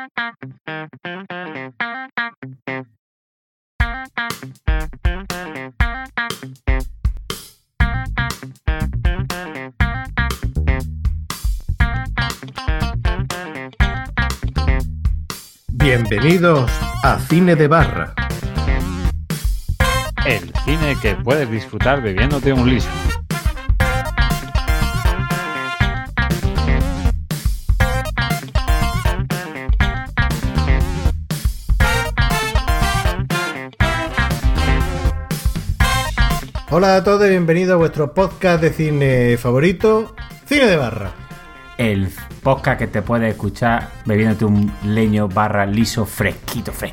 Bienvenidos a Cine de Barra. El cine que puedes disfrutar bebiéndote un liso. Hola a todos y bienvenidos a vuestro podcast de cine favorito, Cine de Barra. El podcast que te puedes escuchar bebiéndote un leño barra liso fresquito. Se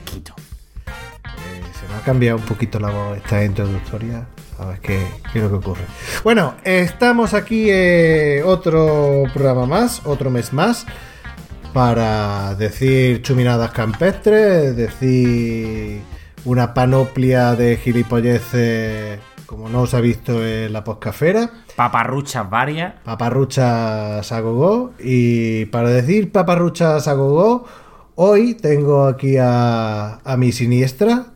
me ha cambiado un poquito la voz esta introductoria. A ver qué es lo que ocurre. Bueno, estamos aquí otro programa más, otro mes más, para decir chuminadas campestres, decir una panoplia de gilipolleces como no os ha visto en la poscafera. Paparruchas varias. Paparruchas a gogo. Y para decir paparruchas a gogo, hoy tengo aquí a mi siniestra,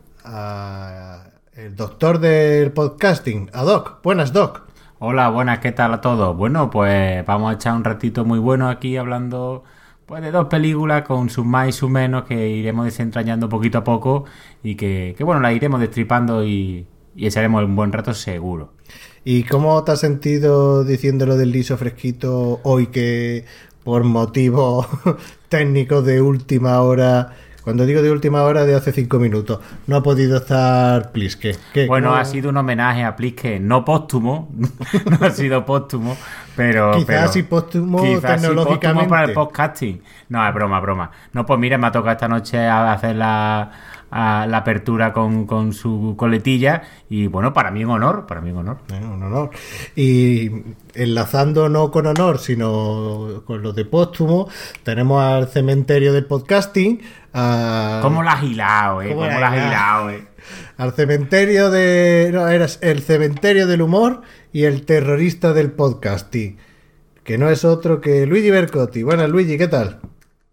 el doctor del podcasting, a Doc. Buenas, Doc. Hola, buenas, ¿qué tal a todos? Bueno, pues vamos a echar un ratito muy bueno aquí hablando pues de dos películas con sus más y sus menos que iremos desentrañando poquito a poco y que bueno, las iremos destripando y echaremos un buen rato seguro. ¿Y cómo te has sentido diciendo lo del liso fresquito hoy que por motivos técnicos de última hora, cuando digo de última hora de hace 5 minutos, no ha podido estar Pliske? Bueno, ¿cómo? Ha sido un homenaje a Pliske, no póstumo, no ha sido póstumo, pero... Quizás sí póstumo tecnológicamente. Sí póstumo para el podcasting. No, es broma. No, pues mira, me ha tocado esta noche a hacer la apertura con su coletilla y bueno, para mí un honor. Un honor. Y enlazando no con honor, sino con lo de póstumo, tenemos al cementerio del podcasting. ¿Cómo la has hilado, ¿Cómo la has hilado, Al cementerio de... No, eras el cementerio del humor y el terrorista del podcasting, que no es otro que Luigi Bercotti. Buenas, Luigi, ¿qué tal?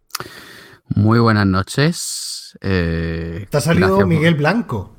Muy buenas noches. Te ha salido Miguel Blanco.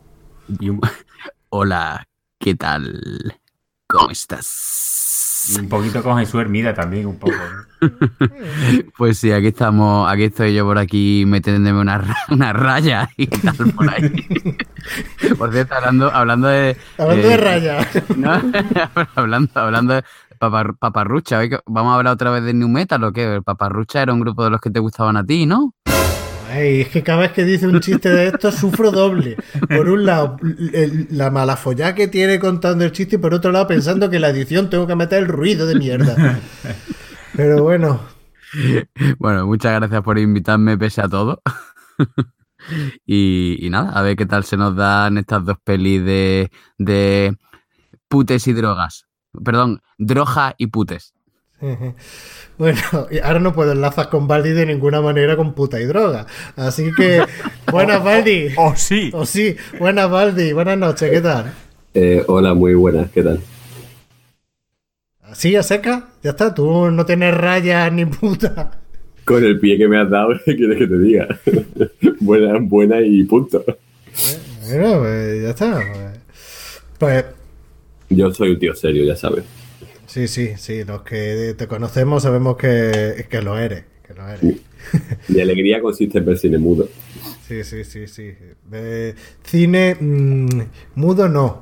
Hola, ¿qué tal? ¿Cómo estás? Y un poquito con Jesús Hermida también, un poco. Pues sí, aquí estamos, aquí estoy yo por aquí metiéndome una raya y tal por ahí. Por cierto, hablando de... Hablando de raya. ¿No? hablando de Paparrucha. ¿Vamos a hablar otra vez de New Metal o qué? El Paparrucha era un grupo de los que te gustaban a ti, ¿no? Ay, es que cada vez que dice un chiste de esto sufro doble. Por un lado, la mala follá que tiene contando el chiste y por otro lado pensando que en la edición tengo que meter el ruido de mierda. Pero bueno. Bueno, muchas gracias por invitarme pese a todo. Y nada, a ver qué tal se nos dan estas dos pelis de putes y drogas. Perdón, droga y putes. Bueno, ahora no puedo enlazar con Baldi de ninguna manera con puta y droga. Así que, buenas, Baldi. Sí. Buenas, Baldi. Buenas noches, ¿qué tal? Hola, muy buenas, ¿qué tal? ¿Así, a seca? Ya está, tú no tienes rayas ni puta. Con el pie que me has dado, ¿qué quieres que te diga? buena y punto. Bueno, pues ya está. Pues... Yo soy un tío serio, ya sabes. Sí, los que te conocemos sabemos que lo eres. Mi alegría consiste en ver cine mudo. Sí. Cine mudo no.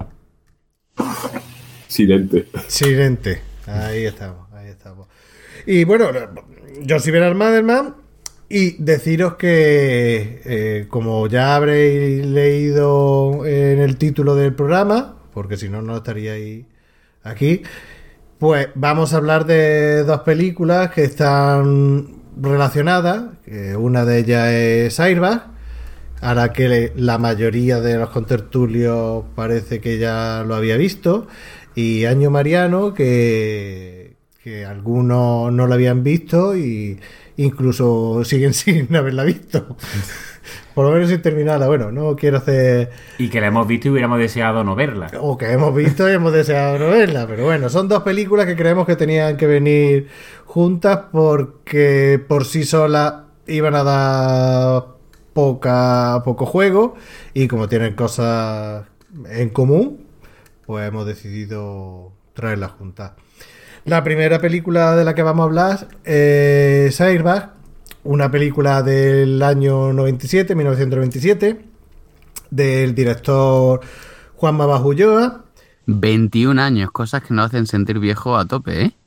Silente. Ahí estamos. Y bueno, yo soy Bernard Madelman y deciros que como ya habréis leído en el título del programa, porque si no, no estaríais aquí. Pues vamos a hablar de dos películas que están relacionadas. Una de ellas es Airbag, ahora que la mayoría de los contertulios parece que ya lo había visto, y Año Mariano, que algunos no lo habían visto y incluso siguen sin haberla visto. Por lo menos sin terminarla. Bueno, no quiero hacer... Y que la hemos visto y hubiéramos deseado no verla. O que hemos visto y hemos deseado no verla. Pero bueno, son dos películas que creemos que tenían que venir juntas porque por sí solas iban a dar poco juego, y como tienen cosas en común, pues hemos decidido traerlas juntas. La primera película de la que vamos a hablar es Airbag, una película del año 1997, del director Juanma Bajo-Ulloa. 21 años, cosas que nos hacen sentir viejo a tope, ¿eh?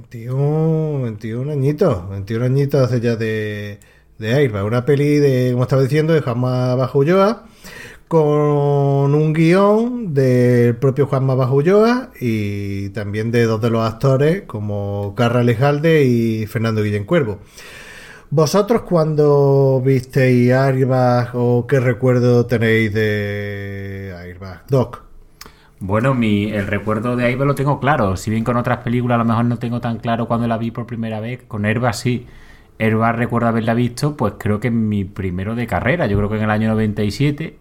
21 añitos hace ya de Airbag, una peli de, como estaba diciendo, de Juanma Bajo-Ulloa, con un guión del propio Juanma Bajo-Ulloa y también de dos de los actores como Carra Alejalde y Fernando Guillén Cuervo. ¿Vosotros cuando visteis Airbag o qué recuerdo tenéis de Airbag? Doc. Bueno, el recuerdo de Airbag lo tengo claro. Si bien con otras películas a lo mejor no tengo tan claro cuando la vi por primera vez, con Airbag sí. Airbag recuerdo haberla visto, pues creo que en mi primero de carrera. Yo creo que en el año 97,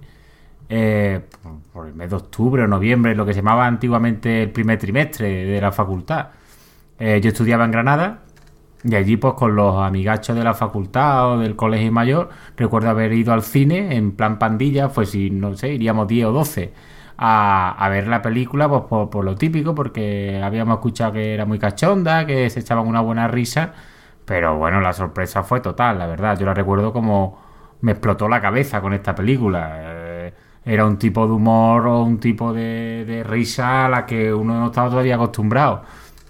por el mes de octubre o noviembre, lo que se llamaba antiguamente el primer trimestre de la facultad. Yo estudiaba en Granada y allí pues con los amigachos de la facultad o del colegio mayor recuerdo haber ido al cine en plan pandilla, pues si no sé, iríamos 10 o 12 a ver la película, pues por lo típico, porque habíamos escuchado que era muy cachonda, que se echaban una buena risa, pero bueno, la sorpresa fue total, la verdad. Yo la recuerdo como me explotó la cabeza con esta película. Era un tipo de humor o un tipo de risa a la que uno no estaba todavía acostumbrado.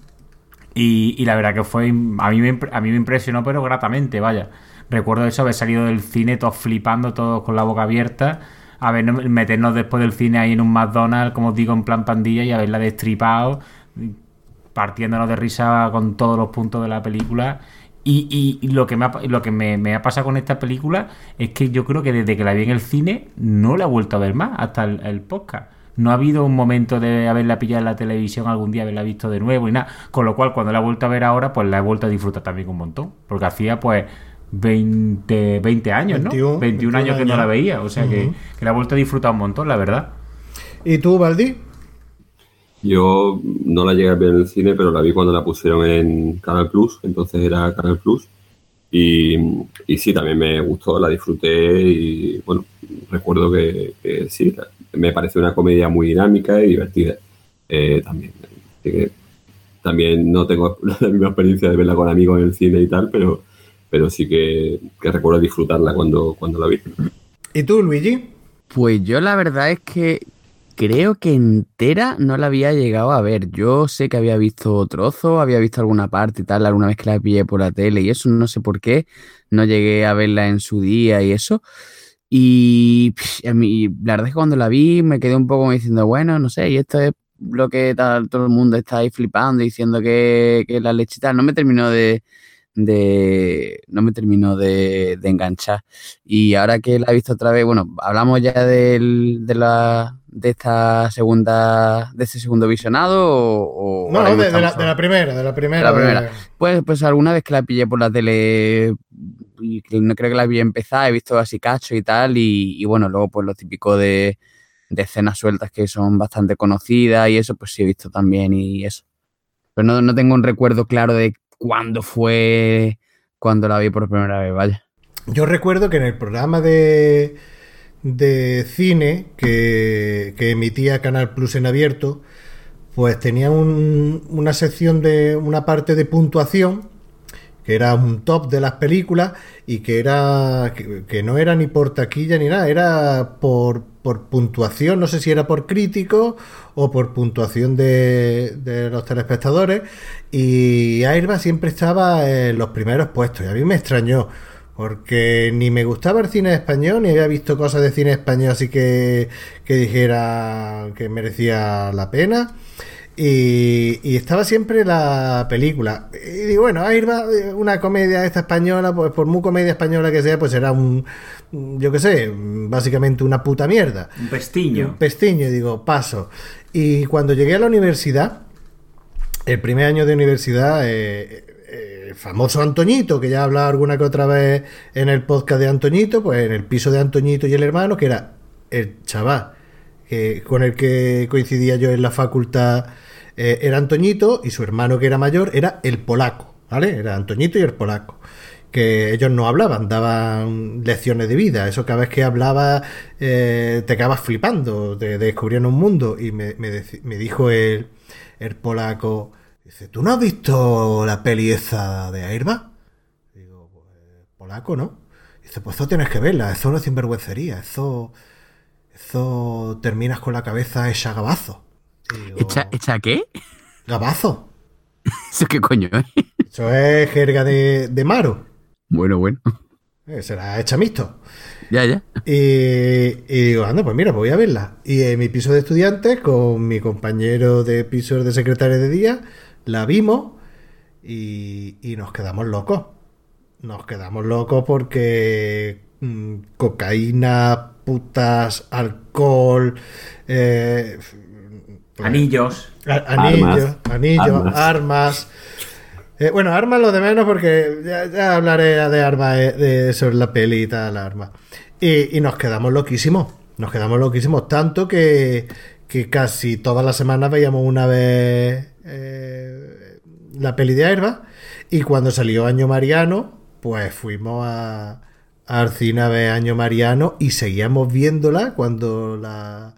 Y la verdad que fue, a mí me impresionó, pero gratamente, vaya. Recuerdo eso, haber salido del cine todos flipando, todos con la boca abierta, a ver, meternos después del cine ahí en un McDonald's, como os digo, en plan pandilla, y haberla destripado, partiéndonos de risa con todos los puntos de la película. Y lo que me ha pasado con esta película es que yo creo que desde que la vi en el cine no la he vuelto a ver más hasta el podcast. No ha habido un momento de haberla pillado en la televisión algún día, haberla visto de nuevo y nada. Con lo cual, cuando la he vuelto a ver ahora, pues la he vuelto a disfrutar también un montón. Porque hacía pues 20 años, ¿no? 21 años que no la veía. O sea que la he vuelto a disfrutar un montón, la verdad. ¿Y tú, Valdi? Yo no la llegué a ver en el cine, pero la vi cuando la pusieron en Canal Plus, entonces era Canal Plus. Y sí, también me gustó, la disfruté y bueno, recuerdo que sí, me pareció una comedia muy dinámica y divertida también. Así que también no tengo la misma experiencia de verla con amigos en el cine y tal, pero sí que recuerdo disfrutarla cuando la vi. ¿Y tú, Luigi? Pues yo la verdad es que creo que entera no la había llegado a ver. Yo sé que había visto trozos, había visto alguna parte y tal, alguna vez que la pillé por la tele y eso, no sé por qué, no llegué a verla en su día y eso. Y a mí, la verdad es que cuando la vi me quedé un poco diciendo, bueno, no sé, y esto es lo que tal, todo el mundo está ahí flipando, diciendo que la leche y tal. No me terminó de enganchar. Y ahora que la he visto otra vez, bueno, hablamos ya de esta segunda, de este segundo visionado o no, de la primera. Pues alguna vez que la pillé por la tele y no creo que la había empezado, he visto así cacho y tal, y bueno, luego pues lo típico de escenas sueltas que son bastante conocidas y eso, pues sí he visto también y eso. Pero no tengo un recuerdo claro de cuándo fue cuando la vi por primera vez, vaya. Yo recuerdo que en el programa de cine que emitía Canal Plus en abierto, pues tenía una sección de una parte de puntuación que era un top de las películas y que no era ni por taquilla ni nada, era por puntuación, no sé si era por críticos o por puntuación de los telespectadores, y Airbag siempre estaba en los primeros puestos y a mí me extrañó porque ni me gustaba el cine español ni había visto cosas de cine español así que dijera que merecía la pena. Y estaba siempre la película. Y digo, bueno, Airbag, una comedia esta española, pues por muy comedia española que sea, pues era yo qué sé, básicamente una puta mierda. Un pestiño. Digo, paso. Y cuando llegué a la universidad, el primer año de universidad, el famoso Antoñito, que ya he hablado alguna que otra vez en el podcast de Antoñito, pues en el piso de Antoñito y el hermano, que era el chaval con el que coincidía yo en la facultad, era Antoñito, y su hermano, que era mayor, era el polaco, ¿vale? Era Antoñito y el polaco. que ellos no hablaban, daban lecciones de vida. Eso cada vez que hablaba te quedabas flipando, te descubrían un mundo. Y me dijo el polaco, dice, ¿tú no has visto la peli esa de Airbag? Digo, pues, polaco, ¿no? Dice, pues eso tienes que verla, eso no es sinvergüencería, eso terminas con la cabeza hecha gabazo. Digo, ¿Hecha qué? Gabazo. ¿Eso qué coño, Eso es jerga de Maro. Bueno. Será hecha mixto. Ya. Y digo, anda, pues mira, pues voy a verla. Y en mi piso de estudiantes, con mi compañero de piso de secretaria de día, la vimos y nos quedamos locos. Nos quedamos locos porque cocaína, putas, alcohol, Anillos. Anillos, armas. Bueno, armas lo de menos porque ya hablaré de armas sobre la peli y tal, armas. Y nos quedamos loquísimos. Tanto que casi todas las semanas veíamos una vez la peli de Airbag. Y cuando salió Año Mariano, pues fuimos al cine a ver Año Mariano y seguíamos viéndola cuando la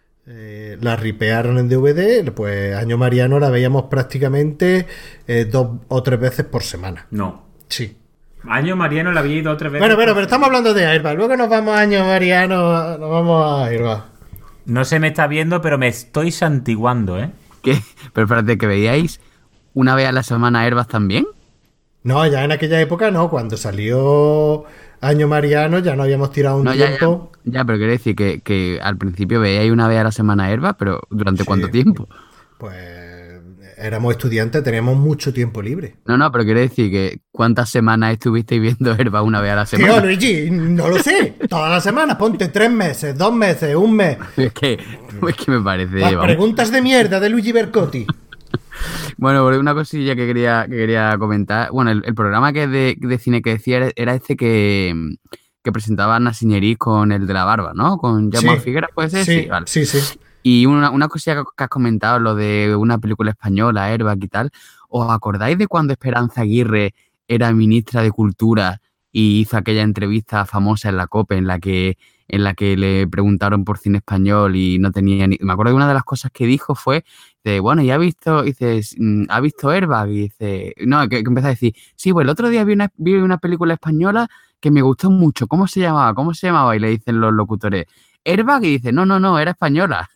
ripearon en DVD. Pues Año Mariano la veíamos prácticamente 2 o 3 veces por semana. No. Sí. Año Mariano la había ido 2 o 3 veces. Pero estamos hablando de Airbag. Luego nos vamos a Año Mariano, nos vamos a Airbag. No se me está viendo, pero me estoy santiguando, ¿eh? ¿Qué? Pero espérate, ¿que veíais una vez a la semana Airbag también? No, ya en aquella época no. Cuando salió Año Mariano ya no habíamos tirado un tiempo. Ya, pero quiero decir que al principio veíais una vez a la semana Airbag, pero ¿durante cuánto tiempo? Pues éramos estudiantes, teníamos mucho tiempo libre. No, pero quiero decir que ¿cuántas semanas estuvisteis viendo Airbag una vez a la semana? Tío, Luigi, no lo sé. Todas las semanas, ponte 3 meses, 2 meses, 1 mes. Es que me parece... Las preguntas de mierda de Luigi Bercotti. Bueno, una cosilla que quería comentar. Bueno, el programa que de cine que decía era este que presentaba Ana Siñerí con el de la barba, ¿no? Con Jaume Figueras, ¿puede ser? Sí, vale. Sí. Y una cosilla que has comentado, lo de una película española, Airbag y tal. ¿Os acordáis de cuando Esperanza Aguirre era ministra de Cultura y hizo aquella entrevista famosa en la COPE en la que le preguntaron por cine español y no tenía ni... Me acuerdo que una de las cosas que dijo fue de, bueno, ¿ya ha visto Airbag? Y dice, no, que empezó a decir, sí, pues el otro día vi una película española que me gustó mucho. ¿Cómo se llamaba? Y le dicen los locutores, Airbag, y dice, no, era española.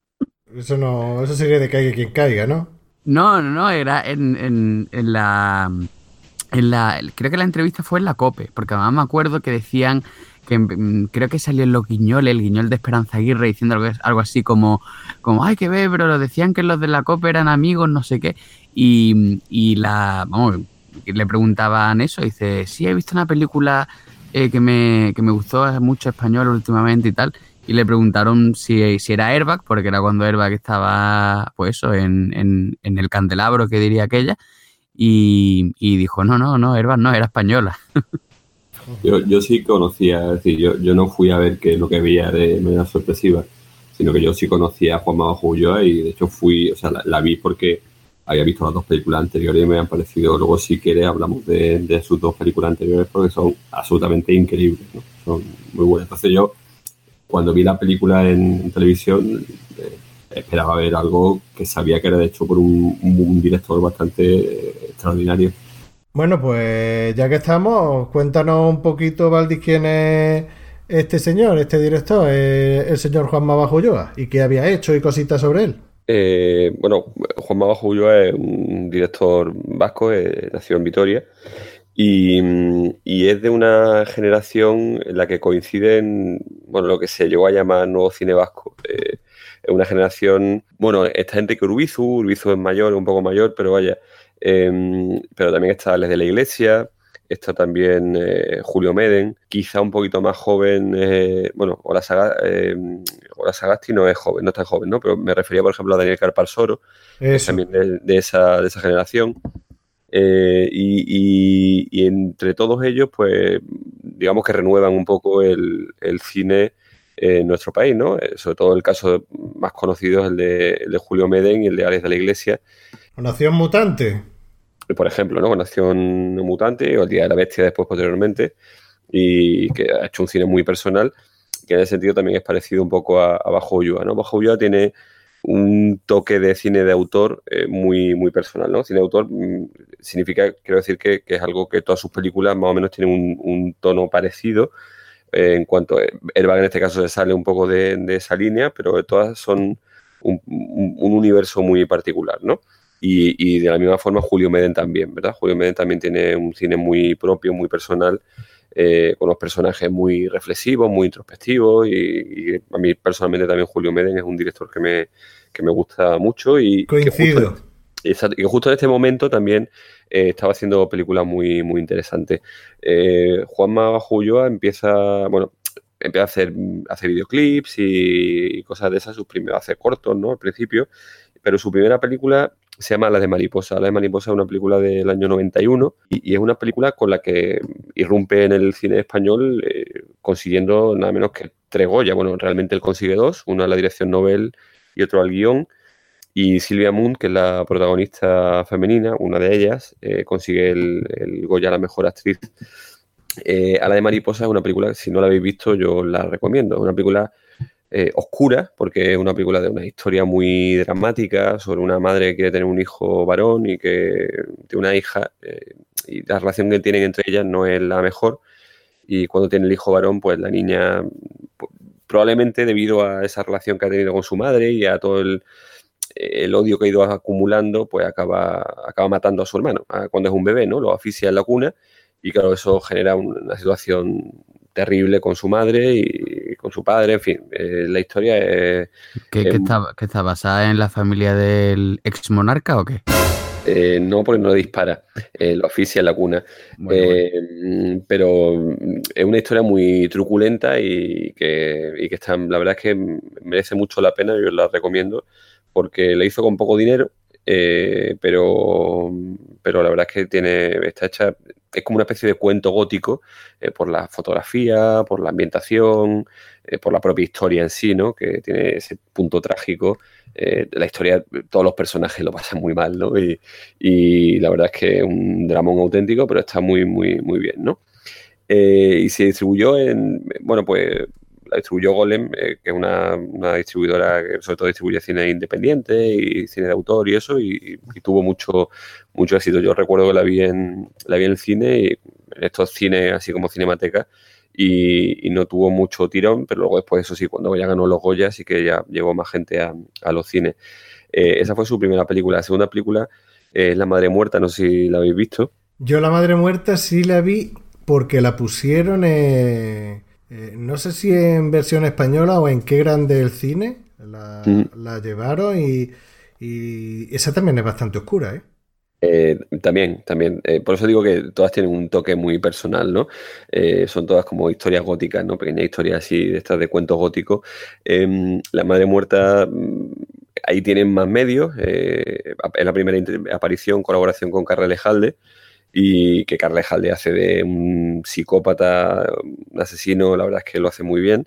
Eso sería de caiga quien caiga, ¿no? No, era en la... creo que la entrevista fue en la COPE, porque además me acuerdo que decían que creo que salió en Los Guiñoles, el guiñol de Esperanza Aguirre, diciendo algo así como ay, que ve, pero decían que los de la COPE eran amigos, no sé qué, y le preguntaban eso, y dice, sí, he visto una película que me gustó mucho español últimamente y tal, y le preguntaron si era Airbag, porque era cuando Airbag estaba, pues eso, en el candelabro, que diría aquella, y dijo, no, Airbag no, era española. Yo sí conocía, es decir, yo no fui a ver qué es lo que veía de manera sorpresiva, sino que yo sí conocía a Juanma Bajo Ulloa y de hecho la vi porque había visto las 2 películas anteriores y me han parecido, luego si quieres hablamos de sus 2 películas anteriores porque son absolutamente increíbles, ¿no? Son muy buenas. Entonces yo, cuando vi la película en televisión, esperaba ver algo que sabía que era hecho por un director bastante extraordinario. Bueno, pues ya que estamos, cuéntanos un poquito, Valdis, quién es este señor, este director, el señor Juanma Bajo Ulloa, y qué había hecho y cositas sobre él. Juanma Bajo Ulloa es un director vasco, nació en Vitoria, y es de una generación en la que coinciden, lo que se llegó a llamar nuevo cine vasco. Es una generación, está Enrique Urbizu es mayor, un poco mayor, pero vaya. Pero también está Les de la Iglesia, está también Julio Meden, quizá un poquito más joven, Ola Sagasti no es joven, no es tan joven, ¿no? Pero me refería, por ejemplo, a Daniel Carpal-Soro, que es también de esa generación. Y entre todos ellos, pues, digamos que renuevan un poco el cine en nuestro país, ¿no? Sobre todo el caso más conocido es el de Julio Meden y el de Alex de la Iglesia. Nación Mutante. por ejemplo, ¿no? Con Nación Mutante o El Día de la Bestia después posteriormente, y que ha hecho un cine muy personal, que en ese sentido también es parecido un poco a Bajo Ulloa, ¿no? Bajo Ulloa tiene un toque de cine de autor muy, muy personal, ¿no? Cine de autor significa, quiero decir, que es algo que todas sus películas más o menos tienen un tono parecido. En cuanto Airbag en este caso se sale un poco de esa línea, pero todas son un universo muy particular, ¿no? Y de la misma forma Julio Medem también, ¿verdad? Julio Medem también tiene un cine muy propio, muy personal, con los personajes muy reflexivos, muy introspectivos, y a mí personalmente también Julio Medem es un director que me gusta mucho y Coincido. que justo en este momento también estaba haciendo películas muy, muy interesantes. Juanma Bajo Ulloa empieza a hacer videoclips y cosas de esas, a hacer cortos, ¿no? Al principio, pero su primera película se llama La de Mariposa. La de Mariposa es una película del año 91 y es una película con la que irrumpe en el cine español consiguiendo nada menos que 3 Goya. Bueno, realmente él consigue 2, uno a la dirección Nobel y otro al guión. Y Silvia Munt, que es la protagonista femenina, una de ellas, consigue el Goya a la mejor actriz. A la de Mariposa es una película que, si no la habéis visto, yo la recomiendo. Es una película oscura, porque es una película de una historia muy dramática sobre una madre que quiere tener un hijo varón y que tiene una hija, y la relación que tienen entre ellas no es la mejor. Y cuando tiene el hijo varón, pues la niña, probablemente debido a esa relación que ha tenido con su madre y a todo el odio que ha ido acumulando, pues acaba matando a su hermano cuando es un bebé, ¿no? Lo asfixia en la cuna y claro, eso genera una situación terrible con su madre y con su padre, en fin, la historia es... ¿Que está basada en la familia del ex monarca o qué? No, porque no le dispara, lo asfixia en la cuna. Bueno. Pero es una historia muy truculenta y que está, la verdad es que merece mucho la pena, yo la recomiendo, porque la hizo con poco dinero, pero la verdad es que está hecha, es como una especie de cuento gótico, por la fotografía, por la ambientación, por la propia historia en sí, ¿no? Que tiene ese punto trágico. La historia, todos los personajes lo pasan muy mal, ¿no? Y la verdad es que es un dramón auténtico, pero está muy, muy, muy bien, ¿no? Y se distribuyó pues la distribuyó Golem, que es una distribuidora que sobre todo distribuye cine independiente y cine de autor y eso, y tuvo mucho, mucho éxito. Yo recuerdo que la vi en el cine, y en estos cines así como Cinemateca, y no tuvo mucho tirón, pero luego después, eso sí, cuando ya ganó los Goya, sí que ya llevó más gente a los cines. Esa fue su primera película. La segunda película es La Madre Muerta, no sé si la habéis visto. Yo La Madre Muerta sí la vi porque la pusieron, no sé si en versión española o en Qué Grande el Cine, la llevaron y esa también es bastante oscura, ¿eh? También. Por eso digo que todas tienen un toque muy personal, ¿no? Son todas como historias góticas, ¿no? Pequeñas historias así, de estas de cuentos góticos. La Madre Muerta, ahí tienen más medios. Es la primera aparición, colaboración con Carla Lejalde, y que Carla Lejalde hace de un psicópata, un asesino, la verdad es que lo hace muy bien.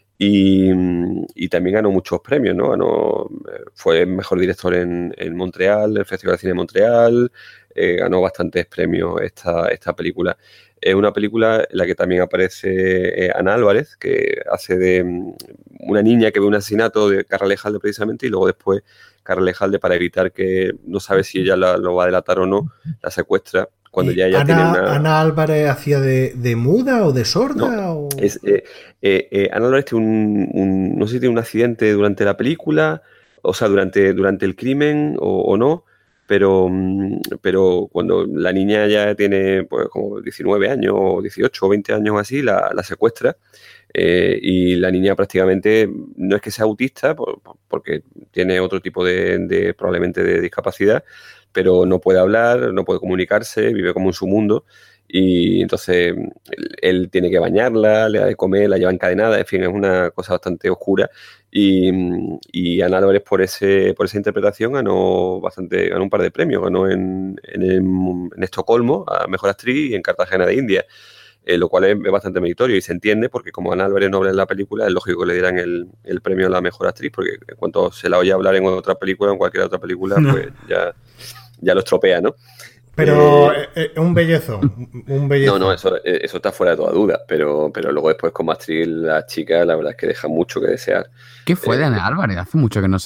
Y también ganó muchos premios, ¿no? Fue mejor director en Montreal, el Festival de Cine de Montreal, ganó bastantes premios esta película. Es una película en la que también aparece Ana Álvarez, que hace de una niña que ve un asesinato de Carla Lejalde precisamente, y luego después Carla Lejalde, para evitar que no sabe si ella lo va a delatar o no, la secuestra. Cuando ya ella tiene una... ¿Ana Álvarez hacía de muda o de sorda? No, Ana Álvarez tiene no sé si tiene un accidente durante la película, o sea, durante el crimen o no, pero cuando la niña ya tiene pues como 19 años o 18 o 20 años así, la secuestra, y la niña prácticamente no es que sea autista, porque tiene otro tipo de probablemente de discapacidad, pero no puede hablar, no puede comunicarse, vive como en su mundo, y entonces él tiene que bañarla, le da de comer, la lleva encadenada, en fin, es una cosa bastante oscura, y Ana Álvarez por esa interpretación ganó un par de premios, ganó en Estocolmo a Mejor Actriz y en Cartagena de India, lo cual es bastante meritorio y se entiende porque como Ana Álvarez no habla en la película, es lógico que le dieran el premio a la Mejor Actriz, porque en cuanto se la oye hablar en otra película, en cualquier otra película, pues ya lo estropea, ¿no? Pero un bellezón, un bellezón. No, eso está fuera de toda duda, pero luego después como actriz la chica la verdad es que deja mucho que desear. ¿Qué fue de Ana Álvarez? Hace mucho que no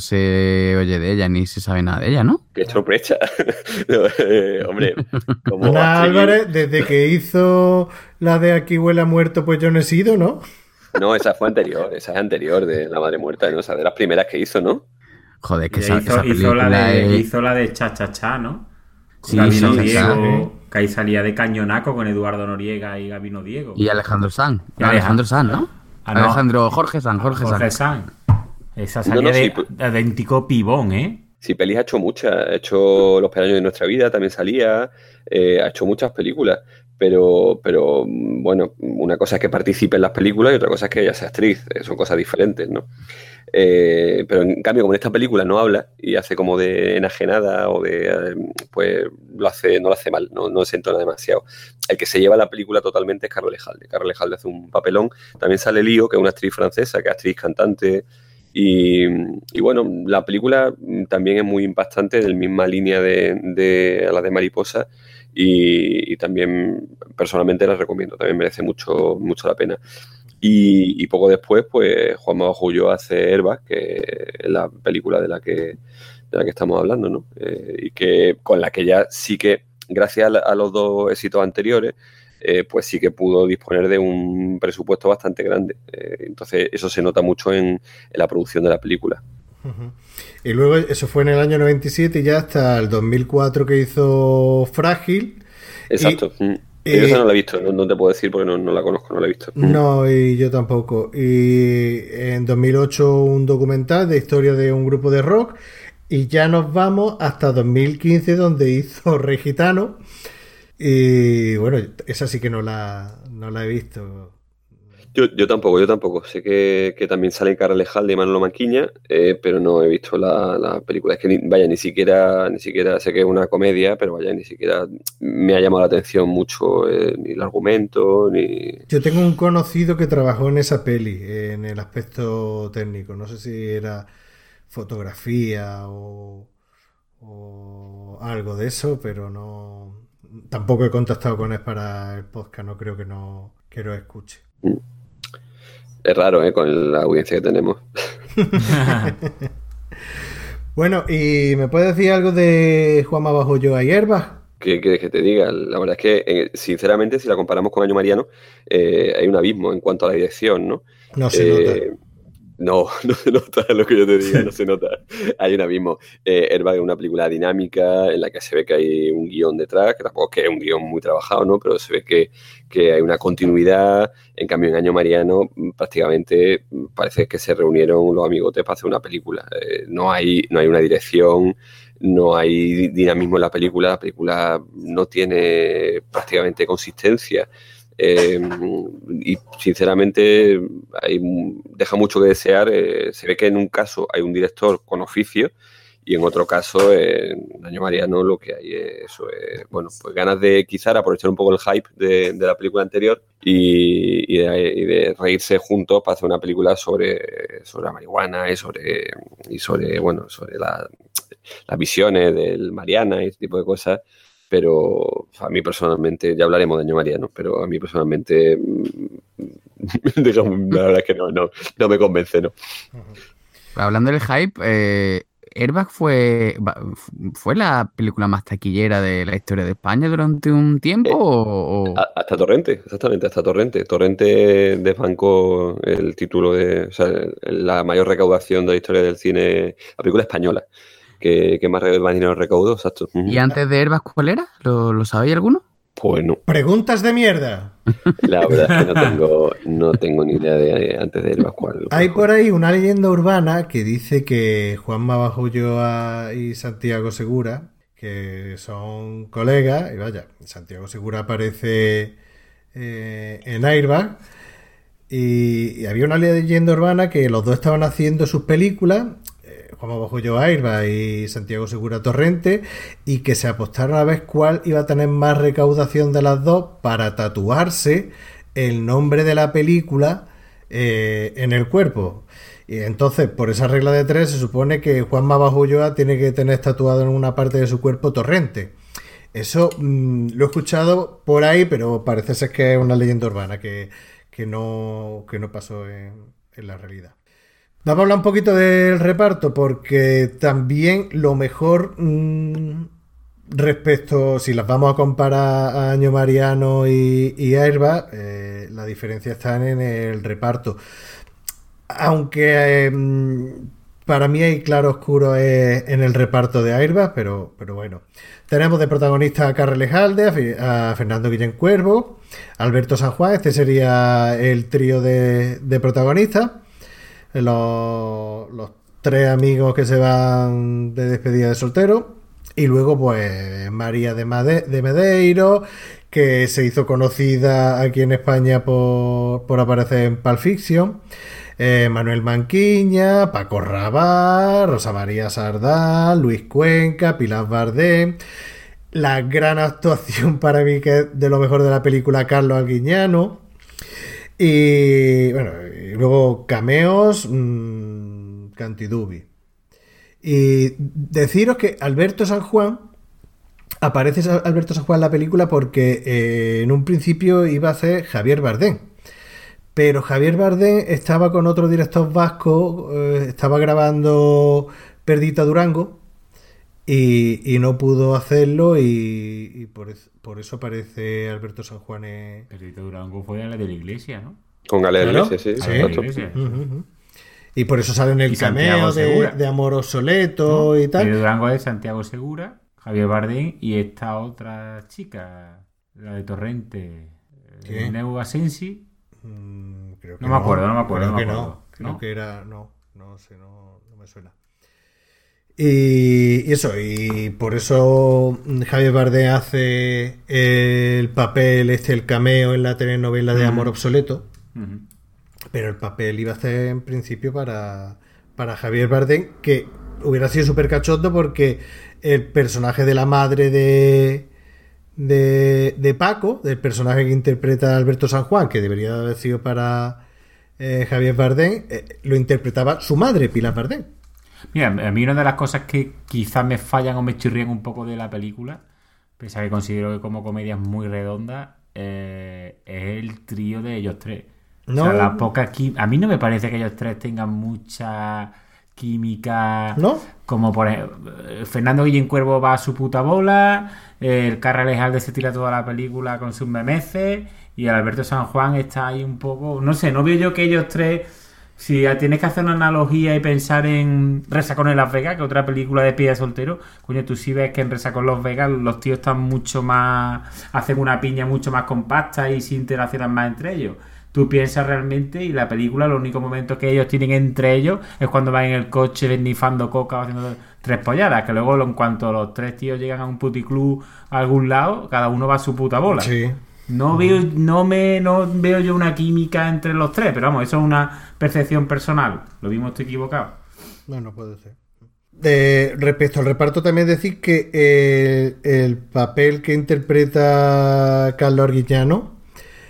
se oye de ella ni se sabe nada de ella, ¿no? ¡Qué sorpresa! No, hombre, como Ana actriz... Álvarez, desde que hizo la de Aquí huele a muerto, pues yo no he sido, ¿no? No, esa es anterior de La Madre Muerta, ¿no? O sea, de las primeras que hizo, ¿no? Joder, que Y esa película hizo la de Cha Cha Cha, ¿no? Sí, Gabino sí, Diego, que ahí salía de cañonaco con Eduardo Noriega y Gabino Diego. Y Alejandro Sanz. Y Alejandro Sanz, ¿no? Ah, no. Alejandro Jorge Sanz. Jorge Sanz. Esa salía sí, de idéntico pibón, ¿eh? Sí, pelis ha hecho muchas. Ha hecho Los Peldaños de Nuestra Vida, también salía. Ha hecho muchas películas. Pero, bueno, una cosa es que participe en las películas y otra cosa es que ella sea actriz. Son cosas diferentes, ¿no? Pero en cambio, como en esta película no habla y hace como de enajenada o de... pues no lo hace mal, no se entona demasiado. El que se lleva la película totalmente es Carla Lejalde. Carla Lejalde hace un papelón. También sale Lío, que es una actriz francesa, que es actriz cantante... Y bueno, la película también es muy impactante, de la misma línea de la de Mariposa, y también personalmente la recomiendo, también merece mucho la pena. Y poco después, pues Juanma Bajo Ulloa hace Airbag, que es la película de la que estamos hablando, ¿no? Y que con la que ya sí que, gracias a los dos éxitos anteriores, pues sí que pudo disponer de un presupuesto bastante grande. Entonces eso se nota mucho en la producción de la película. Uh-huh. Y luego eso fue en el año 97 y ya hasta el 2004 que hizo Frágil. Exacto. Yo esa no la he visto, no te puedo decir porque no la conozco, no la he visto. No, y yo tampoco. Y en 2008 un documental de historia de un grupo de rock. Y ya nos vamos hasta 2015 donde hizo Rey Gitano. Y bueno, esa sí que no la he visto. Yo tampoco. Sé que también sale Carla Lejalde y Manolo Manquiña, pero no he visto la película. Es que ni siquiera sé que es una comedia, pero vaya, ni siquiera me ha llamado la atención mucho ni el argumento, ni... Yo tengo un conocido que trabajó en esa peli, en el aspecto técnico. No sé si era fotografía o algo de eso, pero no... Tampoco he contactado con él para el podcast, no creo que lo escuche. Es raro, con la audiencia que tenemos. Bueno, ¿y me puedes decir algo de Juanma Bajo Ulloa y Airbag? ¿Qué quieres que te diga? La verdad es que, sinceramente, si la comparamos con Año Mariano, hay un abismo en cuanto a la dirección, ¿no? No se nota. No se nota lo que yo te diga, no se nota. Hay un abismo. Airbag es una película dinámica en la que se ve que hay un guión detrás, que tampoco es que es un guión muy trabajado, ¿no? Pero se ve que hay una continuidad. En cambio, en Año Mariano prácticamente parece que se reunieron los amigotes para hacer una película. No hay una dirección, no hay dinamismo en la película no tiene prácticamente consistencia. Y sinceramente deja mucho que desear. Se ve que en un caso hay un director con oficio y en otro caso en Año Mariano lo que hay es eso, bueno, pues ganas de quizás aprovechar un poco el hype de la película anterior y de reírse juntos para hacer una película sobre la marihuana y sobre las visiones del Mariana y ese tipo de cosas. Pero a mí personalmente, ya hablaremos de Año Mariano, pero a mí personalmente la verdad es que no me convence, ¿no? Hablando del hype, Airbag fue la película más taquillera de la historia de España durante un tiempo. Hasta Torrente, exactamente, hasta Torrente. Torrente desbancó el título la mayor recaudación de la historia del cine, la película española. Que más dinero recaudó, exacto. ¿Y antes de Airbag cuál era? ¿Lo sabéis alguno? Pues no. Preguntas de mierda. La verdad es que no tengo ni idea de antes de Airbag cuál. Hay por ahí una leyenda urbana que dice que Juanma Bajo Ulloa y Santiago Segura, que son colegas, y vaya, Santiago Segura aparece en Airbag, y había una leyenda urbana que los dos estaban haciendo sus películas, Juanma Bajo Ulloa Airbag y Santiago Segura Torrente, y que se apostaron a ver cuál iba a tener más recaudación de las dos para tatuarse el nombre de la película en el cuerpo. Y entonces, por esa regla de tres, se supone que Juanma Bajo Ulloa tiene que tener tatuado en una parte de su cuerpo Torrente. Eso lo he escuchado por ahí, pero parece ser que es una leyenda urbana que no pasó en la realidad. Vamos a hablar un poquito del reparto, porque también lo mejor respecto, si las vamos a comparar a Año Mariano y Airbag, la diferencia está en el reparto. Aunque para mí hay claroscuro en el reparto de Airbag, pero bueno. Tenemos de protagonista a Carles Lejalde, a Fernando Guillén Cuervo, a Alberto San Juan. Este sería el trío de protagonistas. Los tres amigos que se van de despedida de soltero. Y luego, pues, María de Medeiros, que se hizo conocida aquí en España por aparecer en Pulp Fiction. Manuel Manquiña, Paco Rabanne, Rosa María Sardá, Luis Cuenca, Pilar Bardem. La gran actuación para mí, que es de lo mejor de la película, Carlos Arguiñano. Y bueno, y luego cameos, Cantidubi. Y deciros que aparece Alberto San Juan en la película porque en un principio iba a ser Javier Bardem. Pero Javier Bardem estaba con otro director vasco, estaba grabando Perdita Durango y no pudo hacerlo y por eso aparece Alberto San Juan. Perdita Durango fue la de la iglesia, ¿no? Con Gale de la Claro. Iglesia, sí. Sí. Exacto. Uh-huh. Y por eso sale en el Y Santiago cameo Segura. de Amor Obsoleto y tal. Perdita Durango es Santiago Segura, Javier Bardem y esta otra chica, la de Torrente, ¿Qué? Neu Asensi. Creo que No me acuerdo. Creo que ¿No? Creo que era. No sé, no me suena. Y eso, y por eso Javier Bardem hace el papel, el cameo en la telenovela de Amor Obsoleto. Uh-huh. Pero el papel iba a ser en principio para Javier Bardem, que hubiera sido súper cachondo porque el personaje de la madre de Paco, del personaje que interpreta Alberto San Juan, que debería haber sido para Javier Bardem, lo interpretaba su madre, Pilar Bardem. Mira, a mí una de las cosas que quizás me fallan o me chirrían un poco de la película, pese a que considero que como comedia es muy redonda, es el trío de ellos tres. No. O sea, a mí no me parece que ellos tres tengan mucha química. ¿No? Como por ejemplo, Fernando Guillén Cuervo va a su puta bola, el Carles Lejalde se tira toda la película con sus memeces y el Alberto San Juan está ahí un poco... No sé, no veo yo que ellos tres... Si tienes que hacer una analogía y pensar en Resacón en Las Vegas, que otra película de Pía Soltero, coño, tú sí ves que en Resacón Las Vegas los tíos están mucho más... Hacen una piña mucho más compacta y se interaccionan más entre ellos. Tú piensas realmente y la película, los únicos momentos que ellos tienen entre ellos es cuando van en el coche desnifando coca o haciendo tres polladas, que luego en cuanto los tres tíos llegan a un puticlub a algún lado, cada uno va a su puta bola. Sí. No veo yo una química entre los tres, pero vamos, eso es una percepción personal. Lo mismo estoy equivocado. No puede ser. Respecto al reparto, también decir que el papel que interpreta Carlos Arguiñano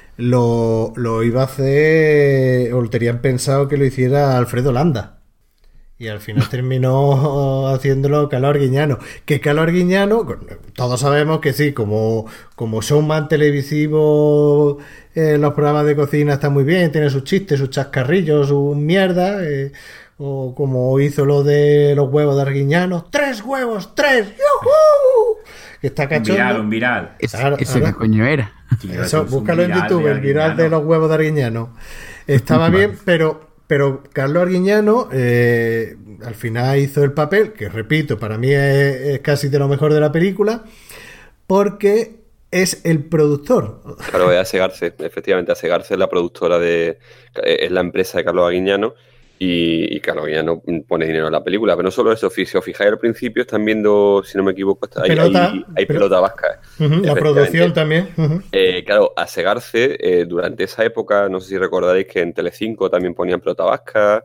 lo iba a hacer, o lo tenían pensado que lo hiciera Alfredo Landa. Y al final terminó haciéndolo Carlos Arguiñano. Que Carlos Arguiñano, todos sabemos que sí, como showman televisivo en los programas de cocina está muy bien, tiene sus chistes, sus chascarrillos, sus mierdas, o como hizo lo de los huevos de Arguiñano. ¡3 huevos! ¡3! ¡Yujú! Que está cachondo. Un viral. ¿Eso qué coño era? Tío, Eso, es un búscalo en viral YouTube, de el viral Arguiñano. de los huevos de Arguiñano. Estaba bien, pero Carlos Arguiñano al final hizo el papel, que repito, para mí es casi de lo mejor de la película, porque es el productor. Claro, es Asegarce, efectivamente. Asegarce es la productora es la empresa de Carlos Arguiñano y Carlos Arguiñano pone dinero en la película. Pero no solo eso, si os fijáis al principio están viendo, si no me equivoco, hay pelota vasca. La producción también. Claro, Asegarce, durante esa época, no sé si recordaréis que en Telecinco también ponían pelota vasca.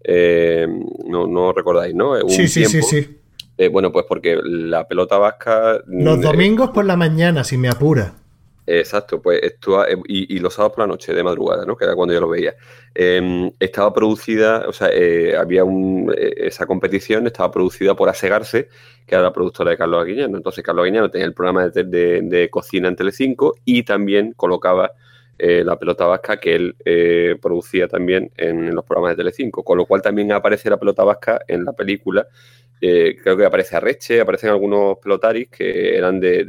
No recordáis, ¿no? Sí. Bueno, pues porque la pelota vasca... Los domingos por la mañana, si me apura. Exacto, pues esto, y los sábados por la noche, de madrugada, ¿no? Que era cuando yo lo veía. Estaba producida, o sea, había esa competición estaba producida por Asegarce, que era la productora de Carlos Arguiñano. Entonces, Carlos Arguiñano tenía el programa de cocina en Telecinco y también colocaba la pelota vasca que él producía también en los programas de Telecinco, con lo cual también aparece la pelota vasca en la película. Creo que aparece Arreche, aparecen algunos pelotaris que eran de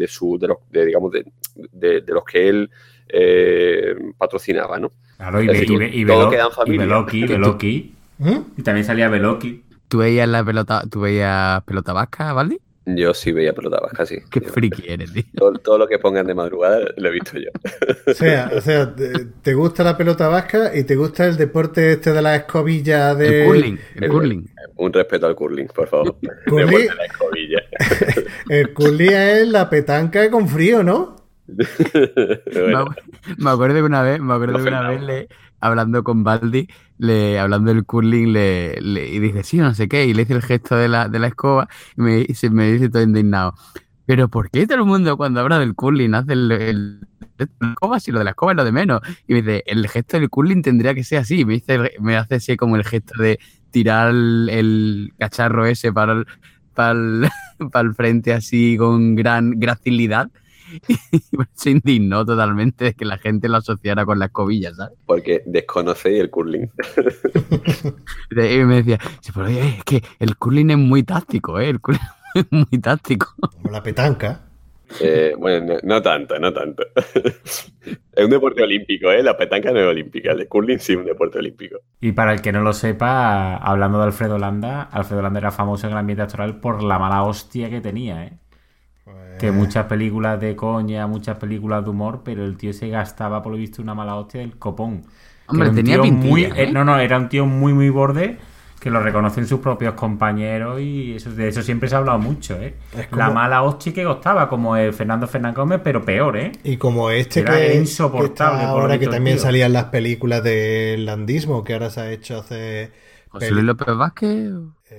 los que él patrocinaba, ¿no? Claro, todo queda en familia. Beloki. Y también salía Beloki. ¿Tú veías pelota vasca, Valdi? Yo sí veía pelota vasca, sí. Qué friki eres, tío. Todo lo que pongan de madrugada lo he visto yo. O sea, te gusta la pelota vasca y te gusta el deporte este de la escobilla de... El curling. Un respeto al curling, por favor. Curling. Deporte de la escobilla. El curling es la petanca con frío, ¿no? Bueno, Me acuerdo que una vez, hablando con Baldi, hablando del curling, y dice, sí, no sé qué, y le hice el gesto de la escoba, y me dice todo indignado, pero ¿por qué todo el mundo cuando habla del curling hace el de la escoba si lo de la escoba es lo de menos? Y me dice, el gesto del curling tendría que ser así, me hace así como el gesto de tirar el cacharro ese para el frente así con gran gracilidad. Y se indignó totalmente de que la gente lo asociara con la escobilla, ¿sabes? porque desconocéis el curling. Y me decía, sí, pero oye, es que el curling es muy táctico, ¿eh? El curling es muy táctico. Como la petanca. Bueno, no tanto. Es un deporte olímpico, ¿eh? La petanca no es olímpica, el curling sí es un deporte olímpico. Y para el que no lo sepa, hablando de Alfredo Landa era famoso en el ambiente actoral por la mala hostia que tenía, ¿eh? Que muchas películas de coña, muchas películas de humor, pero el tío se gastaba, por lo visto, una mala hostia del copón. Hombre, tenía pintilla, ¿eh? Era un tío muy, muy borde, que lo reconocen sus propios compañeros y de eso siempre se ha hablado mucho, ¿eh? La mala hostia que costaba, como Fernando Fernández Gómez, pero peor, ¿eh? Y como este era insoportable. Que está ahora que también salían las películas del landismo, que ahora se ha hecho hace... ¿José Luis López Vázquez?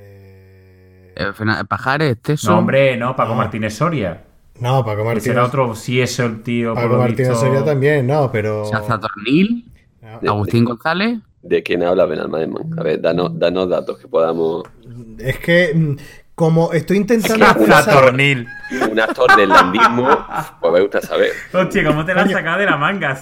Pajares, Teso. No, hombre, no, Paco Martínez Soria. No, Paco Martínez. Ese era otro, sí, eso el tío. Paco Martínez Soria también, no, pero... Sazatornil, Agustín González. ¿De quién habla Benalmádena? A ver, danos datos que podamos... Es que, como estoy intentando... Sazatornil. Un actor del landismo, pues me gusta saber. Hostia, ¿cómo te la has sacado de la manga?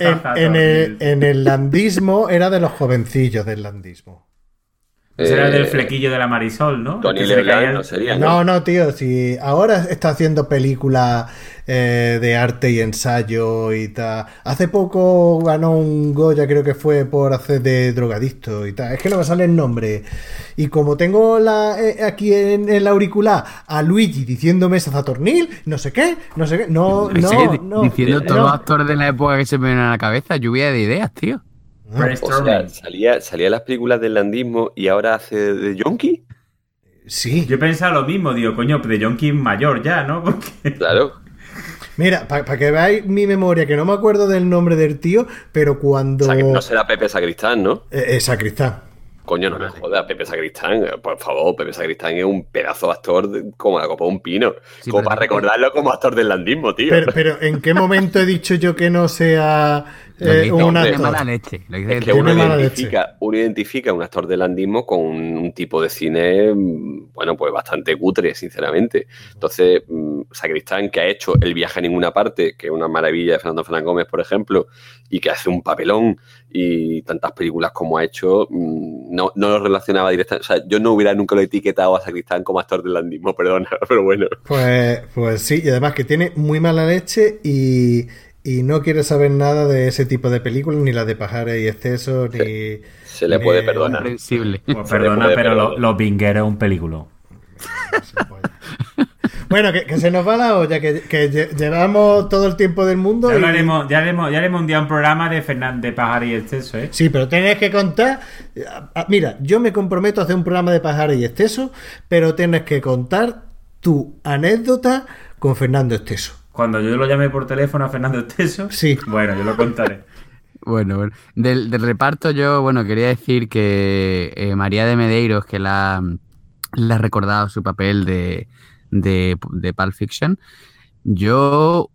En el landismo era de los jovencillos del landismo. Ese era del flequillo de la Marisol, ¿no? Tony Leblanc no sería, ¿no? No, tío, si ahora está haciendo películas de arte y ensayo y tal. Hace poco ganó un Goya, creo que fue por hacer de drogadicto y tal. Es que no me sale el nombre. Y como tengo aquí en el auricular a Luigi diciéndome Sazatornil, no sé qué, no. Diciendo todos los actores de la época que se me vienen a la cabeza, lluvia de ideas, tío. O sea, salía las películas del landismo y ahora hace de Yonki. Sí. Yo pensaba lo mismo, digo, coño, de Yonki mayor ya, ¿no? Porque... Claro. Mira, para que veáis mi memoria, que no me acuerdo del nombre del tío, pero cuando... No será Pepe Sacristán, ¿no? Sacristán. Coño, no me jodas, Pepe Sacristán, por favor, Pepe Sacristán es un pedazo de actor como la copa de un pino. Sí, como para recordarlo como actor del landismo, tío. Pero ¿en qué momento he dicho yo que no sea un actor? De mala leche. Es que uno identifica a un actor del landismo con un tipo de cine, bueno, pues bastante cutre, sinceramente. Entonces, Sacristán, que ha hecho El viaje a ninguna parte, que es una maravilla de Fernando Fernández Gómez, por ejemplo, y que hace un papelón, y tantas películas como ha hecho, no lo relacionaba directamente. O sea, yo no hubiera nunca lo etiquetado a Sacristán como actor del landismo, perdona, pero bueno. Pues sí, y además que tiene muy mala leche y no quiere saber nada de ese tipo de películas, ni la de Pajares y Excesos, ni... Se le puede perdonar. Pues perdona, pero Los Vingueros es un película. Bueno, que se nos va la olla, que llevamos todo el tiempo del mundo. Ya haremos un día un programa de Pajares y Exceso, ¿eh? Sí, pero tienes que contar. Mira, yo me comprometo a hacer un programa de Pajares y Exceso, pero tienes que contar tu anécdota con Fernando Exceso. Cuando yo lo llame por teléfono a Fernando Exceso, sí. Bueno, yo lo contaré. Bueno. Del reparto yo, quería decir que María de Medeiros, que la ha recordado su papel de Pulp Fiction, yo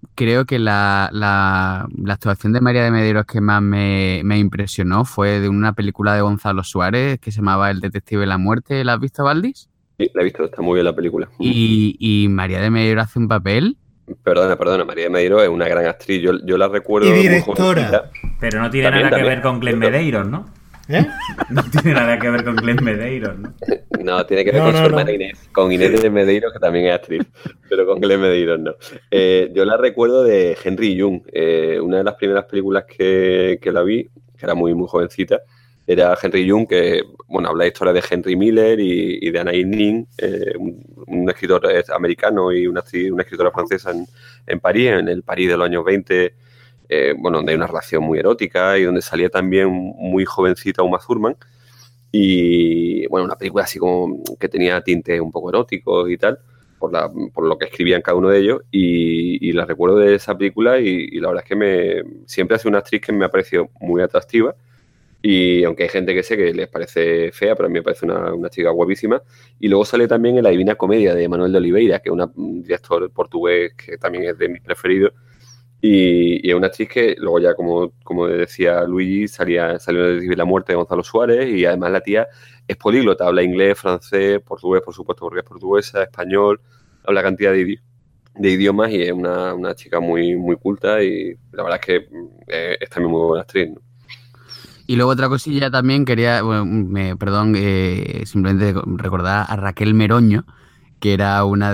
creo que la actuación de María de Medeiros que más me impresionó fue de una película de Gonzalo Suárez que se llamaba El detective de la muerte. ¿La has visto, Valdis? Sí, la he visto, está muy bien la película. Y María de Medeiros hace un papel... Perdona, María de Medeiros es una gran actriz. Yo la recuerdo Y muy directora. jovencita. Pero no tiene nada que ver con Glenn Medeiros, ¿no? ¿Eh? No tiene nada que ver con Glenn Medeiros, ¿no? No, tiene que ver con su hermana Inés, con Inés de Medeiros, que también es actriz, pero con Glenn Medeiros no. Yo la recuerdo de Henry Jung, una de las primeras películas que la vi, que era muy, muy jovencita, era Henry Jung, que, bueno, habla de historia de Henry Miller y de Anais Nin, un escritor americano y una escritora francesa en París, en el París de los años 20, donde hay una relación muy erótica y donde salía también muy jovencita Uma Thurman. Y, bueno, una película así como que tenía tintes un poco eróticos y tal, por lo que escribían cada uno de ellos. Y la recuerdo de esa película y la verdad es que siempre ha sido una actriz que me ha parecido muy atractiva. Y aunque hay gente que sé que les parece fea, pero a mí me parece una chica guapísima. Y luego sale también en La Divina Comedia de Manuel de Oliveira, que es un director portugués que también es de mis preferidos. Y es una actriz que luego ya, como decía Luigi, salió en El detective de la muerte de Gonzalo Suárez. Y además la tía es políglota, habla inglés, francés, portugués, por supuesto, porque es portuguesa, español, habla cantidad de idiomas y es una chica muy, muy culta. Y la verdad es que es también muy buena actriz, ¿no? Y luego otra cosilla también quería, simplemente recordar a Raquel Meroño, que era una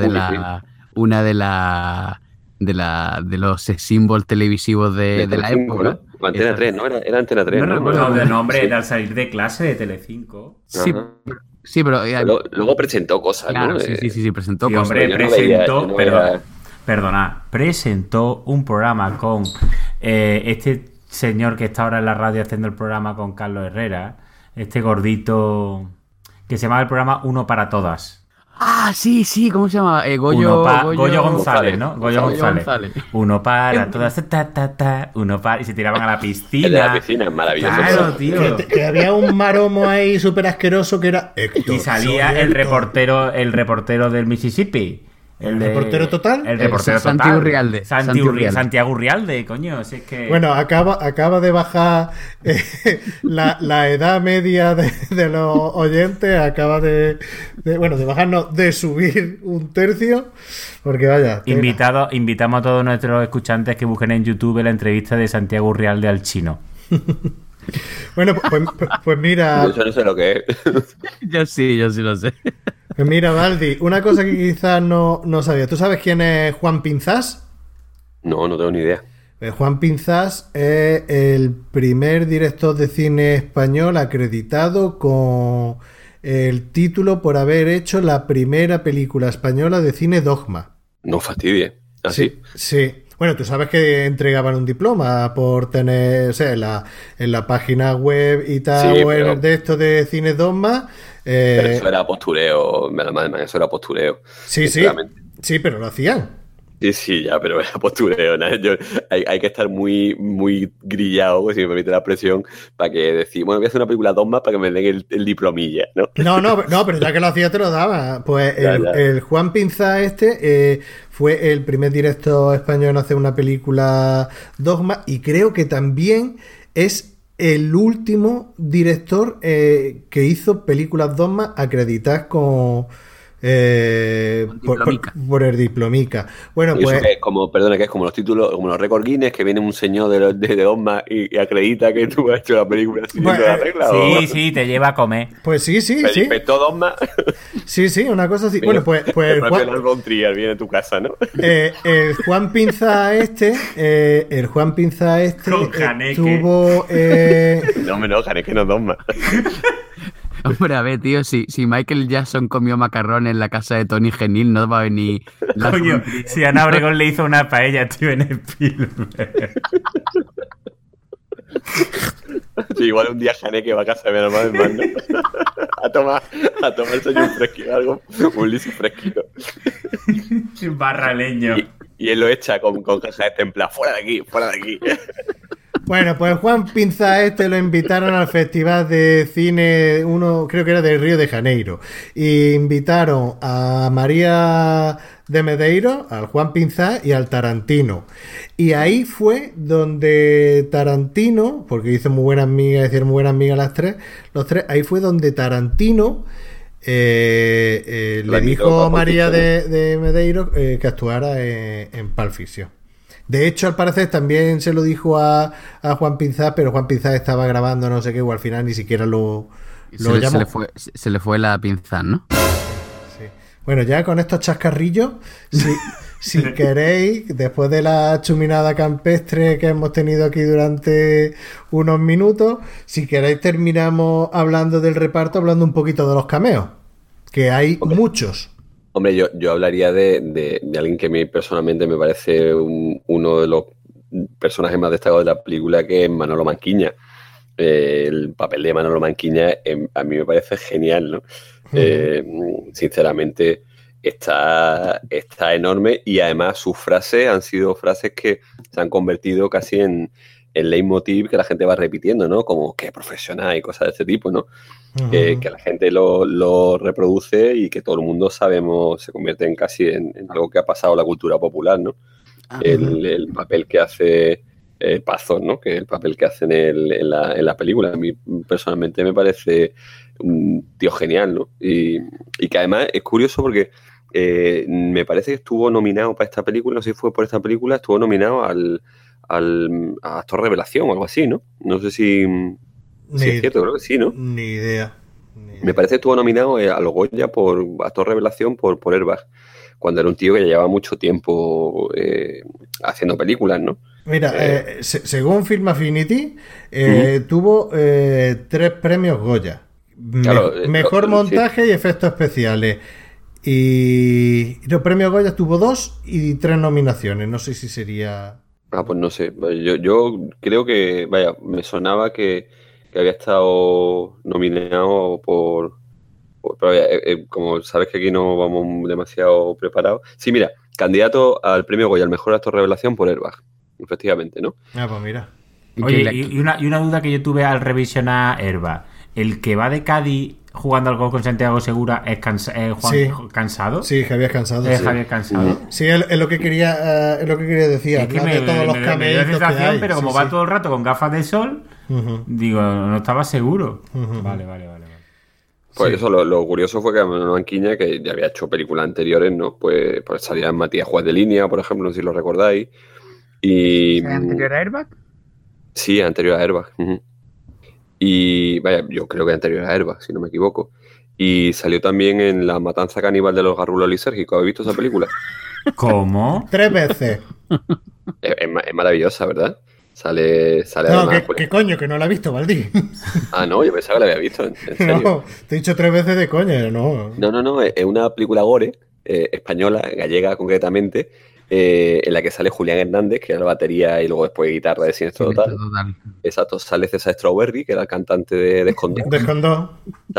de los sex symbols televisivos de la época. ¿No? Antena 3, ¿no? Era Antena 3, No ¿no? recuerdo de nombre, era al salir de clase de Telecinco. Sí, pero... Luego presentó cosas, claro, ¿no? Sí, presentó Sí, cosas. hombre, presentó un programa con este señor que está ahora en la radio haciendo el programa con Carlos Herrera, este gordito que se llama el programa Uno para Todas. Ah, sí, ¿cómo se llama? Goyo González, ¿no? Goyo González. Uno para todas, uno para... Y se tiraban a la piscina. El de la piscina es maravilloso. Claro, tío. Que había un maromo ahí súper asqueroso que era Héctor. Y salía el reportero del Mississippi. ¿El reportero total? El reportero total. Santiago Urrialde, coño. Si es que... Bueno, acaba de bajar la edad media de los oyentes. Acaba de bajarnos, de subir un tercio. Porque vaya. Invitamos a todos nuestros escuchantes que busquen en YouTube la entrevista de Santiago Urrialde al chino. Bueno, pues mira. Eso no sé lo que es. Yo sí lo sé. Pues mira, Valdi, una cosa que quizás no sabía. ¿Tú sabes quién es Juan Pinzás? No tengo ni idea. Juan Pinzás es el primer director de cine español acreditado con el título por haber hecho la primera película española de cine Dogma. No fastidie. ¿Así? Sí. Bueno, tú sabes que entregaban un diploma por tener, o sea, en la página web y tal, sí, pero... de esto de cine Dogma. Pero eso era postureo, eso era postureo. Sí, pero lo hacían. Sí, ya, pero era postureo, ¿no? Hay que estar muy, muy grillado, si me permite la expresión, para que decir, bueno, voy a hacer una película Dogma para que me den el diplomilla, ¿no? No, pero ya que lo hacía te lo daba. Pues el Juan Pinzá fue el primer director español en hacer una película Dogma y creo que también es el último director que hizo películas Dogma acreditadas con... por el Diplomica. Bueno, y pues. Eso que es como los títulos, como los récords Guinness, que viene un señor de Dogma y acredita que tú has hecho la película siguiendo la regla. Sí, te lleva a comer. Pues sí. ¿Inventó Dogma? Sí, una cosa así. Bueno, pues el propio Von Trier viene a tu casa, ¿no? El Juan Pinzá Con Haneke. tuvo. No, Haneke no es Dogma. Hombre, a ver, tío, si Michael Jackson comió macarrones en la casa de Tony Genil, no va a venir... Coño, si Ana Obregón le hizo una paella, tío, en Spielberg. Sí, igual un día Haneke va a casa de mi hermano, ¿no? a tomarse un fresquito, algo, un liso fresquito. Barraleño. Y él lo echa con caja de templa, fuera de aquí. Bueno, pues Juan Pinzá lo invitaron al Festival de Cine, uno creo que era de Río de Janeiro. Y invitaron a María de Medeiros, al Juan Pinzá y al Tarantino. Y ahí fue donde Tarantino, porque hizo muy buenas amigas, hicieron muy buenas amigas los tres, ahí fue donde Tarantino le dijo a María de Medeiros que actuara en Pulp Fiction. De hecho, al parecer también se lo dijo a Juan Pinzá, pero Juan Pinzá estaba grabando no sé qué, o al final ni siquiera lo llamó. Se le fue la pinza, ¿no? Sí. Bueno, ya con estos chascarrillos, si queréis, después de la chuminada campestre que hemos tenido aquí durante unos minutos, si queréis terminamos hablando del reparto, hablando un poquito de los cameos, que hay muchos. Hombre, yo hablaría de alguien que a mí personalmente me parece uno de los personajes más destacados de la película, que es Manolo Manquiña. El papel de Manolo Manquiña a mí me parece genial, ¿no? Sinceramente está enorme, y además sus frases han sido frases que se han convertido casi en leitmotiv que la gente va repitiendo, ¿no? Como qué profesional y cosas de este tipo, ¿no? Que la gente lo reproduce y que todo el mundo sabemos, se convierte en casi en algo que ha pasado en la cultura popular, ¿no? El papel que hace Pazos, ¿no? Que el papel que hace en la película. A mí personalmente me parece un tío genial, ¿no? Y que además es curioso porque me parece que estuvo nominado para esta película, no sé si fue por esta película, estuvo nominado a actor revelación o algo así, ¿no? No sé si es cierto, creo que sí, ¿no? Ni idea. Me parece que estuvo nominado a los Goya por actor revelación por Airbag, cuando era un tío que ya llevaba mucho tiempo haciendo películas, ¿no? Mira, según Film Affinity, tuvo 3 premios Goya. Claro, Mejor montaje y efectos especiales. Y los premios Goya tuvo 2 y 3 nominaciones. No sé si sería... Pues no sé. Yo creo que, vaya, me sonaba que había estado nominado pero como sabes que aquí no vamos demasiado preparados. Sí, mira, candidato al premio Goya, al mejor actor revelación por Airbag, efectivamente, ¿no? Pues mira. Oye, y una duda que yo tuve al revisionar Airbag. ¿El que va de Cádiz jugando al gol con Santiago Segura es Juan Cansado? Sí, Javier Cansado. Javier Cansado. Sí, es lo que quería decir. Es que de todos los cameos que hay. Pero como va todo el rato con gafas de sol, digo, no estaba seguro. Vale. Pues eso, lo curioso fue que Manolo Manquiña, que ya había hecho películas anteriores, ¿no? Pues salía en Matías Juez de Línea, por ejemplo, no sé si lo recordáis. ¿Es anterior a Airbag? Sí, anterior a Airbag. Y vaya, yo creo que anterior a Airbag, si no me equivoco. Y salió también en La matanza caníbal de los garrulos lisérgicos. ¿Habéis visto esa película? ¿Cómo? 3 veces. Es maravillosa, ¿verdad? Sale no, ¿qué coño? Que no la he visto, Valdi. No, yo pensaba que la había visto, en serio. No, te he dicho 3 veces de coña, no. No, es una película gore, española, gallega concretamente, en la que sale Julián Hernández, que era la batería y luego después guitarra de Siniestro Total. Exacto, sale César Strawberry, que era el cantante de Escondó.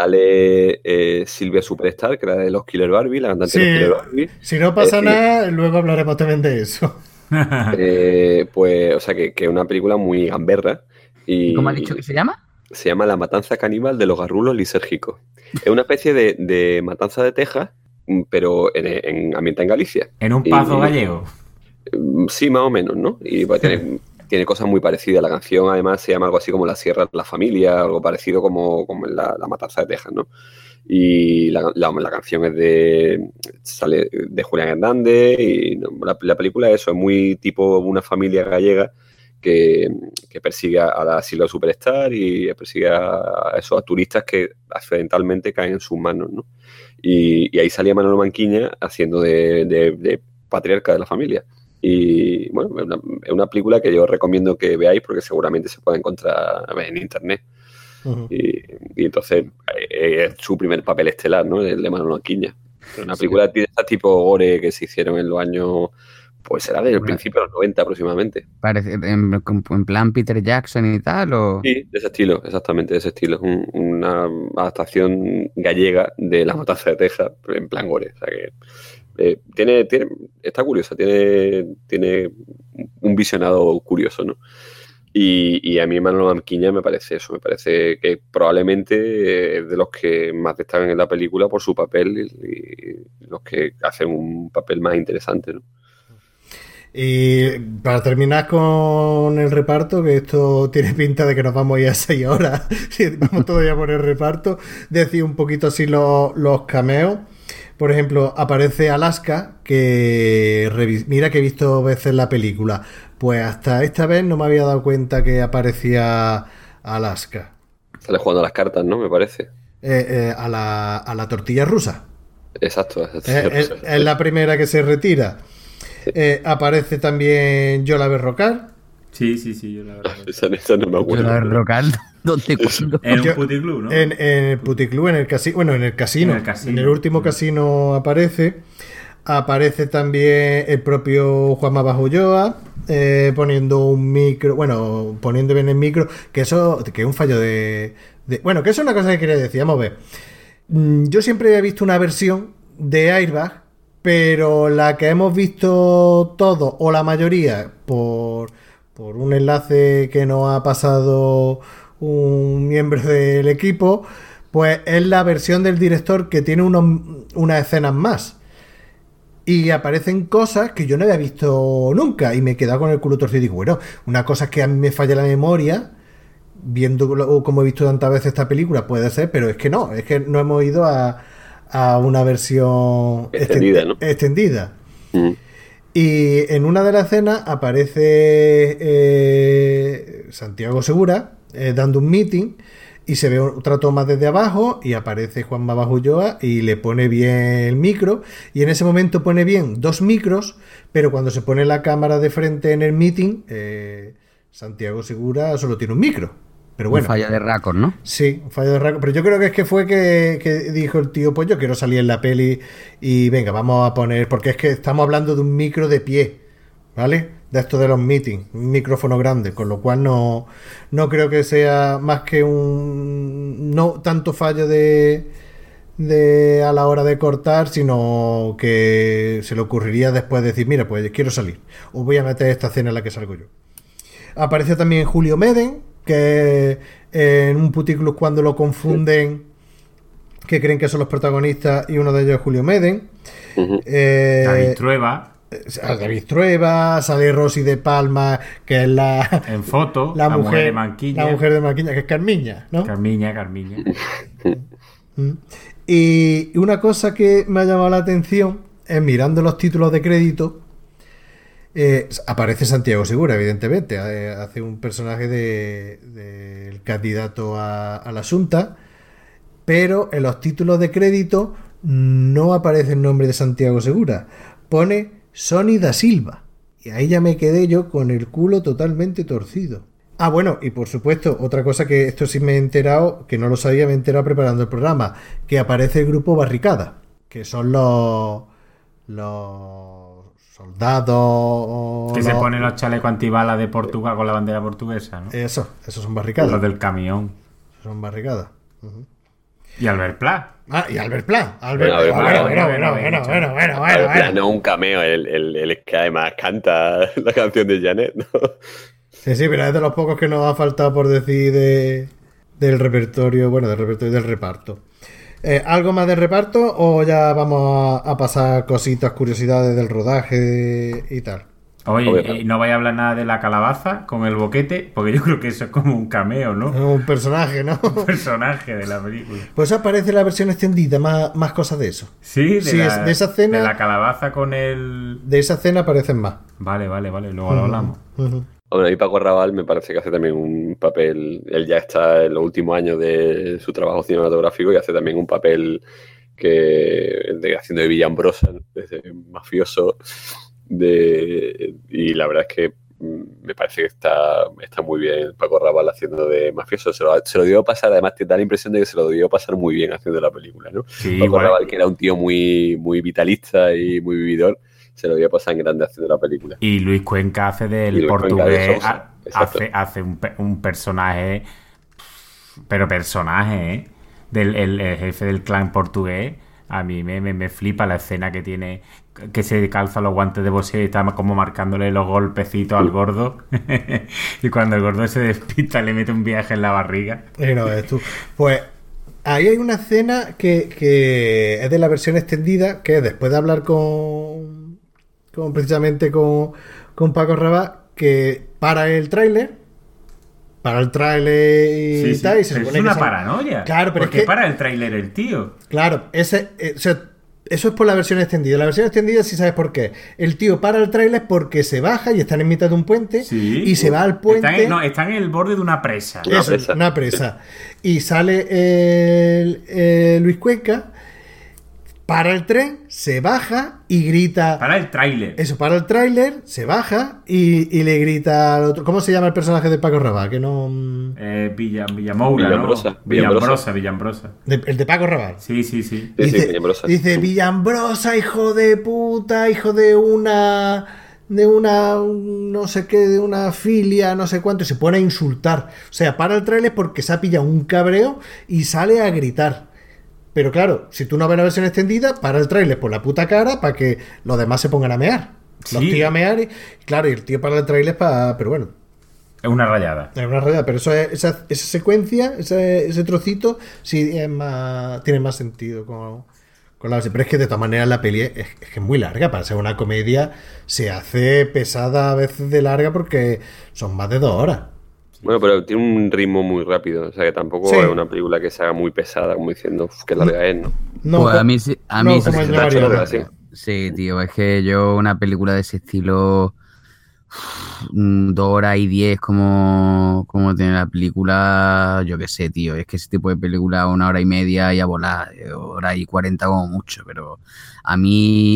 Sale Silvia Superstar, que era de los Killer Barbie, la cantante de los Killer Barbie. Si no pasa nada, luego hablaremos también de eso. Pues, o sea, que es una película muy gamberra. ¿Cómo has dicho que se llama? Se llama La matanza caníbal de los garrulos lisérgicos. Es una especie de matanza de Texas, pero en ambiente en Galicia. ¿En un pazo gallego? Sí, más o menos, ¿no? Y pues, tiene cosas muy parecidas. La canción, además, se llama algo así como La Sierra de la Familia, algo parecido como en la matanza de Texas, ¿no? Y la canción sale de Julián Hernández, y la película es muy tipo una familia gallega que persigue a la Silvia Superstar y persigue a esos turistas que accidentalmente caen en sus manos, ¿no? Y ahí salía Manolo Manquiña haciendo de patriarca de la familia. Y bueno, es una película que yo recomiendo que veáis porque seguramente se puede encontrar en internet. Y entonces es su primer papel estelar, ¿no? El de Manolo Manquiña. Una película de este tipo gore que se hicieron en los años, pues será del principio de los 90 aproximadamente. Parece en plan Peter Jackson y tal, ¿o? Sí, de ese estilo, exactamente de ese estilo. Una adaptación gallega de La matanza de Texas en plan gore. O sea que está curiosa, tiene un visionado curioso, ¿no? Y a mí Manolo Marquiña me parece eso, me parece que probablemente es de los que más destacan en la película por su papel y los que hacen un papel más interesante, ¿no? Y para terminar con el reparto, que esto tiene pinta de que nos vamos a ir a 6 horas, si vamos todavía por el reparto, decir un poquito así los cameos. Por ejemplo, aparece Alaska, que mira que he visto veces la película, pues hasta esta vez no me había dado cuenta que aparecía Alaska. Sale jugando a las cartas, ¿no? Me parece. A la tortilla rusa. Exacto. Es la primera que se retira. Aparece también Yola Berrocal. Sí, yo la verdad. Esa no me acuerdo. Yola Berrocal, ¿dónde? ¿Cuándo? En un puticlub, ¿no? En el puticlub, en el casino. Bueno, en el casino. En el último casino aparece. Aparece también el propio Juanma Bajo-Ulloa, poniendo un micro. Bueno, poniendo bien el micro. Que eso. Que es un fallo de. Bueno, que eso es una cosa que quería decir. Vamos a ver. Yo siempre he visto una versión de Airbag, pero la que hemos visto todos, o la mayoría, por un enlace que nos ha pasado un miembro del equipo, pues es la versión del director que tiene unas escenas más. Y aparecen cosas que yo no había visto nunca. Y me he quedado con el culo torcido y digo, bueno, una cosa es que a mí me falla la memoria, viendo como he visto tantas veces esta película, puede ser, pero es que no hemos ido a una versión extendida. Y en una de las escenas aparece Santiago Segura dando un meeting y se ve otra toma desde abajo y aparece Juanma Bajo-Ulloa y le pone bien el micro, y en ese momento pone bien 2 micros, pero cuando se pone la cámara de frente en el meeting, Santiago Segura solo tiene un micro. Pero bueno, un fallo de Raccord, ¿no? Sí, un fallo de Raccord. Pero yo creo que es que fue que dijo el tío, pues yo quiero salir en la peli y venga, vamos a poner, porque es que estamos hablando de un micro de pie, ¿vale? De esto de los meetings, un micrófono grande, con lo cual no creo que sea más que no tanto fallo de a la hora de cortar, sino que se le ocurriría después decir, mira, pues quiero salir, os voy a meter esta escena en la que salgo yo. Aparece también Julio Meden, que en un puticlub cuando lo confunden, que creen que son los protagonistas, y uno de ellos es Julio Meden. David Trueba. David Trueba, sale Rosy de Palma, que es en foto, la mujer de Manquiña. La mujer de Manquiña, que es Carmiña, ¿no? Carmiña. Y una cosa que me ha llamado la atención es, mirando los títulos de crédito, aparece Santiago Segura, evidentemente, hace un personaje del candidato a la Xunta, pero en los títulos de crédito no aparece el nombre de Santiago Segura, pone Sony da Silva, y ahí ya me quedé yo con el culo totalmente torcido. Ah, bueno, y por supuesto, otra cosa que esto sí me he enterado, que no lo sabía, me he enterado preparando el programa, que aparece el grupo Barricada, que son los soldados que se ponen los chalecos antibalas de Portugal con la bandera portuguesa, ¿no? Esos son barricadas. Los del camión. Son barricadas. Y Albert Pla. Ah, y Albert Pla. Bueno, Albert Pla no es un cameo, él es que además canta la canción de Janet, ¿no? Sí, pero es de los pocos que nos ha faltado por decir del repertorio, del reparto. ¿Algo más de reparto o ya vamos a pasar cositas, curiosidades del rodaje y tal? Oye, no vaya a hablar nada de la calabaza con el boquete, porque yo creo que eso es como un cameo, ¿no? Un personaje, ¿no? Un personaje de la película. Pues aparece la versión extendida, más cosas de eso. Sí, de esa escena. De la calabaza con el... De esa escena aparecen más. Vale, luego lo hablamos. Bueno, y Paco Raval me parece que hace también un papel, él ya está en los últimos años de su trabajo cinematográfico y hace también un papel haciendo de Villambrosa, ¿no? De mafioso, y la verdad es que me parece que está muy bien Paco Raval haciendo de mafioso. Se lo dio pasar, además te da la impresión de que se lo dio pasar muy bien haciendo la película, ¿no? Sí, Paco Raval, que era un tío muy, muy vitalista y muy vividor, se lo dio pasar en grande haciendo la película. Y Luis Cuenca hace del portugués, hace un personaje, pero personaje, el jefe del clan portugués, A mí me flipa la escena que tiene, que se calza los guantes de boxeo y está como marcándole los golpecitos al gordo. Y cuando el gordo se despista le mete un viaje en la barriga. Y no ves tú. Pues ahí hay una escena que es de la versión extendida, que es después de hablar precisamente con Paco Rabanne, que para el tráiler y Sí. tal, y se Pero supone es una que paranoia. Claro, pero porque es que para el tráiler el tío. claro, o sea, eso es por la versión extendida. La versión extendida sí sabes por qué. El tío para el tráiler porque se baja y están en mitad de un puente Sí. y se va al puente. Están en el borde de una presa. Una Eso, presa. una presa. Y sale Luis Cuenca, para el tren, se baja y grita. Para el tráiler. Eso, para el tráiler, se baja y le grita al otro. ¿Cómo se llama el personaje de Paco Rabanne? Que no. Villamoura, Villambrosa. ¿no? Villambrosa. El de Paco Rabanne. Sí. Sí, Dice, Villambrosa. dice Villambrosa, hijo de puta, hijo de una no sé qué, de una filia, no sé cuánto, y se pone a insultar. O sea, para el tráiler porque se ha pillado un cabreo y sale a gritar. Pero claro, si tú no ves la versión extendida, para el tráiler por la puta cara para que los demás se pongan a mear. Los Sí. tíos a mear y claro, y el tío para el tráiler para. Pero bueno, Es una rayada. es una realidad. Pero esa secuencia, ese trocito, sí tiene más sentido con la versión. Pero es que de todas maneras la peli es que es muy larga. Para ser una comedia se hace pesada a veces de larga porque son más de 2 horas. Bueno, pero tiene un ritmo muy rápido. O sea, que tampoco Sí. es una película que se haga muy pesada, como diciendo, "Uf, qué larga es", ¿no? No, Pues a mí sí, no, sí como se el me de ha hecho Mario. larga, sí. Sí, tío, es que yo una película de ese estilo, 2 horas y 10, como tiene la película, yo qué sé, tío, es que ese tipo de película 1 hora y media y a volar, 1 hora y 40 como mucho, pero a mí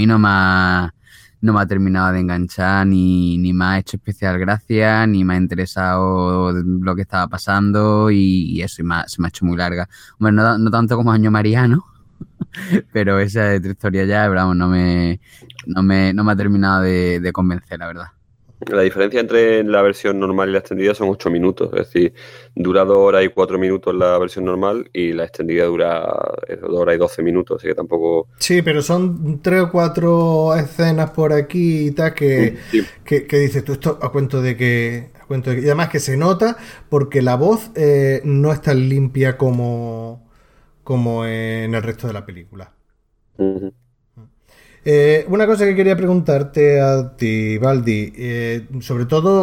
no me ha terminado de enganchar, ni me ha hecho especial gracia, ni me ha interesado lo que estaba pasando y eso, se me ha hecho muy larga. Hombre, no tanto como Año Mariano, pero esa de otra historia ya, vamos, no me ha terminado de convencer, la verdad. La diferencia entre la versión normal y la extendida son 8 minutos. Es decir, dura 2 horas y 4 minutos la versión normal y la extendida dura 2 horas y 12 minutos. Así que tampoco. Sí, pero son 3 o 4 escenas por aquí y tal que dices tú, esto a cuento de que. Y además que se nota porque la voz no es tan limpia como en el resto de la película. Ujú. Una cosa que quería preguntarte a ti, Baldi, sobre todo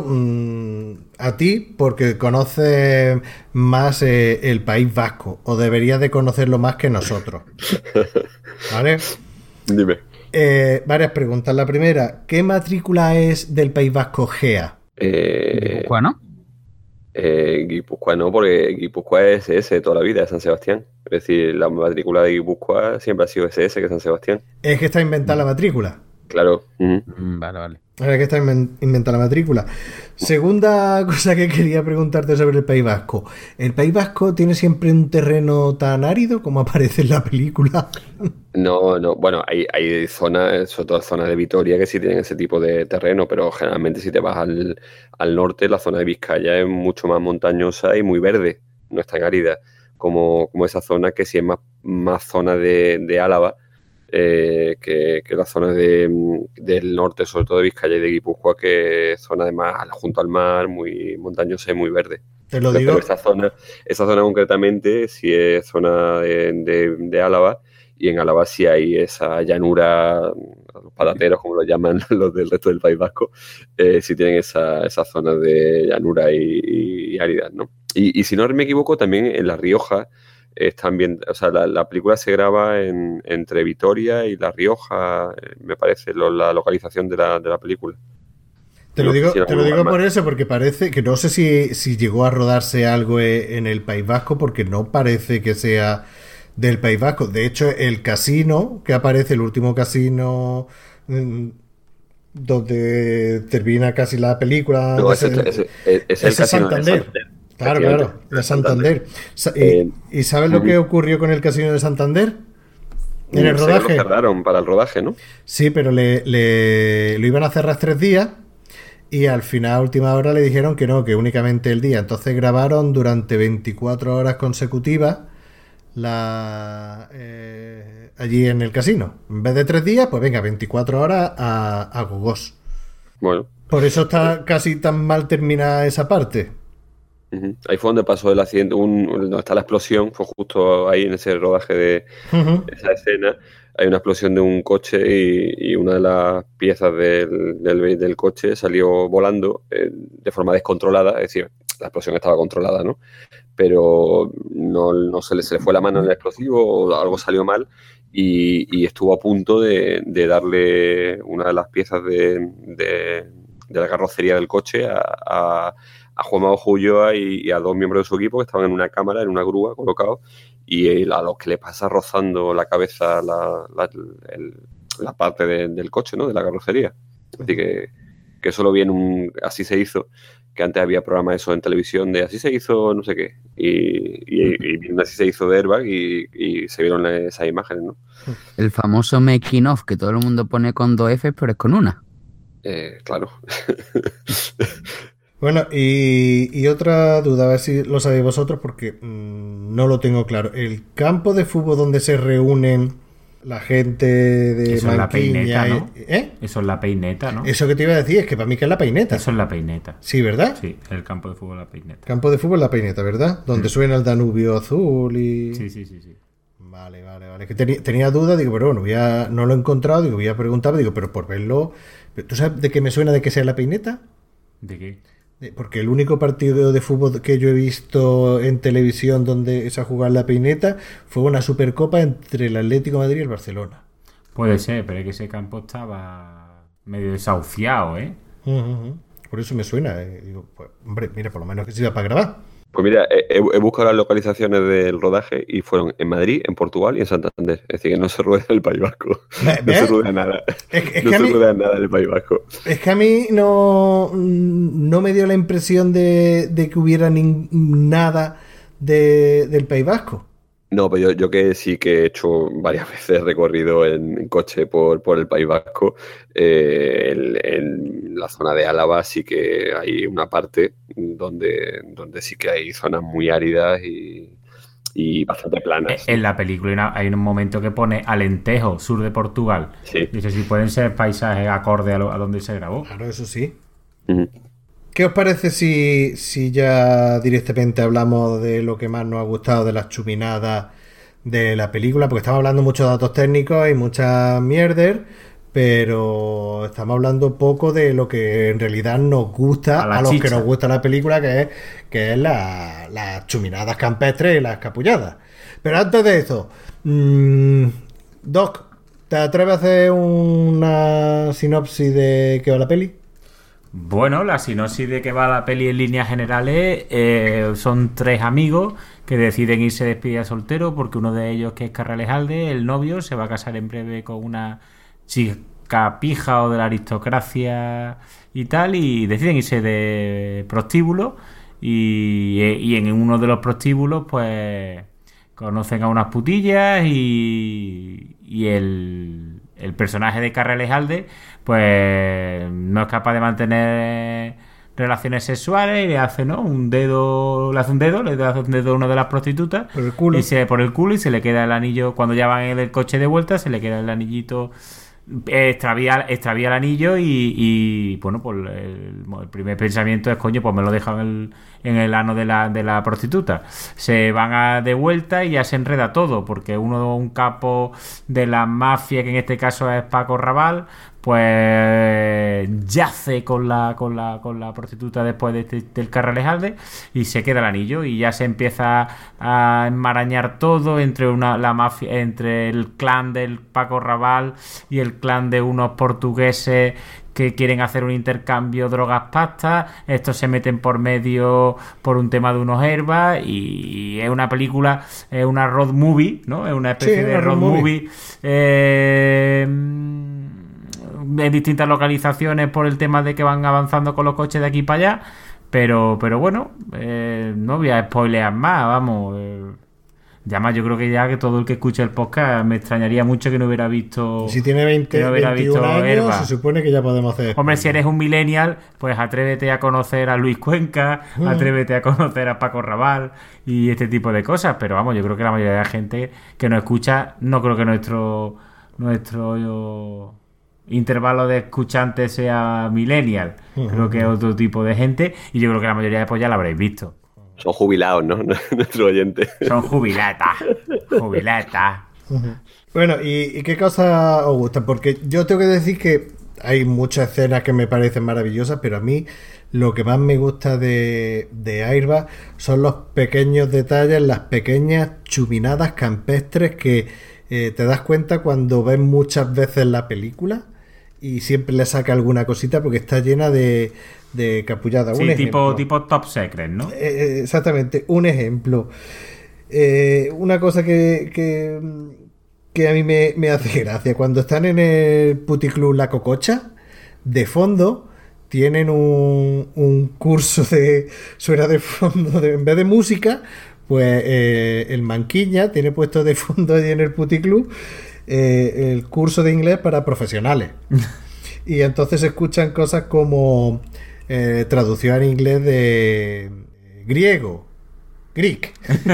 a ti, porque conoces más el País Vasco, o deberías de conocerlo más que nosotros. ¿Vale? Dime. Varias preguntas. La primera, ¿qué matrícula es del País Vasco GEA? Guipúzcoa, ¿no? Guipúzcoa no, porque Guipúzcoa es SS de toda la vida, de San Sebastián. Es decir, la matrícula de Guipúzcoa siempre ha sido SS que San Sebastián. Es que está inventada la matrícula. Claro. Ujú. Vale. Ahora que está inventada la matrícula. Segunda cosa que quería preguntarte sobre el País Vasco. ¿El País Vasco tiene siempre un terreno tan árido como aparece en la película? No. Bueno, hay zonas, sobre todo zonas de Vitoria, que sí tienen ese tipo de terreno, pero generalmente si te vas al norte, la zona de Vizcaya es mucho más montañosa y muy verde, no es tan árida como esa zona, que sí es más zona de Álava, que la zona del norte, sobre todo de Vizcaya y de Guipúzcoa, que es zona además junto al mar, muy montañosa y muy verde. Te lo Pero digo. esa zona concretamente sí es zona de Álava, y en Álava sí hay esa llanura, los patateros, como lo llaman los del resto del País Vasco, sí tienen esa zona de llanura y áridas, ¿no? Y si no me equivoco, también en La Rioja están bien, o sea, la película se graba entre Vitoria y La Rioja, me parece, la localización de la película. Te lo digo más. por eso, porque parece que no sé si llegó a rodarse algo en el País Vasco, porque no parece que sea del País Vasco. De hecho, el casino que aparece, el último casino donde termina casi la película, No, ese es el casino de Santander. Claro, de Santander. ¿Y sabes lo que ocurrió con el casino de Santander? En el sé que lo rodaje. cerraron para el rodaje, ¿no? Sí, pero lo iban a cerrar 3 días y al final, a última hora, le dijeron que no, que únicamente el día. Entonces grabaron durante 24 horas consecutivas allí en el casino. En vez de 3 días, pues venga, 24 horas a gogos. Bueno. Por eso está casi tan mal terminada esa parte. Ahí fue donde pasó el accidente, donde está la explosión, fue justo ahí en ese rodaje de esa escena. Hay una explosión de un coche y una de las piezas del coche salió volando de forma descontrolada, es decir, la explosión estaba controlada, ¿no? Pero no se le fue la mano en el explosivo o algo salió mal y estuvo a punto de darle una de las piezas de la carrocería del coche a Juan Mago Ulloa y a 2 miembros de su equipo que estaban en una cámara, en una grúa, colocados, y a los que le pasa rozando la cabeza la parte del coche, ¿no? De la carrocería. Así que eso lo vi Así se hizo, que antes había programas de eso en televisión de así se hizo no sé qué, y así se hizo de Airbag y se vieron esas imágenes, ¿no? El famoso making of que todo el mundo pone con 2 F, pero es con una. Claro. Bueno, y otra duda, a ver si lo sabéis vosotros, porque no lo tengo claro. El campo de fútbol donde se reúnen la gente de Eso es la Manquiña, Peineta, ¿no? ¿eh? Eso es la Peineta, ¿no? Eso que te iba a decir es que para mí que es la Peineta. Eso es la Peineta. Sí, ¿verdad? Sí, el campo de fútbol la Peineta. Campo de fútbol la Peineta, ¿verdad? Donde suena el Danubio azul y... Sí. Vale. Que tenía dudas, digo, pero bueno, no lo he encontrado, digo, voy a preguntar, digo, pero por verlo... ¿Tú sabes de qué me suena de que sea la Peineta? ¿De qué? Porque el único partido de fútbol que yo he visto en televisión donde se ha jugado la Peineta fue una Supercopa entre el Atlético de Madrid y el Barcelona. Puede ser, pero es que ese campo estaba medio desahuciado, ¿eh? Por eso me suena. Digo, pues, hombre, mira, por lo menos que sirva para grabar. Pues mira, he buscado las localizaciones del rodaje y fueron en Madrid, en Portugal y en Santander. Es decir, que no se rueda en el País Vasco. No se rueda nada. No se rueda nada en el País Vasco. Es que a mí no me dio la impresión de que hubiera nada del País Vasco. No, pero yo que sí que he hecho varias veces recorrido en coche por el País Vasco, en la zona de Álava sí que hay una parte donde sí que hay zonas muy áridas y bastante planas. En la película hay un momento que pone Alentejo, sur de Portugal. Sí. Dice si pueden ser paisajes acorde a donde se grabó. Claro, eso sí. Uh-huh. ¿Qué os parece si ya directamente hablamos de lo que más nos ha gustado de las chuminadas de la película? Porque estamos hablando mucho de datos técnicos y muchas mierder, pero estamos hablando poco de lo que en realidad nos gusta a los que nos gusta la película, que es las chuminadas campestres y las capulladas. Pero antes de eso, Doc, ¿te atreves a hacer una sinopsis de qué va la peli? Bueno, la sinopsis de que va la peli en líneas generales son 3 amigos que deciden irse de despedida soltero porque uno de ellos, que es Carralejalde, el novio, se va a casar en breve con una chica pija o de la aristocracia y tal, y deciden irse de prostíbulo y en uno de los prostíbulos pues conocen a unas putillas y el personaje de Carralejalde pues no es capaz de mantener relaciones sexuales y le hace un dedo a una de las prostitutas por el culo. Por el culo y se le queda el anillo. Cuando ya van en el coche de vuelta se le queda el anillito, extravía el anillo y bueno, pues el primer pensamiento es coño, pues me lo dejan en el ano de la prostituta. Se van de vuelta y ya se enreda todo porque un capo de la mafia, que en este caso es Paco Raval, pues yace con la prostituta después del Carralejalde y se queda el anillo y ya se empieza a enmarañar todo entre la mafia, entre el clan del Paco Raval y el clan de unos portugueses que quieren hacer un intercambio drogas-pasta. Estos se meten por medio por un tema de unos herbas y es una película, es una road movie, ¿no? Es una especie de road movie en distintas localizaciones por el tema de que van avanzando con los coches de aquí para allá, pero bueno, no voy a spoilear más, vamos. Ya más, yo creo que ya que todo el que escuche el podcast me extrañaría mucho que no hubiera visto... Si tiene 20, que no hubiera 21 visto años, Herba. se supone que ya podemos hacer... Hombre, si eres un millennial, pues atrévete a conocer a Luis Cuenca, atrévete a conocer a Paco Rabanne y este tipo de cosas. Pero vamos, yo creo que la mayoría de la gente que nos escucha, no creo que nuestro intervalo de escuchantes sea millennial. Creo que es otro tipo de gente y yo creo que la mayoría de pues ya la habréis visto. Son jubilados, ¿no? Nuestro oyente. Son jubiletas. Jubiletas. Bueno, ¿y qué cosas os gustan? Porque yo tengo que decir que hay muchas escenas que me parecen maravillosas, pero a mí lo que más me gusta de Airbag son los pequeños detalles, las pequeñas chuminadas campestres que te das cuenta cuando ves muchas veces la película y siempre le saca alguna cosita porque está llena de capullada. Sí, un ejemplo. tipo Top Secret, ¿no? Exactamente, un ejemplo. Una cosa que a mí me hace gracia, cuando están en el puticlub La Cococha, de fondo tienen un curso de... suena de fondo, en vez de música, pues el Manquiña tiene puesto de fondo allí en el puticlub el curso de inglés para profesionales. Y entonces escuchan cosas como traducción en inglés de griego, Greek.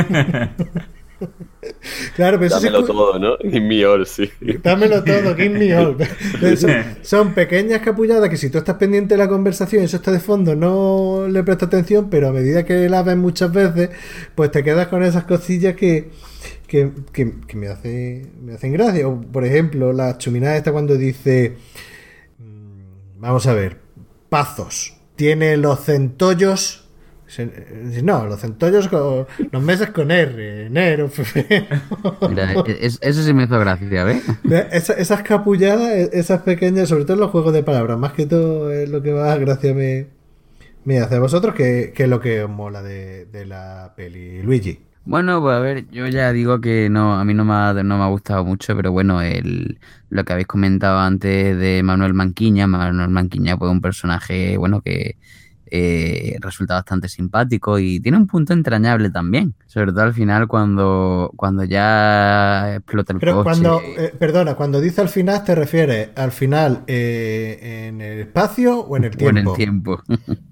Claro, pero dámelo todo, ¿no? Give me all, sí. Dámelo todo, give me all. Son pequeñas capulladas que si tú estás pendiente de la conversación y eso está de fondo, no le prestas atención, pero a medida que la ves muchas veces, pues te quedas con esas cosillas que me hacen gracia. O, por ejemplo, la chuminada esta cuando dice, vamos a ver, Pazos tiene los centollos. No, los centollos con los meses con R, enero, febrero. Mira, eso sí me hizo gracia, ¿ves? Esas capulladas, esas pequeñas, sobre todo en los juegos de palabras, más que todo es lo que más gracia me hace a vosotros, que es lo que os mola de la peli, Luigi. Bueno, pues a ver, yo ya digo que no, a mí no me ha gustado mucho, pero bueno, lo que habéis comentado antes de Manuel Manquiña pues un personaje, bueno, que resulta bastante simpático y tiene un punto entrañable también, sobre todo al final cuando ya explota el Pero coche. Cuando dice al final, ¿te refieres al final en el espacio o en el tiempo? O en el tiempo.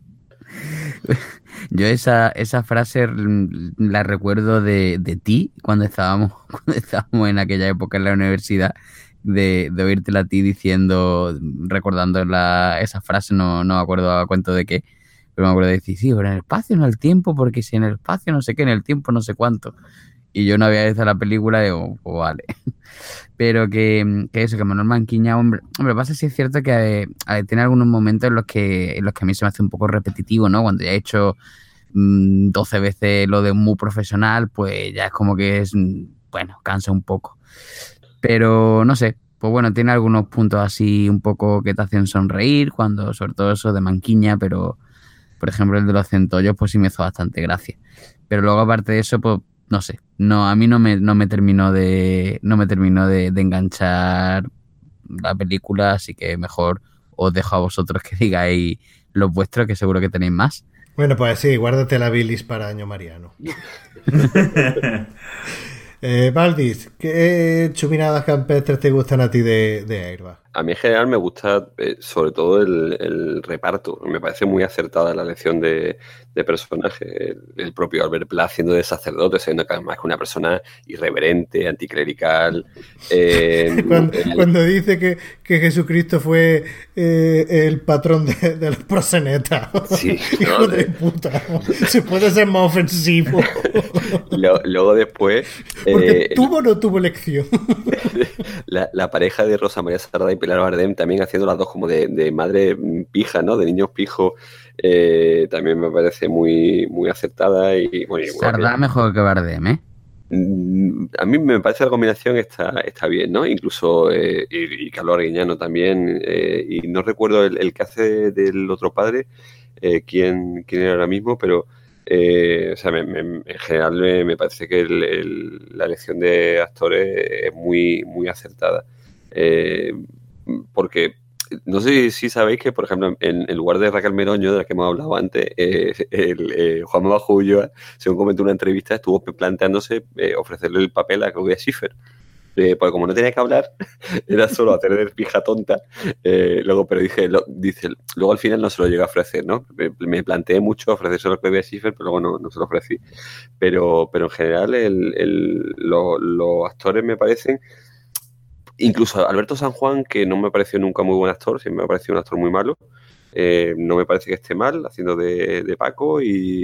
Yo esa frase la recuerdo de ti cuando estábamos en aquella época en la universidad, de oírtela a ti diciendo, recordando esa frase, no me acuerdo a cuento de qué, pero me acuerdo de decir, sí, pero en el espacio no el tiempo, porque si en el espacio no sé qué, en el tiempo no sé cuánto. Y yo no había visto la película y digo, pues vale. Pero que eso, que Manuel Manquiña, hombre, pasa si es cierto que tiene algunos momentos en los que a mí se me hace un poco repetitivo, ¿no? Cuando ya he hecho 12 veces lo de un muy profesional, pues ya es como que es, bueno, cansa un poco. Pero no sé, pues bueno, tiene algunos puntos así un poco que te hacen sonreír, cuando, sobre todo eso de Manquiña, pero por ejemplo el de los centollos, pues sí me hizo bastante gracia. Pero luego aparte de eso, pues no sé, a mí no me terminó de enganchar la película, así que mejor os dejo a vosotros que digáis los vuestros, que seguro que tenéis más. Bueno, pues sí, guárdate la bilis para Año Mariano. Valdis, ¿qué chuminadas campestres te gustan a ti de Airbag? A mí en general me gusta sobre todo el reparto. Me parece muy acertada la elección de personaje. El propio Albert Pla haciendo de sacerdote, siendo que además es una persona irreverente, anticlerical. Cuando dice que Jesucristo fue el patrón de los prosenetas. Sí, Hijo de puta. Se puede ser más ofensivo. Luego después... Porque tuvo o no tuvo elección. La pareja de Rosa María Sardá y Pilar Bardem también haciendo las dos como de madre pija, ¿no? De niños pijos, también me parece muy, muy acertada. Y bueno, Sardá mejor que Bardem, ¿eh? A mí me parece la combinación está bien, ¿no? Incluso y Carlos Arguiñano también, y no recuerdo el que hace del otro padre, quién era ahora mismo, pero o sea, en general me parece que la elección de actores es muy, muy acertada. Porque no sé si sabéis que, por ejemplo, en lugar de Raquel Meroño, de la que hemos hablado antes, Juan Bajo Ulloa, según comentó en una entrevista, estuvo planteándose ofrecerle el papel a Claudia Schiffer. Porque como no tenía que hablar, era solo hacer de pija tonta. Luego, pero luego al final no se lo llegué a ofrecer, ¿no? Me planteé mucho ofrecérselo a Claudia Schiffer, pero luego no se lo ofrecí. Pero en general, los actores me parecen. Incluso Alberto San Juan, que no me pareció nunca muy buen actor, siempre me ha parecido un actor muy malo. No me parece que esté mal haciendo de Paco y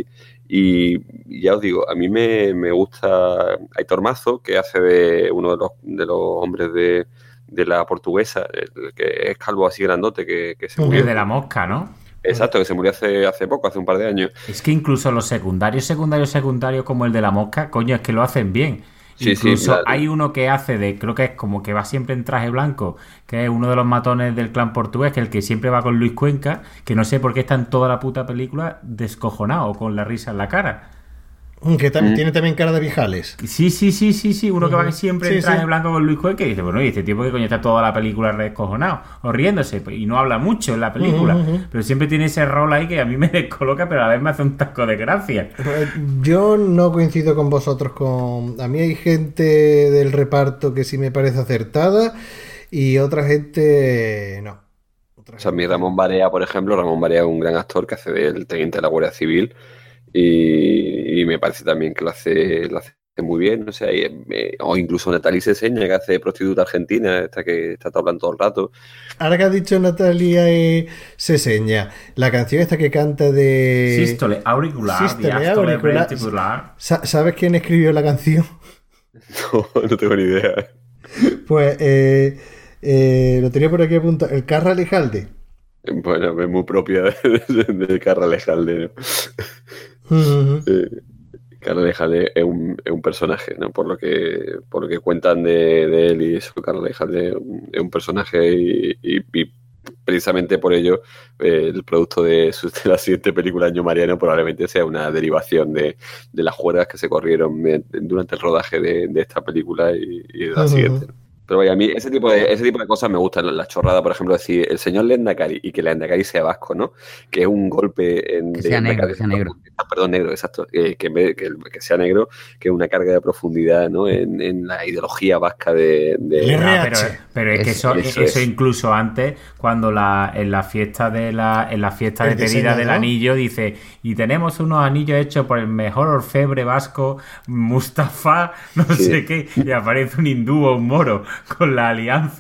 ya os digo, a mí me gusta Aitor Mazo, que hace de uno de los hombres de la portuguesa, el que es calvo así grandote, que se murió. El de la mosca, ¿no? Exacto, que se murió hace poco, hace un par de años. Es que incluso los secundarios como el de la mosca, coño, es que lo hacen bien. Sí, Incluso hay uno que hace creo que es como que va siempre en traje blanco, que es uno de los matones del clan portugués, que es el que siempre va con Luis Cuenca, que no sé por qué está en toda la puta película descojonado, con la risa en la cara. Que tiene también cara de Vijales. Sí, uno que va siempre en traje blanco con Luis Cuenca y dice, bueno, ¿y este tipo que coño está toda la película descojonado o riéndose? Y no habla mucho en la película, pero siempre tiene ese rol ahí que a mí me descoloca, pero a la vez me hace un tasco de gracia. Yo no coincido con vosotros. A mí hay gente del reparto que sí me parece acertada y otra gente no. O sea, a mí Ramón Barea, por ejemplo, Ramón Barea es un gran actor que hace del teniente de la Guardia Civil y me parece también que lo hace muy bien, o sea, o incluso Natalie Seseña, que hace prostituta argentina, esta que está hablando todo el rato. Ahora que has dicho Natalia Seseña, la canción esta que canta de... Sístole auricular. ¿Sabes quién escribió la canción? No tengo ni idea. Pues lo tenía por aquí apuntado, el Carra Lejalde. Bueno, es muy propia de Carra Lejalde, ¿no? Carla Lejalde es un personaje, ¿no? Por lo que cuentan de él y eso, Carla Lejalde es un personaje y precisamente por ello el producto de la siguiente película, Año Mariano, probablemente sea una derivación de las juergas que se corrieron durante el rodaje de esta película y de la siguiente, ¿no? Pero vaya, a mí ese tipo de cosas me gustan. La chorrada, por ejemplo, decir el señor Lendakari y que Lendakari sea vasco, ¿no? Que es un golpe en... Que sea negro. Perdón, negro, exacto. Que sea negro, que es una carga de profundidad, ¿no? En la ideología vasca de... Pero es que eso incluso antes, cuando en la fiesta de pedida del anillo, dice, y tenemos unos anillos hechos por el mejor orfebre vasco, Mustafa, no sé qué, y aparece un hindú o un moro con la alianza.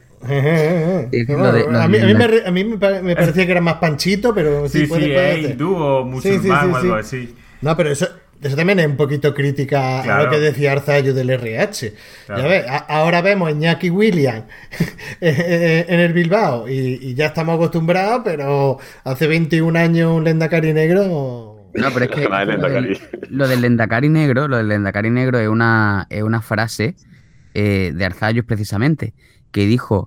A mí me parecía que era más panchito, pero sí es hindú o musulmán o algo así. No, pero eso también es un poquito crítica a lo que decía Arzallo del RH. Claro. Ya ves, ahora vemos a Iñaki Williams en el Bilbao y ya estamos acostumbrados, pero hace 21 años un Lendakari negro... No, pero es que lo del Lendakari negro es una frase de Arzallos precisamente, que dijo,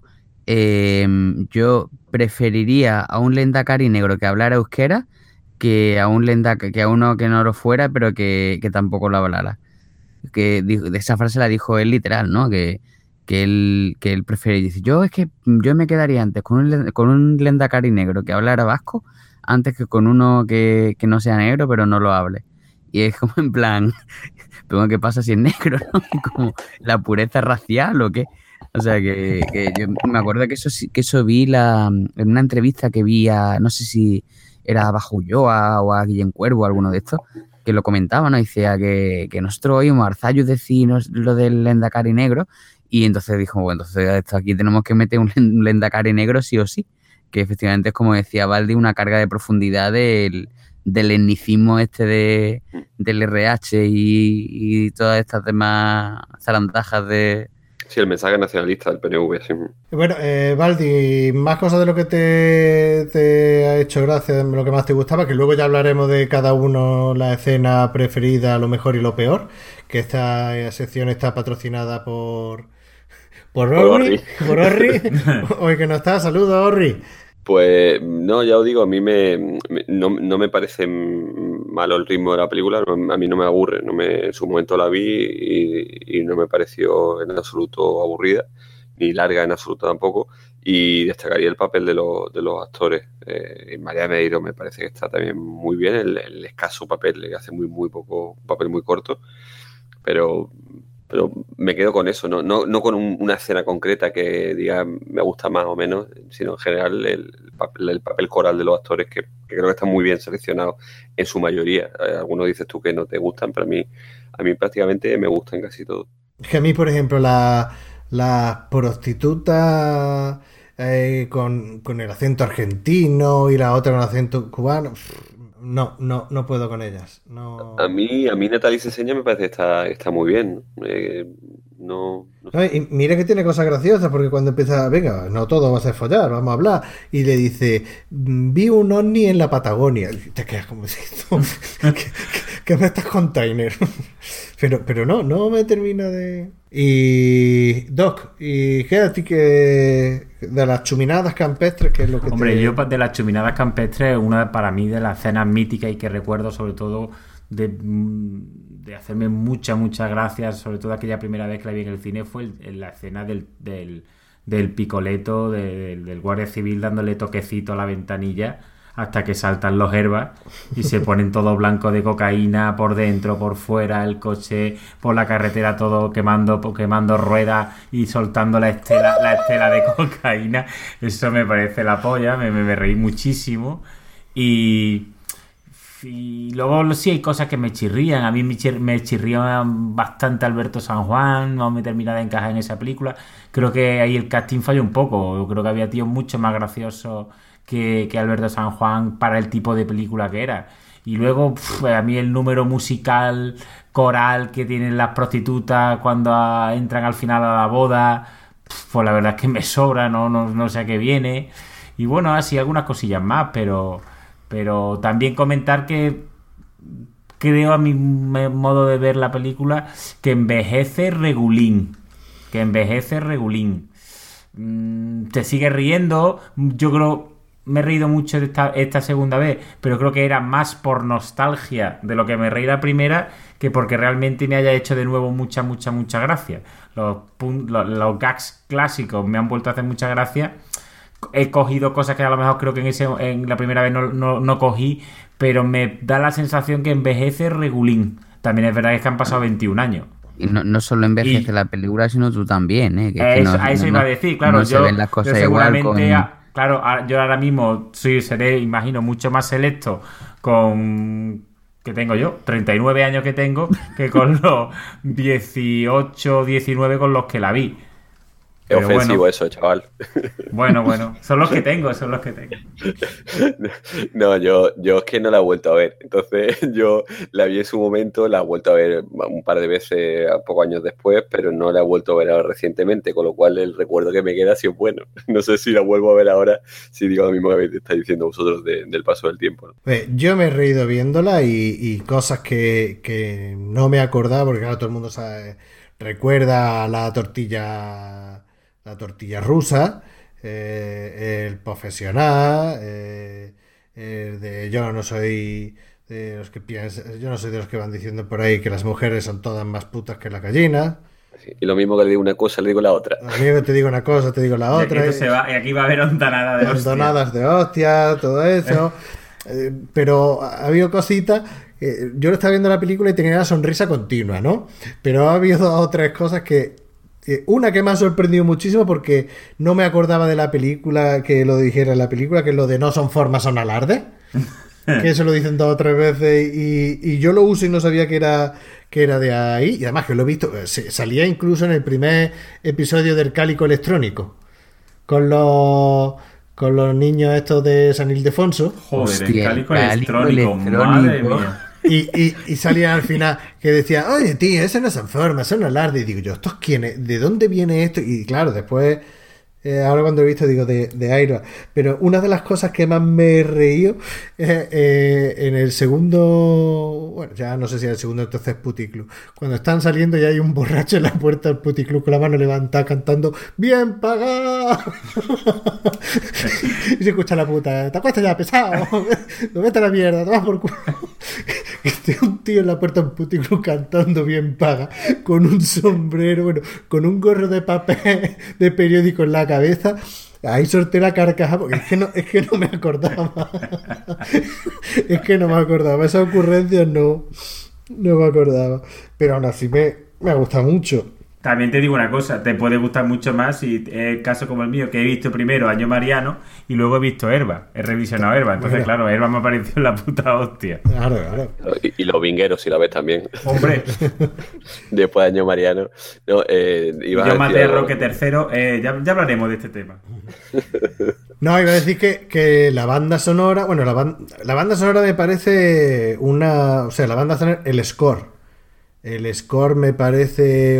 yo preferiría a un Lendakari negro que hablara euskera que a uno que no lo fuera pero que tampoco lo hablara. Que esa frase la dijo él literal, ¿no? Que él prefiere, dice, yo me quedaría antes con un Lendakari negro que hablara vasco antes que con uno que no sea negro pero no lo hable. Y es como en plan, pero ¿qué pasa si es negro, no? Como la pureza racial o qué. O sea, que yo me acuerdo que eso vi en una entrevista que vi no sé si era a Bajo Ulloa o a Guillem Cuervo, alguno de estos, que lo comentaba, ¿no? Decía que nosotros oímos a Arzallos decir lo del Lendakari negro y entonces dijo, bueno, entonces aquí tenemos que meter un Lendakari negro sí o sí. Que efectivamente es, como decía Baldi, una carga de profundidad del etnicismo del RH y todas estas demás zarandajas de... Sí, el mensaje nacionalista del PNV, sí. Bueno, Baldi, más cosas de lo que te ha hecho gracia, de lo que más te gustaba, que luego ya hablaremos de cada uno la escena preferida, lo mejor y lo peor, que esta sección está patrocinada por Orri. Por Orri. Hoy que no está, saludos, Orri. Pues no, ya os digo, a mí no me parece malo el ritmo de la película, a mí no me aburre, en su momento la vi y no me pareció en absoluto aburrida, ni larga en absoluto tampoco, Y destacaría el papel de los actores. María Medeiros me parece que está también muy bien, el escaso papel, le hace muy poco, un papel muy corto, pero me quedo con eso, no con una escena concreta que diga me gusta más o menos, sino en general el papel coral de los actores que creo que están muy bien seleccionados en su mayoría. Algunos dices tú que no te gustan, pero a mí prácticamente me gustan casi todos. Es que a mí, por ejemplo, la prostituta con el acento argentino y la otra con el acento cubano, no puedo con ellas. No. A mí Natalie Seseña me parece que está muy bien. No sé. Y mira que tiene cosas graciosas, porque cuando empieza, venga, no todo va a ser follar, vamos a hablar, y le dice, vi un ovni en la Patagonia, y te quedas como diciendo, ¿qué me estás container? pero no me termina de... Y Doc, ¿y qué a ti que de las chuminadas campestres, que es lo que Hombre, yo de las chuminadas campestres, una para mí de las escenas míticas y que recuerdo sobre todo de hacerme muchas gracias, sobre todo aquella primera vez que la vi en el cine, fue en la escena del picoleto del guardia civil dándole toquecito a la ventanilla hasta que saltan los herbas y se ponen todo blanco de cocaína por dentro, por fuera, el coche por la carretera todo quemando ruedas y soltando la estela de cocaína. Eso me parece la polla, me reí muchísimo. Y luego sí hay cosas que me chirrían. A mí me chirrían bastante Alberto San Juan, no me termina de encajar en esa película. Creo que ahí el casting falló un poco. Yo creo que había tíos mucho más graciosos que Alberto San Juan para el tipo de película que era. Y luego a mí el número musical coral que tienen las prostitutas cuando entran al final a la boda, pues la verdad es que me sobra, no sé a qué viene. Y bueno, así algunas cosillas más, pero también comentar que creo, a mi modo de ver la película, que envejece regulín. Te sigue riendo. Yo creo, me he reído mucho de esta segunda vez, pero creo que era más por nostalgia de lo que me reí la primera que porque realmente me haya hecho de nuevo mucha gracia. Los gags clásicos me han vuelto a hacer mucha gracia. He cogido cosas que a lo mejor creo que en la primera vez no cogí, pero me da la sensación que envejece regulín. También es verdad que han pasado 21 años. Y no solo envejece la película, sino tú también, ¿eh? A eso iba a decir, claro. Se ven las cosas igual Claro, yo ahora mismo seré, imagino, mucho más selecto con... que tengo yo, 39 años que tengo, que con los 18, 19 con los que la vi. Es ofensivo eso, chaval. Bueno, son los que tengo. No, yo es que no la he vuelto a ver. Entonces yo la vi en su momento, la he vuelto a ver un par de veces pocos años después, pero no la he vuelto a ver ahora recientemente, con lo cual el recuerdo que me queda ha sido bueno. No sé si la vuelvo a ver ahora, si digo lo mismo que estáis diciendo vosotros del paso del tiempo, ¿no? Yo me he reído viéndola y cosas que no me acordaba, porque claro, todo el mundo recuerda la tortilla rusa, el profesional, el de yo no soy de los que piensan, yo no soy de los que van diciendo por ahí que las mujeres son todas más putas que la gallina. Sí, y lo mismo que le digo una cosa, le digo la otra. A mí te digo una cosa, te digo la otra. Y aquí va a haber hondonadas de hostia, todo eso. Pero ha habido cositas. Yo estaba viendo la película y tenía una sonrisa continua, ¿no? Pero ha habido otras cosas que... una que me ha sorprendido muchísimo porque no me acordaba de la película, que lo dijera en la película, que es lo de no son formas, son alardes. Que eso lo dicen 2 o 3 veces y yo lo uso y no sabía que era de ahí. Y además que lo he visto, salía incluso en el primer episodio del Cálico Electrónico con los niños estos de San Ildefonso. Joder, hostia, el Cálico Electrónico, madre mía. Y salían al final que decían, oye tío, ese no es en forma, eso no es alarde. Y digo yo, ¿estos quiénes? ¿De dónde viene esto? Y claro, después, ahora cuando he visto, digo, de Iron. Pero una de las cosas que más me he reído en el segundo, bueno, ya no sé si era el segundo, entonces Puticlub. Cuando están saliendo y hay un borracho en la puerta del Puticlub con la mano levantada cantando, ¡bien pagado! Y se escucha la puta, te acuestas ya, pesado, no vete a la mierda, te vas por culo. Este un tío en la puerta de un Puticlub cantando bien paga, con un sombrero, bueno, con un gorro de papel de periódico en la cabeza, Ahí solté la carcajada porque es que no me acordaba. Es que no me acordaba. Esas ocurrencias no me acordaba. Pero aún así me gusta mucho. También te digo una cosa, te puede gustar mucho más si es el caso como el mío, que he visto primero Año Mariano y luego he visto Herba, he revisionado Herba. Entonces, claro, Herba me ha parecido la puta hostia. Claro. Y Los Vingueros, si la ves también. Hombre. Después de Año Mariano. No, Yo maté a Roque III, ya hablaremos de este tema. No, iba a decir que la banda sonora, bueno, la banda sonora me parece o sea, la banda sonora, el score. El score me parece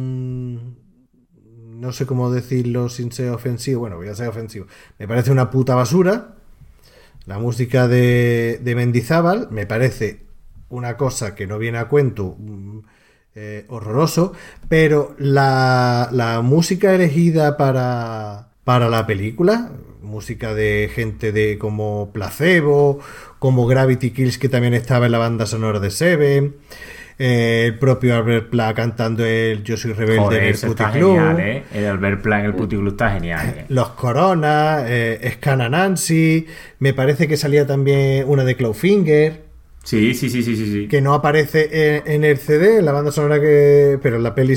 no sé cómo decirlo sin ser ofensivo. Bueno, voy a ser ofensivo. Me parece una puta basura. La música de Mendizábal me parece una cosa que no viene a cuento, horroroso. Pero la música elegida para la película, música de gente de como Placebo, como Gravity Kills, que también estaba en la banda sonora de Seven. El propio Albert Pla cantando el Yo soy rebelde. Joder, en el eso Puti está Club. genial, ¿eh? El Albert Pla en el Puti Club está genial, Los Corona, Scana Nancy. Me parece que salía también una de Clawfinger. Sí. Que no aparece en el CD, en la banda sonora pero en la peli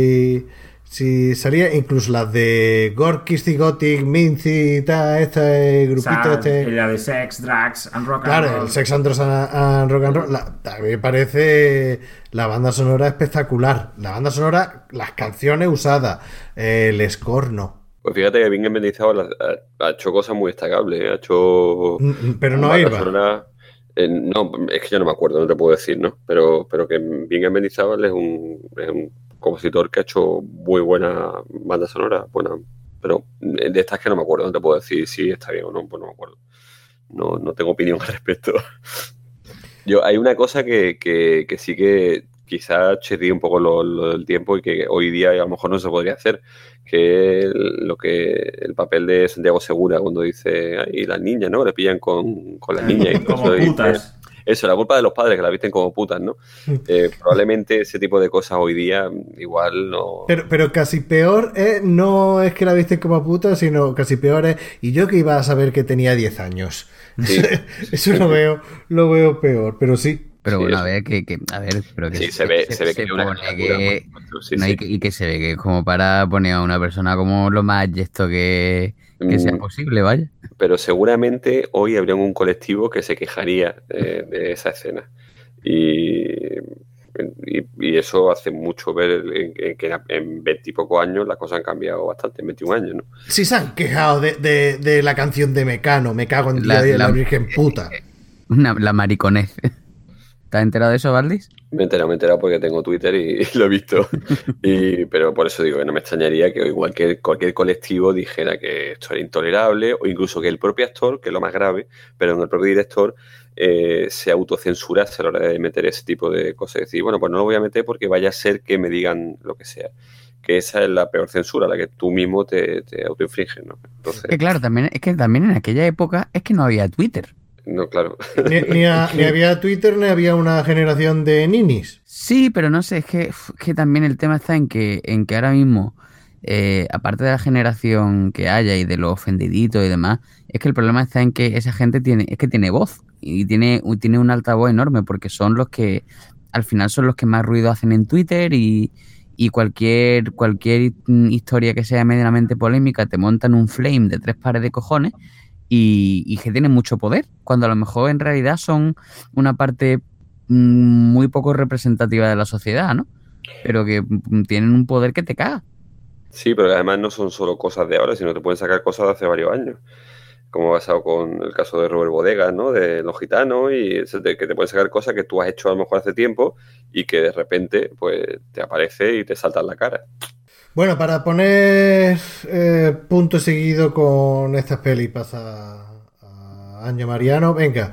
sí salía. Incluso las de Gorkis y Gothic, Mincy y tal, este grupito. La de Sex, Drugs and Rock and Claro, Roll. el Sex and Drugs and Rock and Roll. También me parece la banda sonora espectacular. La banda sonora, las canciones usadas, el score no. Pues fíjate que Bingen Mendizábal ha hecho cosas muy destacables. Ha hecho. Pero no banda Irva. sonora. No, es que yo no me acuerdo, no te puedo decir, ¿no? Pero que Bingen Mendizábal es un compositor que ha hecho muy buena banda sonora, buena, pero de estas que no me acuerdo, no te puedo decir si está bien o no, pues no me acuerdo. No tengo opinión al respecto. Hay una cosa que sí que quizás chirría un poco lo del tiempo y que hoy día a lo mejor no se podría hacer, que es el papel de Santiago Segura cuando dice, ay, las niñas, ¿no? Le pillan con las niñas. Y como putas. Eso, la culpa de los padres que la visten como putas, ¿no? Probablemente ese tipo de cosas hoy día igual no... Pero casi peor no es que la visten como puta, sino casi peor es... Y yo que iba a saber que tenía 10 años. Sí. Eso lo veo peor, pero sí. Pero Sí, bueno, eso. a ver, pero que Sí, se ve que es una pone caricatura, que, sí, no, sí. y que se ve que es como para poner a una persona como lo más yesto que sea posible, vaya. Pero seguramente hoy habría un colectivo que se quejaría de esa escena. Y eso hace mucho ver que en 20 y pocos años las cosas han cambiado bastante, en 21 años, ¿no? Sí se han quejado de la canción de Mecano, me cago en Dios y en la Virgen puta. La mariconez. ¿Te has enterado de eso, Valdis? Me he enterado porque tengo Twitter y lo he visto. Pero por eso digo que no me extrañaría que igual que cualquier colectivo dijera que esto era intolerable, o incluso que el propio actor, que es lo más grave, pero en el propio director se autocensurase a la hora de meter ese tipo de cosas. Decir, bueno, pues no lo voy a meter porque vaya a ser que me digan lo que sea. Que esa es la peor censura, la que tú mismo te autoinfringes, ¿no? Entonces, Claro, también en aquella época es que no había Twitter. no, claro. Ni había Twitter, ni había una generación de ninis. Sí, pero no sé, es que también el tema está en que ahora mismo, aparte de la generación que haya y de los ofendiditos y demás, es que el problema está en que esa gente tiene voz y tiene un altavoz enorme, porque son los que, al final son los que más ruido hacen en Twitter y cualquier historia que sea medianamente polémica te montan un flame de 3 pares de cojones y que tienen mucho poder, cuando a lo mejor en realidad son una parte muy poco representativa de la sociedad, ¿no? Pero que tienen un poder que te caga. Sí, pero además no son solo cosas de ahora, sino te pueden sacar cosas de hace varios años. Como ha pasado con el caso de Robert Bodegas, ¿no? De los gitanos, y que te pueden sacar cosas que tú has hecho a lo mejor hace tiempo y que de repente pues te aparece y te salta en la cara. Bueno, para poner punto seguido con estas pelis pasa a Año Mariano, venga,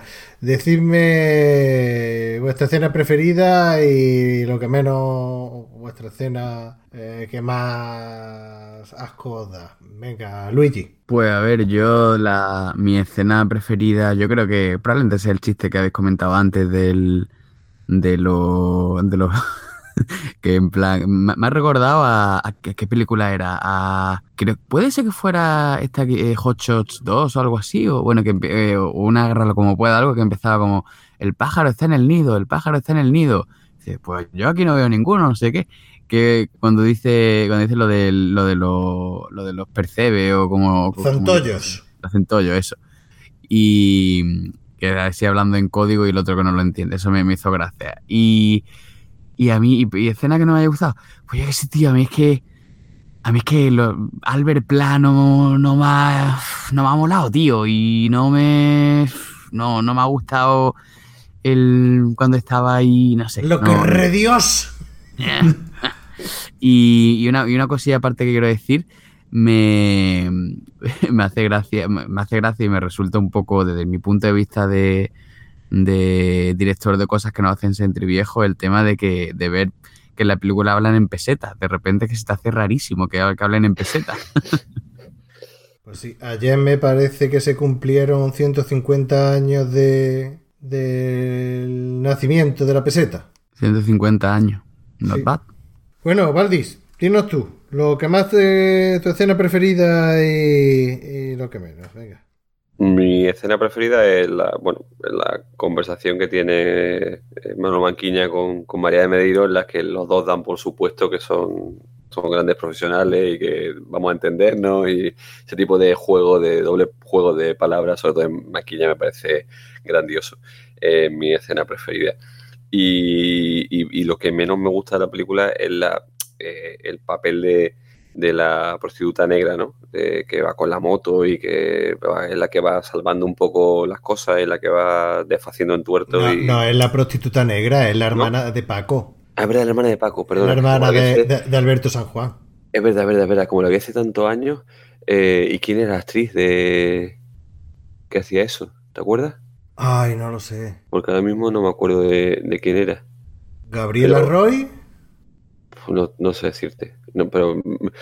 decidme vuestra escena preferida y lo que menos, vuestra escena que más asco os da. Venga, Luigi. Pues a ver, mi escena preferida, yo creo que probablemente sea el chiste que habéis comentado antes de los Que en plan, me ha recordado a ¿qué película era? Puede ser que fuera esta Hot Shots 2 o algo así, o bueno, o una Agárralo como pueda, algo que empezaba como el pájaro está en el nido, el pájaro está en el nido. Dice, pues yo aquí no veo ninguno, no sé qué. Que cuando dice lo de los percebe o como Centollos. Los centollos, eso. Y que así hablando en código y el otro que no lo entiende. Eso me hizo gracia. Y a mí, y escena que no me haya gustado. Pues yo qué sé, tío, a mí es que Albert Plano no me ha molado, tío. Y no me ha gustado cuando estaba ahí, no sé. Lo que re Dios. Y una cosilla aparte que quiero decir, me hace gracia y me resulta un poco, desde mi punto de vista de director de cosas que nos hacen sentir viejos, el tema de ver que en la película hablan en pesetas. De repente que se te hace rarísimo que hablen en pesetas. Pues sí, ayer me parece que se cumplieron 150 años del nacimiento de la peseta. 150 años. Not Sí. bad. Bueno, Valdis, dinos tú, lo que más de tu escena preferida y lo que menos, venga. Mi escena preferida es la conversación que tiene Manolo Manquiña con María de Medeiros, en la que los dos dan por supuesto que son grandes profesionales y que vamos a entendernos, y ese tipo de doble juego de palabras, sobre todo en Manquiña, me parece grandioso. Mi escena preferida. Y lo que menos me gusta de la película es el papel de la prostituta negra, ¿no? Que va con la moto y que es la que va salvando un poco las cosas, es la que va deshaciendo en tuerto. No, es la prostituta negra, es la hermana de Paco. Ah, es verdad, la hermana de Paco, perdón. La hermana de Alberto San Juan. Es verdad. Como la vi hace tantos años. ¿Y quién era la actriz que hacía eso? ¿Te acuerdas? Ay, no lo sé. Porque ahora mismo no me acuerdo de quién era. ¿Gabriela Roy? No sé decirte. No, pero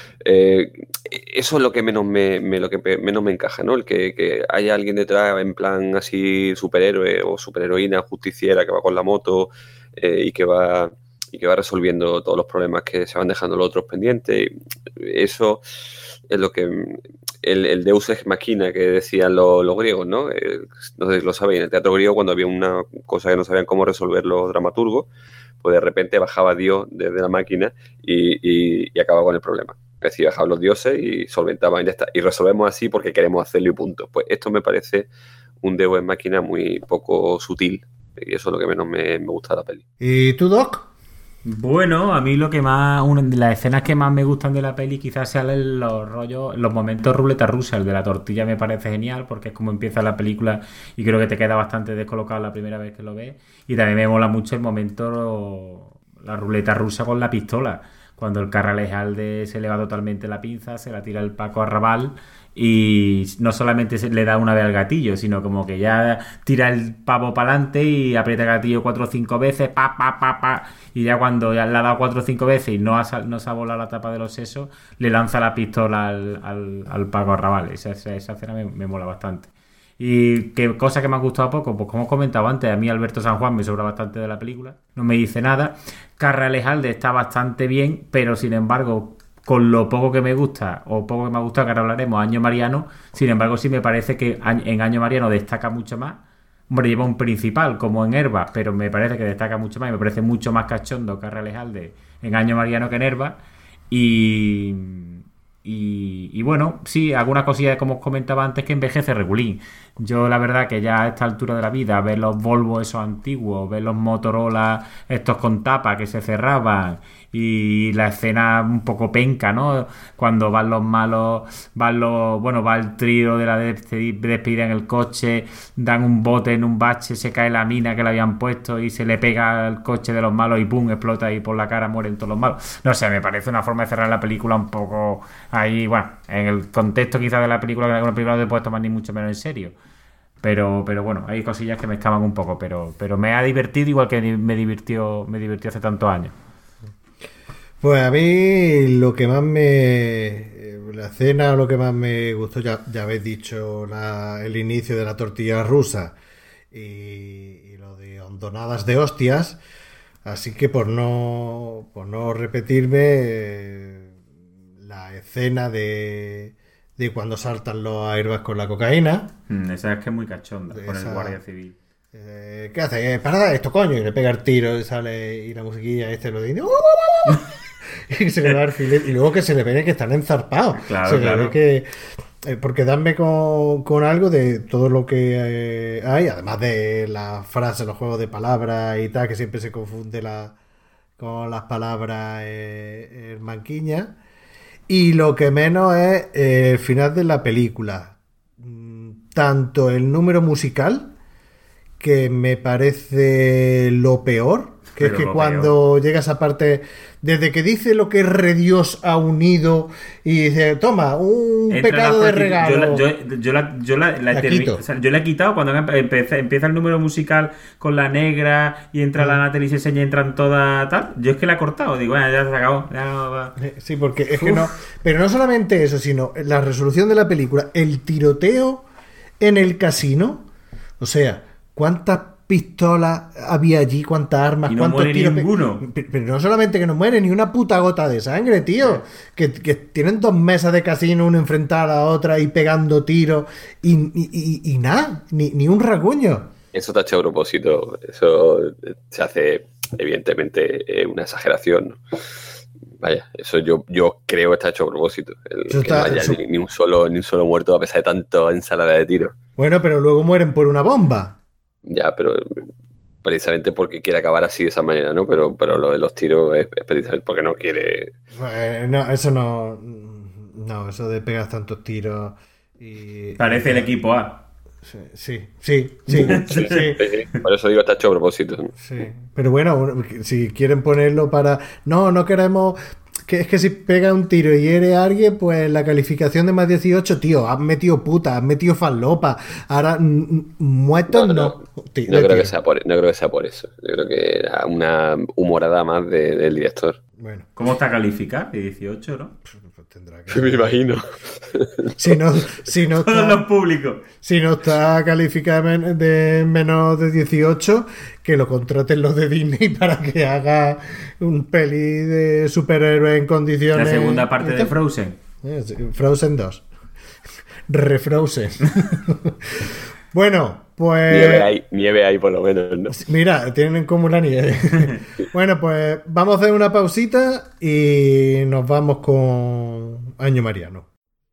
eso es lo que menos menos me encaja, ¿no? El que haya alguien detrás en plan así superhéroe o superheroína justiciera que va con la moto y que va resolviendo todos los problemas que se van dejando los otros pendientes. Eso es lo que el Deus ex machina que decían los griegos, ¿no? No sé si lo sabéis, en el teatro griego, cuando había una cosa que no sabían cómo resolver los dramaturgos, pues de repente bajaba Dios desde la máquina y acababa con el problema. Es decir, bajaban los dioses y solventaban y ya está. Y resolvemos así porque queremos hacerlo y punto. Pues esto me parece un Deus ex machina muy poco sutil. Y eso es lo que menos me gusta de la peli. ¿Y tú, Doc? Bueno, a mí lo que más, una de las escenas que más me gustan de la peli quizás sean los momentos ruleta rusa. El de la tortilla me parece genial porque es como empieza la película y creo que te queda bastante descolocado la primera vez que lo ves. Y también me mola mucho el momento, la ruleta rusa con la pistola. Cuando el Carralejalde se le va totalmente la pinza, se la tira el Paco Arrabal y no solamente le da una vez al gatillo, sino como que ya tira el pavo para adelante y aprieta el gatillo 4 o 5 veces, pa, y ya cuando ya le ha dado 4 o 5 veces y no se ha volado la tapa de los sesos, le lanza la pistola al Paco Arrabal. Esa escena me mola bastante. Y qué cosa que me ha gustado poco, pues como os comentaba antes, a mí Alberto San Juan me sobra bastante de la película, no me dice nada. Carralejalde está bastante bien, pero sin embargo, con lo poco que me gusta, o poco que me ha gustado, que ahora hablaremos, Año Mariano, sin embargo sí me parece que en Año Mariano destaca mucho más. Hombre, lleva un principal como en Herba, pero me parece que destaca mucho más y me parece mucho más cachondo Carralejalde en Año Mariano que en Herba. Y bueno, sí, algunas cosillas como os comentaba antes que envejece regulín. Yo la verdad que ya a esta altura de la vida, ver los Volvo esos antiguos, ver los Motorola estos con tapa que se cerraban y la escena un poco penca, ¿no? Cuando van los malos, va el trío de la despedida en el coche, dan un bote en un bache, se cae la mina que le habían puesto y se le pega al coche de los malos y pum, explota y por la cara mueren todos los malos. No sé, me parece una forma de cerrar la película un poco ahí, bueno, en el contexto quizás de la película, que alguna película no te puedes tomar ni mucho menos en serio. Pero bueno, hay cosillas que me escaman un poco, pero me ha divertido igual que me divirtió hace tantos años. Pues a mí lo que más la escena, lo que más me gustó, ya habéis dicho el inicio de la tortilla rusa y lo de hondonadas de hostias. Así que por no repetirme, la escena de cuando saltan los airbags con la cocaína. Esa es que es muy cachonda, con el Esa- guardia civil. ¿Qué hace? Parada esto, coño. Y le pega el tiro y sale y la musiquilla lo dice. Y se le va el filete. Y luego que se le ve que están enzarpados. Claro, Se le claro. ve que. Porque danme con algo de todo lo que hay, además de las frases, los juegos de palabras y tal, que siempre se confunde con las palabras en manquiña. Y lo que menos es el final de la película. Tanto el número musical, que me parece lo peor, que Pero es que lo cuando llega esa parte, desde que dice lo que Redios ha unido y dice, toma, un Entra pecado la de parti- regalo. Yo la La quito. o sea, yo la he quitado cuando empieza el número musical con la negra y entra la Natalie y se enseña, entran todas tal. Yo es que la he cortado, digo, bueno, ya se acabó. Ya no va. Sí, porque es que no. Pero no solamente eso, sino la resolución de la película, el tiroteo en el casino. O sea, ¿cuántas pistolas había allí? ¿Cuántas armas? Y no ¿Cuántos muere tiros? ninguno. Pero no solamente que no muere, ni una puta gota de sangre, tío. Que tienen 2 mesas de casino, una enfrentada a la otra y pegando tiros y nada, ni un rasguño. Eso está hecho a propósito. Eso se hace, evidentemente, una exageración, ¿no? Vaya, eso yo creo que está hecho a propósito. Eso Que no está- haya eso- ni un solo muerto a pesar de tanto ensalada de tiros. Bueno, pero luego mueren por una bomba. Ya, pero precisamente porque quiere acabar así de esa manera, ¿no? Pero lo de los tiros es precisamente porque no quiere. No, eso no. No, eso de pegar tantos tiros y. Parece el equipo A. Sí. Por eso digo, está hecho a propósito, ¿no? Sí. Pero bueno, si quieren ponerlo para. No queremos. Es que si pega un tiro y hiere a alguien, pues la calificación de más 18, tío, has metido puta, has metido falopa. Ahora, muertos no. No creo que sea por eso. Yo creo que era una humorada más del director. Bueno, ¿Cómo está calificado? De 18, ¿no? pues tendrá que. Me imagino. Si no Todos los está, públicos. si no está calificado de menos de 18, que lo contraten los de Disney para que haga un peli de superhéroe en condiciones. La segunda parte de Frozen. Sí, Frozen 2. Refrozen. Bueno, pues. Nieve hay por lo menos, ¿no? Mira, tienen como la nieve. Bueno, pues vamos a hacer una pausita y nos vamos con Año Mariano.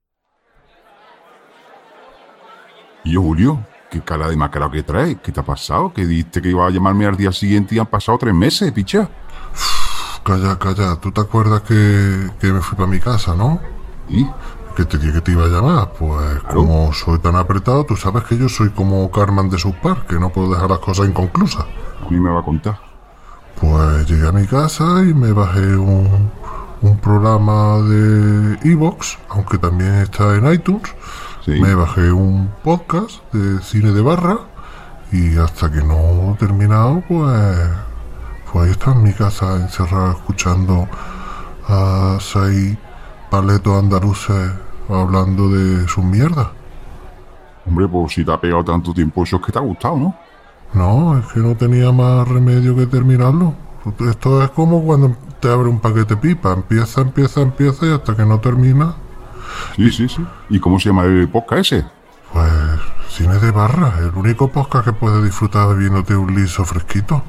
Y yo, Julio, qué cara de macrao que traes. ¿Qué te ha pasado? Que dijiste que iba a llamarme al día siguiente y han pasado 3 meses, picha. Calla. ¿Tú te acuerdas que me fui para mi casa, no? ¿Y? Que te dije que te iba a llamar. Pues como soy tan apretado, tú sabes que yo soy como Cartman de South Park, que no puedo dejar las cosas inconclusas. A mí me va a contar. Pues llegué a mi casa y me bajé un programa de iVoox, aunque también está en iTunes. Sí. Me bajé un podcast de cine de barra y hasta que no he terminado, pues ahí está en mi casa encerrado escuchando a 6 paletos andaluces hablando de sus mierdas. Hombre, pues si te ha pegado tanto tiempo, eso es que te ha gustado, ¿no? No, es que no tenía más remedio que terminarlo. Esto es como cuando te abre un paquete pipa. Empieza y hasta que no termina. Sí. ¿Y cómo se llama el podcast ese? Pues cine de barra, el único podcast que puedes disfrutar bebiéndote un liso fresquito.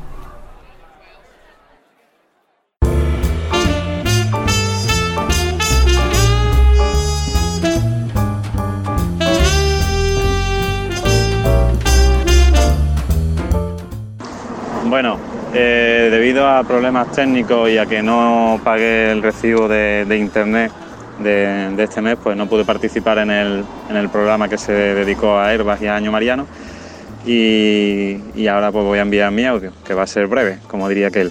Bueno, debido a problemas técnicos y a que no pagué el recibo de internet de este mes, pues no pude participar en el programa que se dedicó a Airbag y a Año Mariano. Y ahora pues voy a enviar mi audio, que va a ser breve, como diría aquel.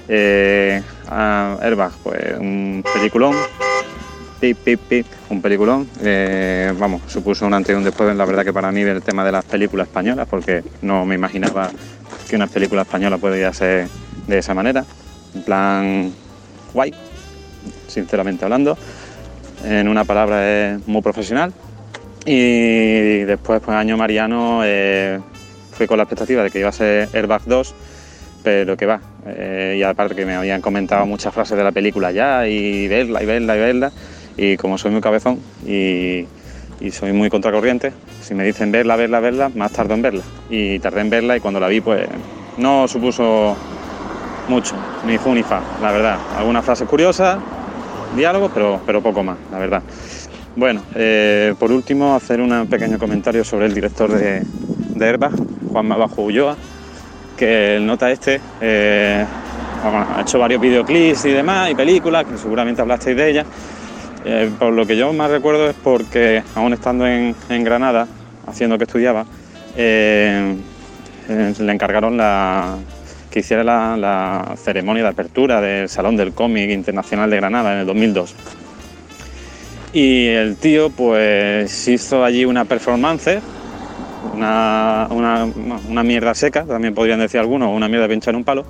A Airbag, pues un peliculón. Un peliculón. Vamos, supuso un antes y un después, la verdad que para mí, el tema de las películas españolas, porque no me imaginaba que una película española podía ser de esa manera, en plan guay, sinceramente hablando. En una palabra, es muy profesional. Y después, pues Año Mariano, fui con la expectativa de que iba a ser Airbag 2, pero que va. Y aparte que me habían comentado muchas frases de la película ya, y verla, y como soy muy cabezón y soy muy contracorriente, si me dicen verla, más tardo en verla. Y tardé en verla, y cuando la vi, pues no supuso mucho, ni fu ni fa, la verdad. Algunas frases curiosas, diálogos, pero poco más, la verdad. Bueno, por último, hacer un pequeño comentario sobre el director de Airbag, Juanma Bajo Ulloa, que el nota ha hecho varios videoclips y demás, y películas, que seguramente hablasteis de ellas. Por lo que yo más recuerdo es porque, aún estando en Granada, haciendo que estudiaba, le encargaron que hiciera la ceremonia de apertura del Salón del Cómic Internacional de Granada en el 2002. Y el tío pues hizo allí una performance, una mierda seca, también podrían decir algunos, una mierda pinchada en un palo,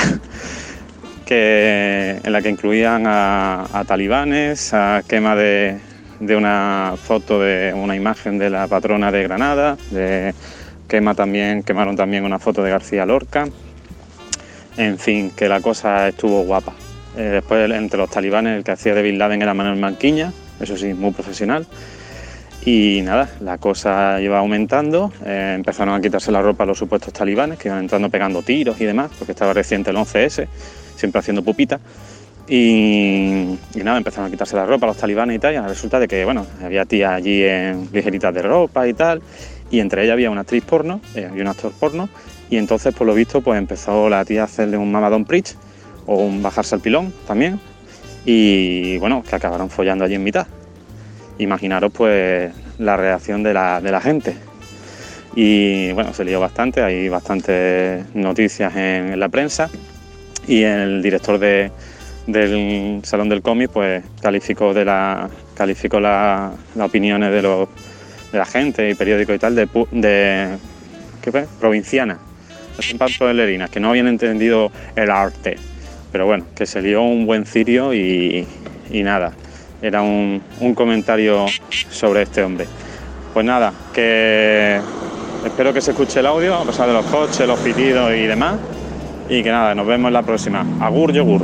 en la que incluían a talibanes, a quema de una foto de una imagen de la patrona de Granada, quemaron también una foto de García Lorca. En fin, que la cosa estuvo guapa. Después, entre los talibanes, el que hacía de Bin Laden era Manuel Manquiña, eso sí, muy profesional. Y nada, la cosa iba aumentando, empezaron a quitarse la ropa a los supuestos talibanes, que iban entrando pegando tiros y demás, porque estaba reciente el 11S, siempre haciendo pupita. Y nada, empezaron a quitarse la ropa a los talibanes y tal, y resulta de que, bueno, había tías allí en ligeritas de ropa y tal, y entre ellas había una actriz porno y un actor porno, y entonces, por lo visto, pues empezó la tía a hacerle un mamadón preach, o un bajarse al pilón también, y bueno, que acabaron follando allí en mitad. Imaginaros pues la reacción de la gente. Y bueno, se lió bastante, hay bastantes noticias en la prensa, y el director del Salón del Cómic pues calificó las opiniones de la gente y periódicos y tal ¿qué fue? Provinciana, pueblerinas, que no habían entendido el arte. Pero bueno, que se lió un buen cirio y nada, era un comentario sobre este hombre. Pues nada, que espero que se escuche el audio, a pesar de los coches, los pitidos y demás, y que nada, nos vemos en la próxima. Agur, yogur.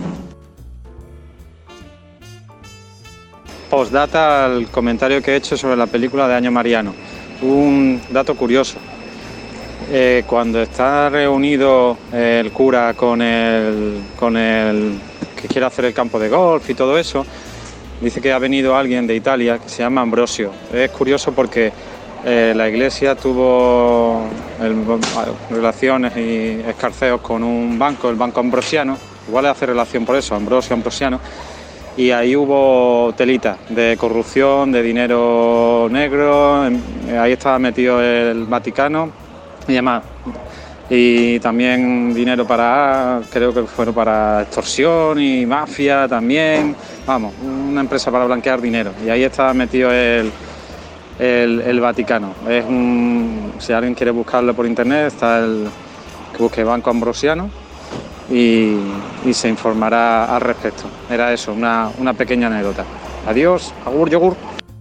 Postdata al comentario que he hecho sobre la película de Año Mariano. Un dato curioso. Cuando está reunido el cura con el que quiere hacer el campo de golf y todo eso, dice que ha venido alguien de Italia que se llama Ambrosio. Es curioso porque la iglesia tuvo relaciones y escarceos con un banco, el Banco Ambrosiano, igual hace relación por eso, Ambrosiano, y ahí hubo telita de corrupción, de dinero negro, ahí estaba metido el Vaticano y demás, y también dinero creo que fueron para extorsión y mafia también, vamos, una empresa para blanquear dinero, y ahí estaba metido el Vaticano. Si alguien quiere buscarlo por internet, está que busque Banco Ambrosiano y se informará al respecto. Era eso, una pequeña anécdota. Adiós, agur, yogur.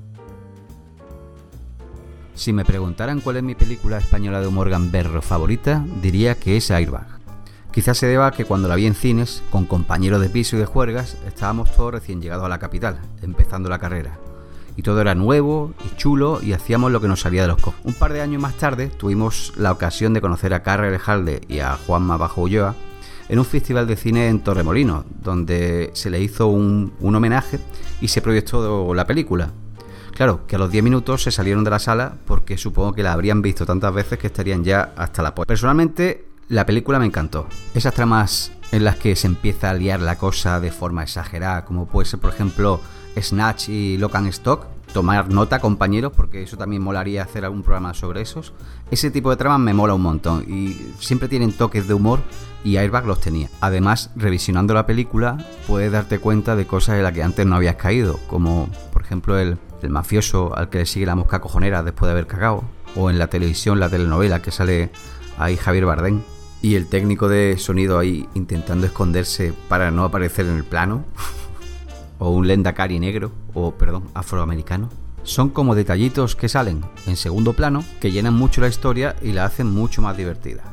Si me preguntaran cuál es mi película española de humor gamberro favorita, diría que es Airbag. Quizás se deba a que cuando la vi en cines, con compañeros de piso y de juergas, estábamos todos recién llegados a la capital, empezando la carrera. Y todo era nuevo y chulo y hacíamos lo que nos salía de los cojos. Un par de años más tarde tuvimos la ocasión de conocer a Carra Elejalde y a Juanma Bajo Ulloa en un festival de cine en Torremolinos, donde se le hizo un homenaje y se proyectó la película. Claro, que a los 10 minutos se salieron de la sala porque supongo que la habrían visto tantas veces que estarían ya hasta la polla. Personalmente, la película me encantó. Esas tramas en las que se empieza a liar la cosa de forma exagerada, como puede ser, por ejemplo, Snatch y Lock and Stock. Tomar nota, compañeros, porque eso también molaría hacer algún programa sobre esos. Ese tipo de tramas me mola un montón y siempre tienen toques de humor, y Airbag los tenía. Además, revisionando la película, puedes darte cuenta de cosas en las que antes no habías caído, como, por ejemplo, el mafioso al que le sigue la mosca cojonera después de haber cagado, o en la televisión, la telenovela que sale ahí Javier Bardem, y el técnico de sonido ahí intentando esconderse para no aparecer en el plano, o un Lendakari negro, afroamericano. Son como detallitos que salen en segundo plano, que llenan mucho la historia y la hacen mucho más divertida.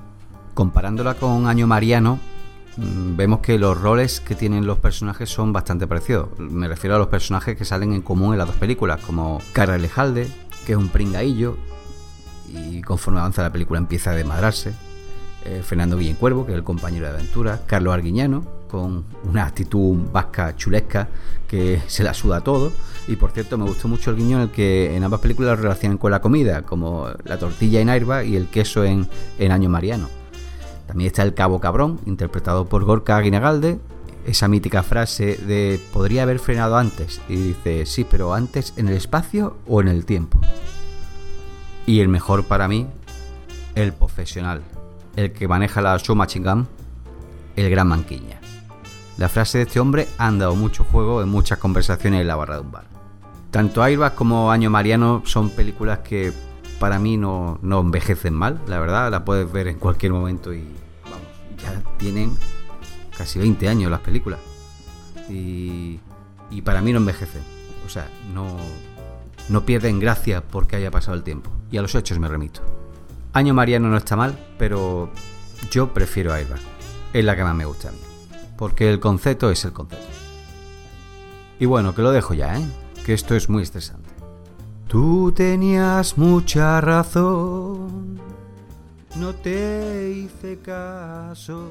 Comparándola con Año Mariano, vemos que los roles que tienen los personajes son bastante parecidos. Me refiero a los personajes que salen en común en las dos películas, como Carra Lejalde, que es un pringaillo y conforme avanza la película empieza a desmadrarse. Fernando Guillén Cuervo, que es el compañero de aventura. Carlos Arguiñano, con una actitud vasca chulesca que se la suda todo. Y por cierto, me gustó mucho el guiño en el que en ambas películas lo relacionan con la comida, como la tortilla en Airbag y el queso en Año Mariano. También está el Cabo Cabrón, interpretado por Gorka Aguinagalde. Esa mítica frase de podría haber frenado antes. Y dice, sí, pero antes en el espacio o en el tiempo. Y el mejor para mí, el profesional, el que maneja la submachine gun, el gran Manquiña. La frase de este hombre han dado mucho juego en muchas conversaciones en la barra de un bar. Tanto Airbag como Año Mariano son películas que para mí no envejecen mal, la verdad, la puedes ver en cualquier momento y vamos, ya tienen casi 20 años las películas y para mí no envejecen, o sea, no pierden gracia porque haya pasado el tiempo, y a los hechos me remito. Año Mariano no está mal, pero yo prefiero Airbag, es la que más me gusta a mí, porque el concepto es el concepto. Y bueno, que lo dejo ya, que esto es muy estresante. Tú tenías mucha razón, no te hice caso.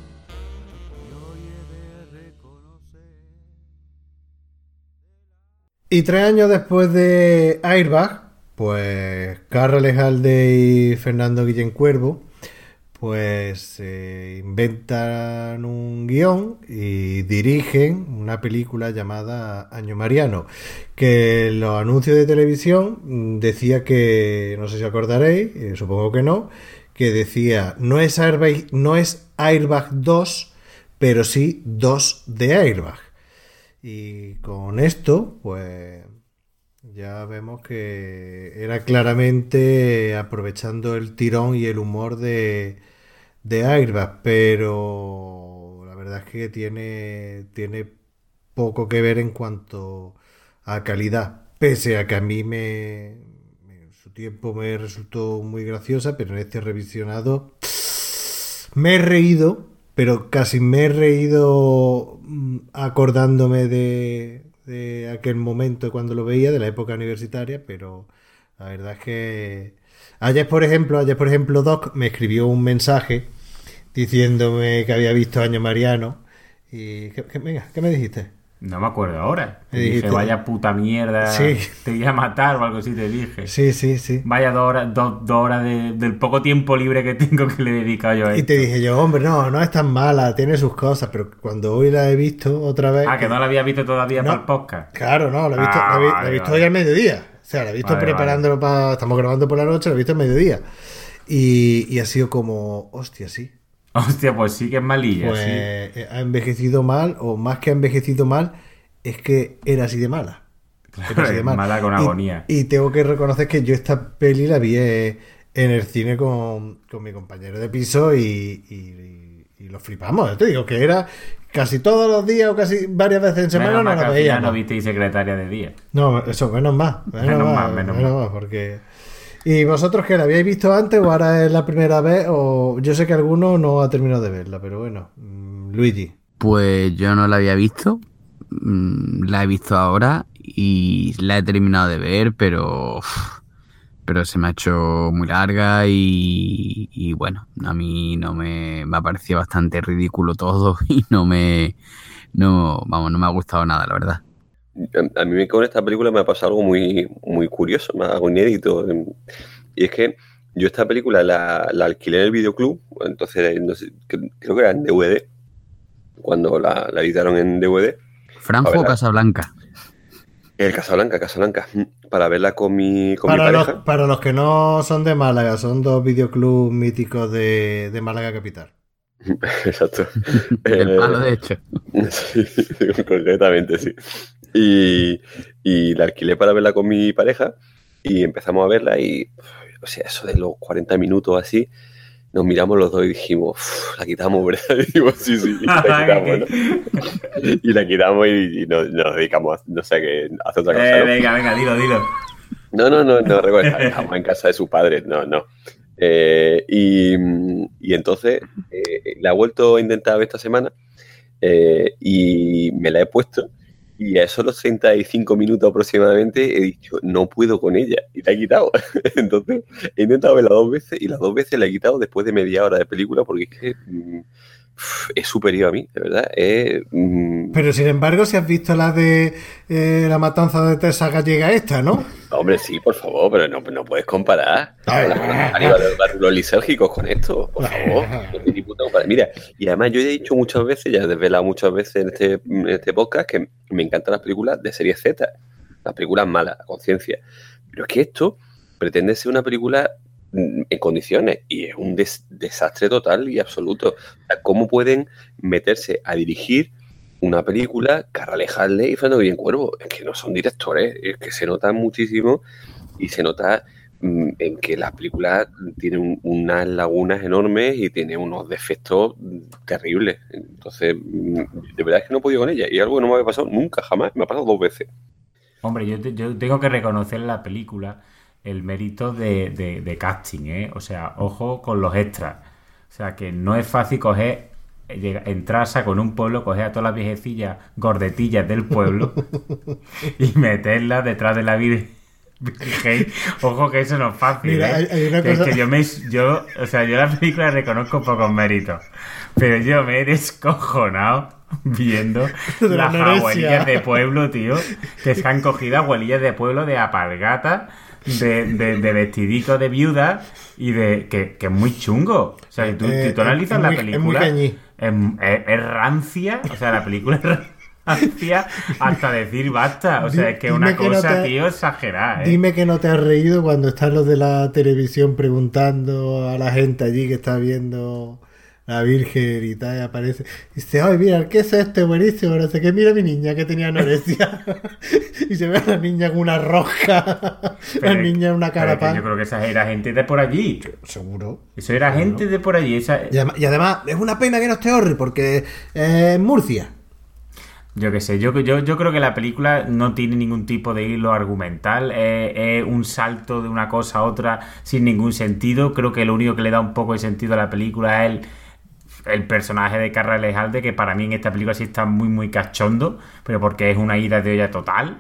Y 3 años después de Airbag, pues Carra Lejalde y Fernando Guillén Cuervo pues inventan un guión y dirigen una película llamada Año Mariano, que en los anuncios de televisión decía que, no sé si acordaréis, supongo que no, que decía no es Airbag 2, pero sí 2 de Airbag. Y con esto, pues ya vemos que era claramente aprovechando el tirón y el humor de Airbag, pero la verdad es que tiene poco que ver en cuanto a calidad, pese a que a mí en su tiempo me resultó muy graciosa, pero en este revisionado me he reído, pero casi me he reído acordándome de aquel momento cuando lo veía, de la época universitaria, pero la verdad es que ayer por ejemplo Doc me escribió un mensaje diciéndome que había visto Año Mariano y venga, ¿qué me dijiste? No me acuerdo ahora. Me Te dije, dijiste, vaya puta mierda, sí, te voy a matar o algo así te dije. sí. Vaya 2 horas del poco tiempo libre que tengo que le he dedicado yo a esto. Y te dije yo, hombre, no es tan mala, tiene sus cosas, pero cuando hoy la he visto otra vez... Ah, que no la había visto todavía para el podcast. Claro, no, la he visto hoy al mediodía. O sea, la he visto preparándolo para... Estamos grabando por la noche, la he visto al mediodía. Y ha sido como, hostia, sí. Hostia, pues sí que es malilla, pues sí. Ha envejecido mal, o más que ha envejecido mal, es que era así de mala. Claro, así de mala con agonía. Y tengo que reconocer que yo esta peli la vi en el cine con mi compañero de piso y lo flipamos. Te digo que era casi todos los días o casi varias veces en semana no la veíamos. Ya no visteis Secretaria de Día. No, eso, menos más, porque... ¿Y vosotros que la habíais visto antes o ahora es la primera vez? O yo sé que alguno no ha terminado de verla, pero bueno, Luigi. Pues yo no la había visto, la he visto ahora y la he terminado de ver, pero se me ha hecho muy larga y bueno, a mí no me ha parecido bastante ridículo todo y no me ha gustado nada, la verdad. A mí con esta película me ha pasado algo muy, muy curioso, algo inédito. Y es que yo esta película la alquilé en el videoclub, entonces no sé, creo que era en DVD, cuando la editaron en DVD. ¿Franjo o Casablanca? El Casablanca, para verla con mi pareja. Para los que no son de Málaga, son 2 videoclubs míticos de Málaga capital. Exacto. El palo, de hecho. Sí, concretamente, sí. Y la alquilé para verla con mi pareja y empezamos a verla y, o sea, eso de los 40 minutos así, nos miramos los dos y dijimos, la quitamos, ¿verdad? Y dijimos, sí, la quitamos, ¿no? Y la quitamos y nos dedicamos, no sé, a hacer otra cosa, ¿no? Venga, dilo. No recuerdo, estamos en casa de sus padres, no. Y entonces la he vuelto a intentar ver esta semana y me la he puesto. Y a esos los 35 minutos aproximadamente he dicho, no puedo con ella, y la he quitado. Entonces he intentado verla 2 veces y las 2 veces la he quitado después de media hora de película porque es que es superior a mí, de verdad. Pero sin embargo, si has visto la de La matanza de Teresa Gallega esta, ¿no? Hombre, sí, por favor, pero no puedes comparar los lisérgicos con esto, por favor. Mira, y además yo he dicho muchas veces, ya he desvelado muchas veces en este podcast, que me encantan las películas de serie Z, las películas malas, a conciencia. Pero es que esto pretende ser una película en condiciones y es un desastre total y absoluto. O sea, ¿cómo pueden meterse a dirigir una película Carralejalde y Fernando Villencuervo? Es que no son directores, es que se nota muchísimo y se nota en que la película tiene unas lagunas enormes y tiene unos defectos terribles. Entonces, de verdad es que no he podido con ella y algo que no me había pasado nunca, jamás, me ha pasado 2 veces. Hombre, yo tengo que reconocer en la película el mérito de casting, ¿eh? O sea, ojo con los extras. O sea, que no es fácil entrarse con un pueblo, coger a todas las viejecillas gordetillas del pueblo y meterlas detrás de la Virgen. Ojo que eso no es fácil. Mira, hay una cosa... Es que yo la película reconozco pocos méritos, pero yo me he descojonado viendo las abuelillas de pueblo, tío, que se han cogido abuelillas de pueblo de alpargata, de vestidico de viuda y que es muy chungo. O sea, tú analizas la película, es rancia, o sea, la película es rancia hasta decir basta. O sea, es que es una cosa, tío, exagerada. Dime que no te has reído cuando están los de la televisión preguntando a la gente allí que está viendo la Virgen y tal, y aparece y dice, ay, mira, ¿qué es este? Buenísimo, no sé qué, mira mi niña que tenía anorexia. Y se ve a la niña con una rosca, la niña en una cara pan. Yo creo que esa era gente de por allí. Seguro. Eso era gente de por allí. Y además, es una pena que no esté Orri, porque es Murcia. Yo qué sé, yo creo que la película no tiene ningún tipo de hilo argumental, es un salto de una cosa a otra sin ningún sentido. Creo que lo único que le da un poco de sentido a la película es el personaje de Carralejalde, que para mí en esta película sí está muy muy cachondo, pero porque es una ida de olla total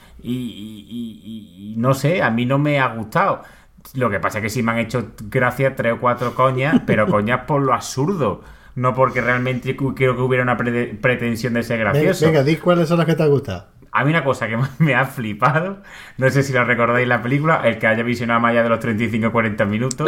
y no sé, a mí no me ha gustado. Lo que pasa es que sí me han hecho gracia 3 o 4 coñas, pero coñas por lo absurdo, no porque realmente creo que hubiera una pretensión de ser gracioso. Venga, di cuáles son las que te han gustado. A mí una cosa que me ha flipado, no sé si lo recordáis la película, el que haya visionado más allá de los 35-40 minutos,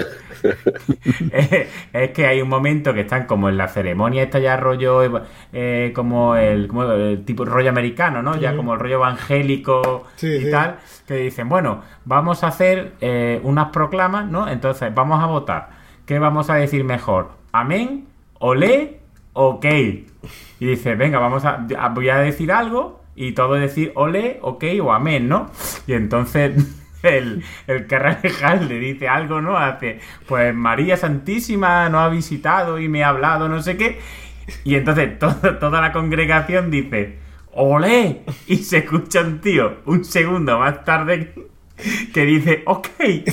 es que hay un momento que están como en la ceremonia esta ya rollo, como el tipo rollo americano, ¿no? Ya como el rollo evangélico y tal, que dicen, bueno, vamos a hacer unas proclamas, ¿no? Entonces vamos a votar. ¿Qué vamos a decir mejor? ¿Amén? ¿Olé? ¿Ok? Y dice, venga, voy a decir algo... Y todo decir ole, ok o amén, ¿no? Y entonces el Carralejalde dice algo, ¿no? Hace, pues María Santísima nos ha visitado y me ha hablado, no sé qué. Y entonces toda la congregación dice, ole. Y se escucha un tío un segundo más tarde que dice, ok.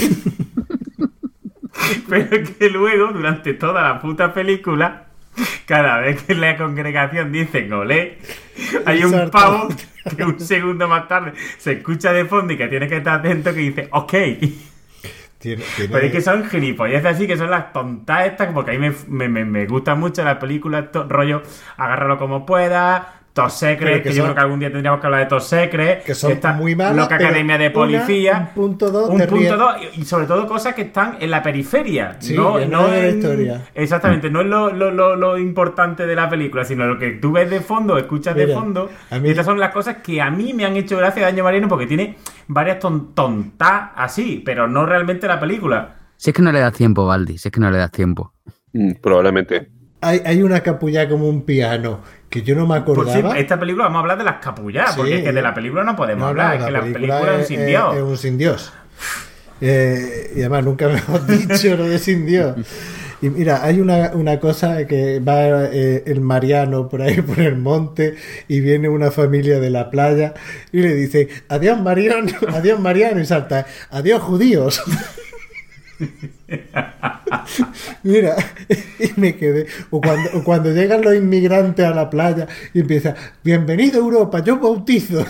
Pero que luego, durante toda la puta película... Cada vez que la congregación dice olé, hay un pavo que un segundo más tarde se escucha de fondo y que tiene que estar atento que dice ok. Pero es que son gilipollas así, que son las tontas estas, porque a mí me gustan mucho las películas, rollo agárralo como puedas, Top Secret, que yo creo que algún día tendríamos que hablar de Top Secret, que son muy malas, Loca Academia de Policía, un punto 2 y sobre todo cosas que están en la periferia, sí, no de la historia. Exactamente, no es lo importante de la película, sino lo que tú ves de fondo, escuchas de fondo. Y estas son las cosas que a mí me han hecho gracia de Daño Mariano, porque tiene varias tontas así, pero no realmente la película. Si es que no le das tiempo, Baldi, si es que no le das tiempo. Probablemente. Hay una capullada como un piano que yo no me acordaba. Pues sí, esta película vamos a hablar de las capulladas, porque es que de la película no podemos hablar, es que la película es un sin Dios. Es un sin Dios. Y además nunca me hemos dicho lo de sin Dios. Y mira, hay una cosa que va el Mariano por ahí por el monte y viene una familia de la playa y le dice, adiós Mariano, y salta, adiós judíos. Mira, y me quedé. O cuando llegan los inmigrantes a la playa y empieza, bienvenido a Europa, yo bautizo.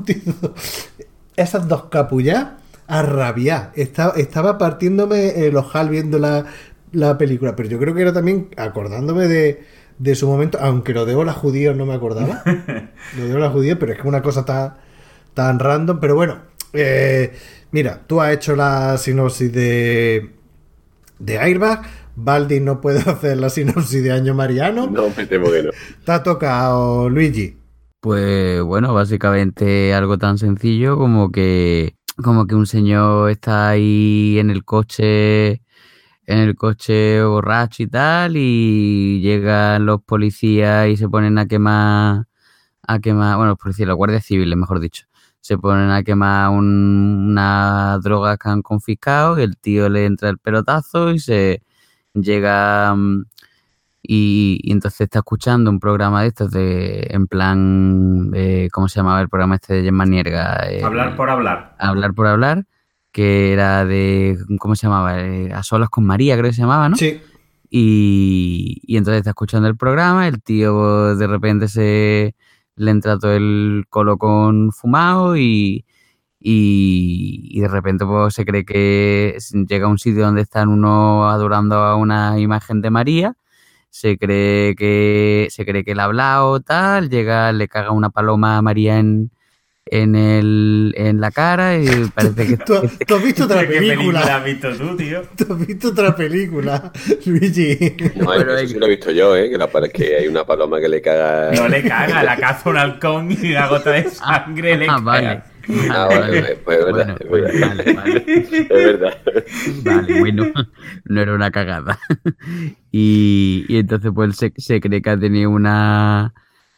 Esas dos capullas a rabiar. Estaba partiéndome el ojal viendo la película, pero yo creo que era también acordándome de su momento, aunque lo de Hola Judíos no me acordaba. Lo de Hola Judíos, pero es que una cosa tan random. Pero bueno, mira, tú has hecho la sinopsis de Airbag. Baldi no puede hacer la sinopsis de Año Mariano. No, me temo que no. Te ha tocado, Luigi. Pues bueno, básicamente algo tan sencillo como que un señor está ahí en el coche borracho y tal, y llegan los policías y se ponen a quemar, bueno, los policías, los guardias civiles, mejor dicho, se ponen a quemar una droga que han confiscado, y el tío le entra el pelotazo y se llega y entonces está escuchando un programa de estos en plan, ¿cómo se llamaba el programa este de Gemma Nierga? Hablar por hablar, que era de, ¿cómo se llamaba? A solas con María, creo que se llamaba, ¿no? Sí. Y entonces está escuchando el programa, el tío de repente le entra todo el colocón fumado y de repente pues se cree que llega a un sitio donde están uno adorando a una imagen de María, se cree que le ha hablado tal, llega, le caga una paloma a María en la cara y parece que... ¿Tú has visto otra película? ¿Qué película has visto tú, tío? ¿Tú has visto otra película, Luigi? No, pero eso sí lo he visto yo, que hay una paloma que le caga... No le caga, la caza un halcón y una gota de sangre le caga. Vale. Vale, pues es verdad. Bueno, vale. Es verdad. Vale, bueno, no era una cagada. Y entonces pues se cree que ha tenido una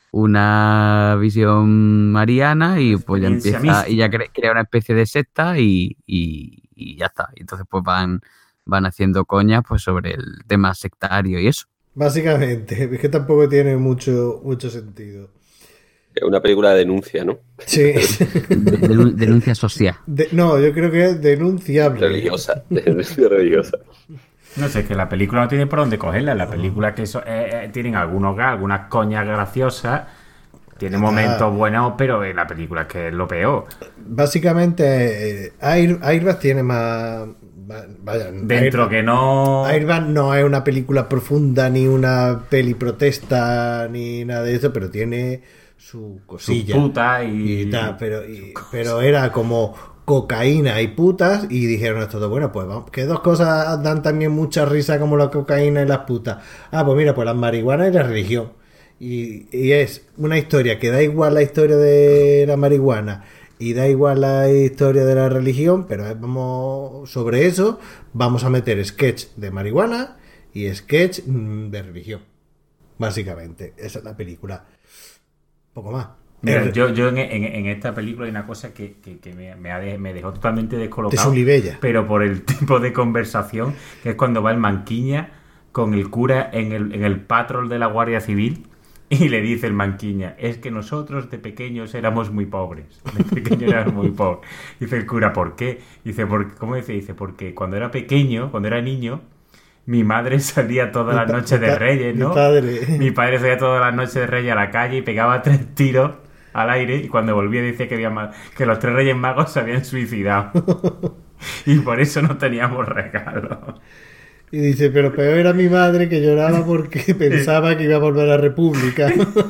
visión mariana y pues ya empieza y ya crea una especie de secta y ya está. Y entonces pues van haciendo coñas pues sobre el tema sectario y eso. Básicamente, es que tampoco tiene mucho sentido. Es una película de denuncia, ¿no? Sí. Denuncia social. No, yo creo que es denunciable. Religiosa. Denuncia religiosa. No sé, es que la película no tiene por dónde cogerla. La película que tienen algunas coñas graciosas, tiene momentos buenos, pero la película es que es lo peor. Básicamente, Airbag tiene más... Vaya, dentro Airbag, que no... Airbag no es una película profunda, ni una peli protesta, ni nada de eso, pero tiene su cosilla. Su puta y tal, pero era como... cocaína y putas, y dijeron esto, bueno, pues vamos, que dos cosas dan también mucha risa como la cocaína y las putas. Pues mira, pues las marihuanas y la religión. Y es una historia que da igual la historia de la marihuana y da igual la historia de la religión, pero vamos sobre eso, vamos a meter sketch de marihuana y sketch de religión. Básicamente, esa es la película. Poco más. Mira, yo en esta película hay una cosa que me dejó totalmente descolocado. De Solibella. Pero por el tipo de conversación, que es cuando va el Manquiña con el cura en el patrol de la Guardia Civil y le dice el Manquiña, es que nosotros de pequeños éramos muy pobres. De pequeños éramos muy pobres. Dice el cura, ¿por qué? Dice, ¿cómo dice? Dice, porque cuando era niño, mi madre salía todas las noches de Reyes, ¿no? Mi padre salía todas las noches de Reyes a la calle y pegaba 3 tiros al aire, y cuando volvía decía que los 3 Reyes Magos se habían suicidado y por eso no teníamos regalos. Y dice, pero peor era mi madre, que lloraba porque pensaba que iba a volver a la República.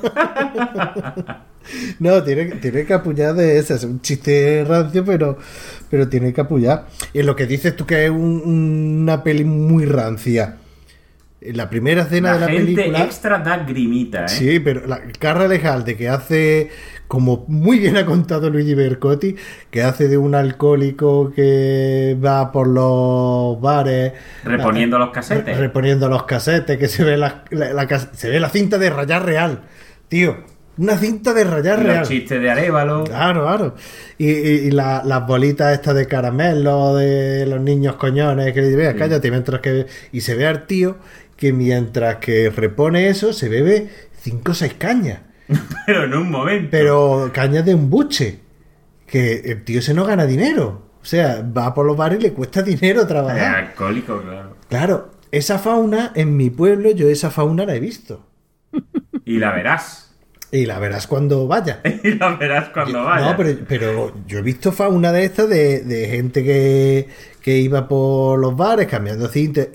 No, tiene que apoyar de ese. Es un chiste rancio, pero tiene que apoyar. Y en lo que dices tú, que es una peli muy rancia. En la primera escena de la película... La gente extra da grimita, ¿eh? Sí, pero la Carra Lejalde, que hace, como muy bien ha contado Luigi Bercotti, que hace de un alcohólico que va por los bares... Reponiendo los casetes. Reponiendo los casetes, que se ve se ve la cinta de rayar real. Tío, una cinta de rayar real. Los chistes de Arévalo. Claro. Y las bolitas estas de caramelo de los niños coñones, que le dice, cállate, mientras que... Y se ve al tío... que mientras que repone eso se bebe 5 o 6 cañas. Pero en un momento. Pero cañas de un buche. Que el tío se no gana dinero. O sea, va por los bares y le cuesta dinero trabajar. Es alcohólico, claro. Claro. esa fauna, en mi pueblo, yo esa fauna la he visto. Y la verás. Y la verás cuando vaya. Y la verás cuando vaya. No, pero yo he visto fauna de esta de gente que iba por los bares cambiando cintas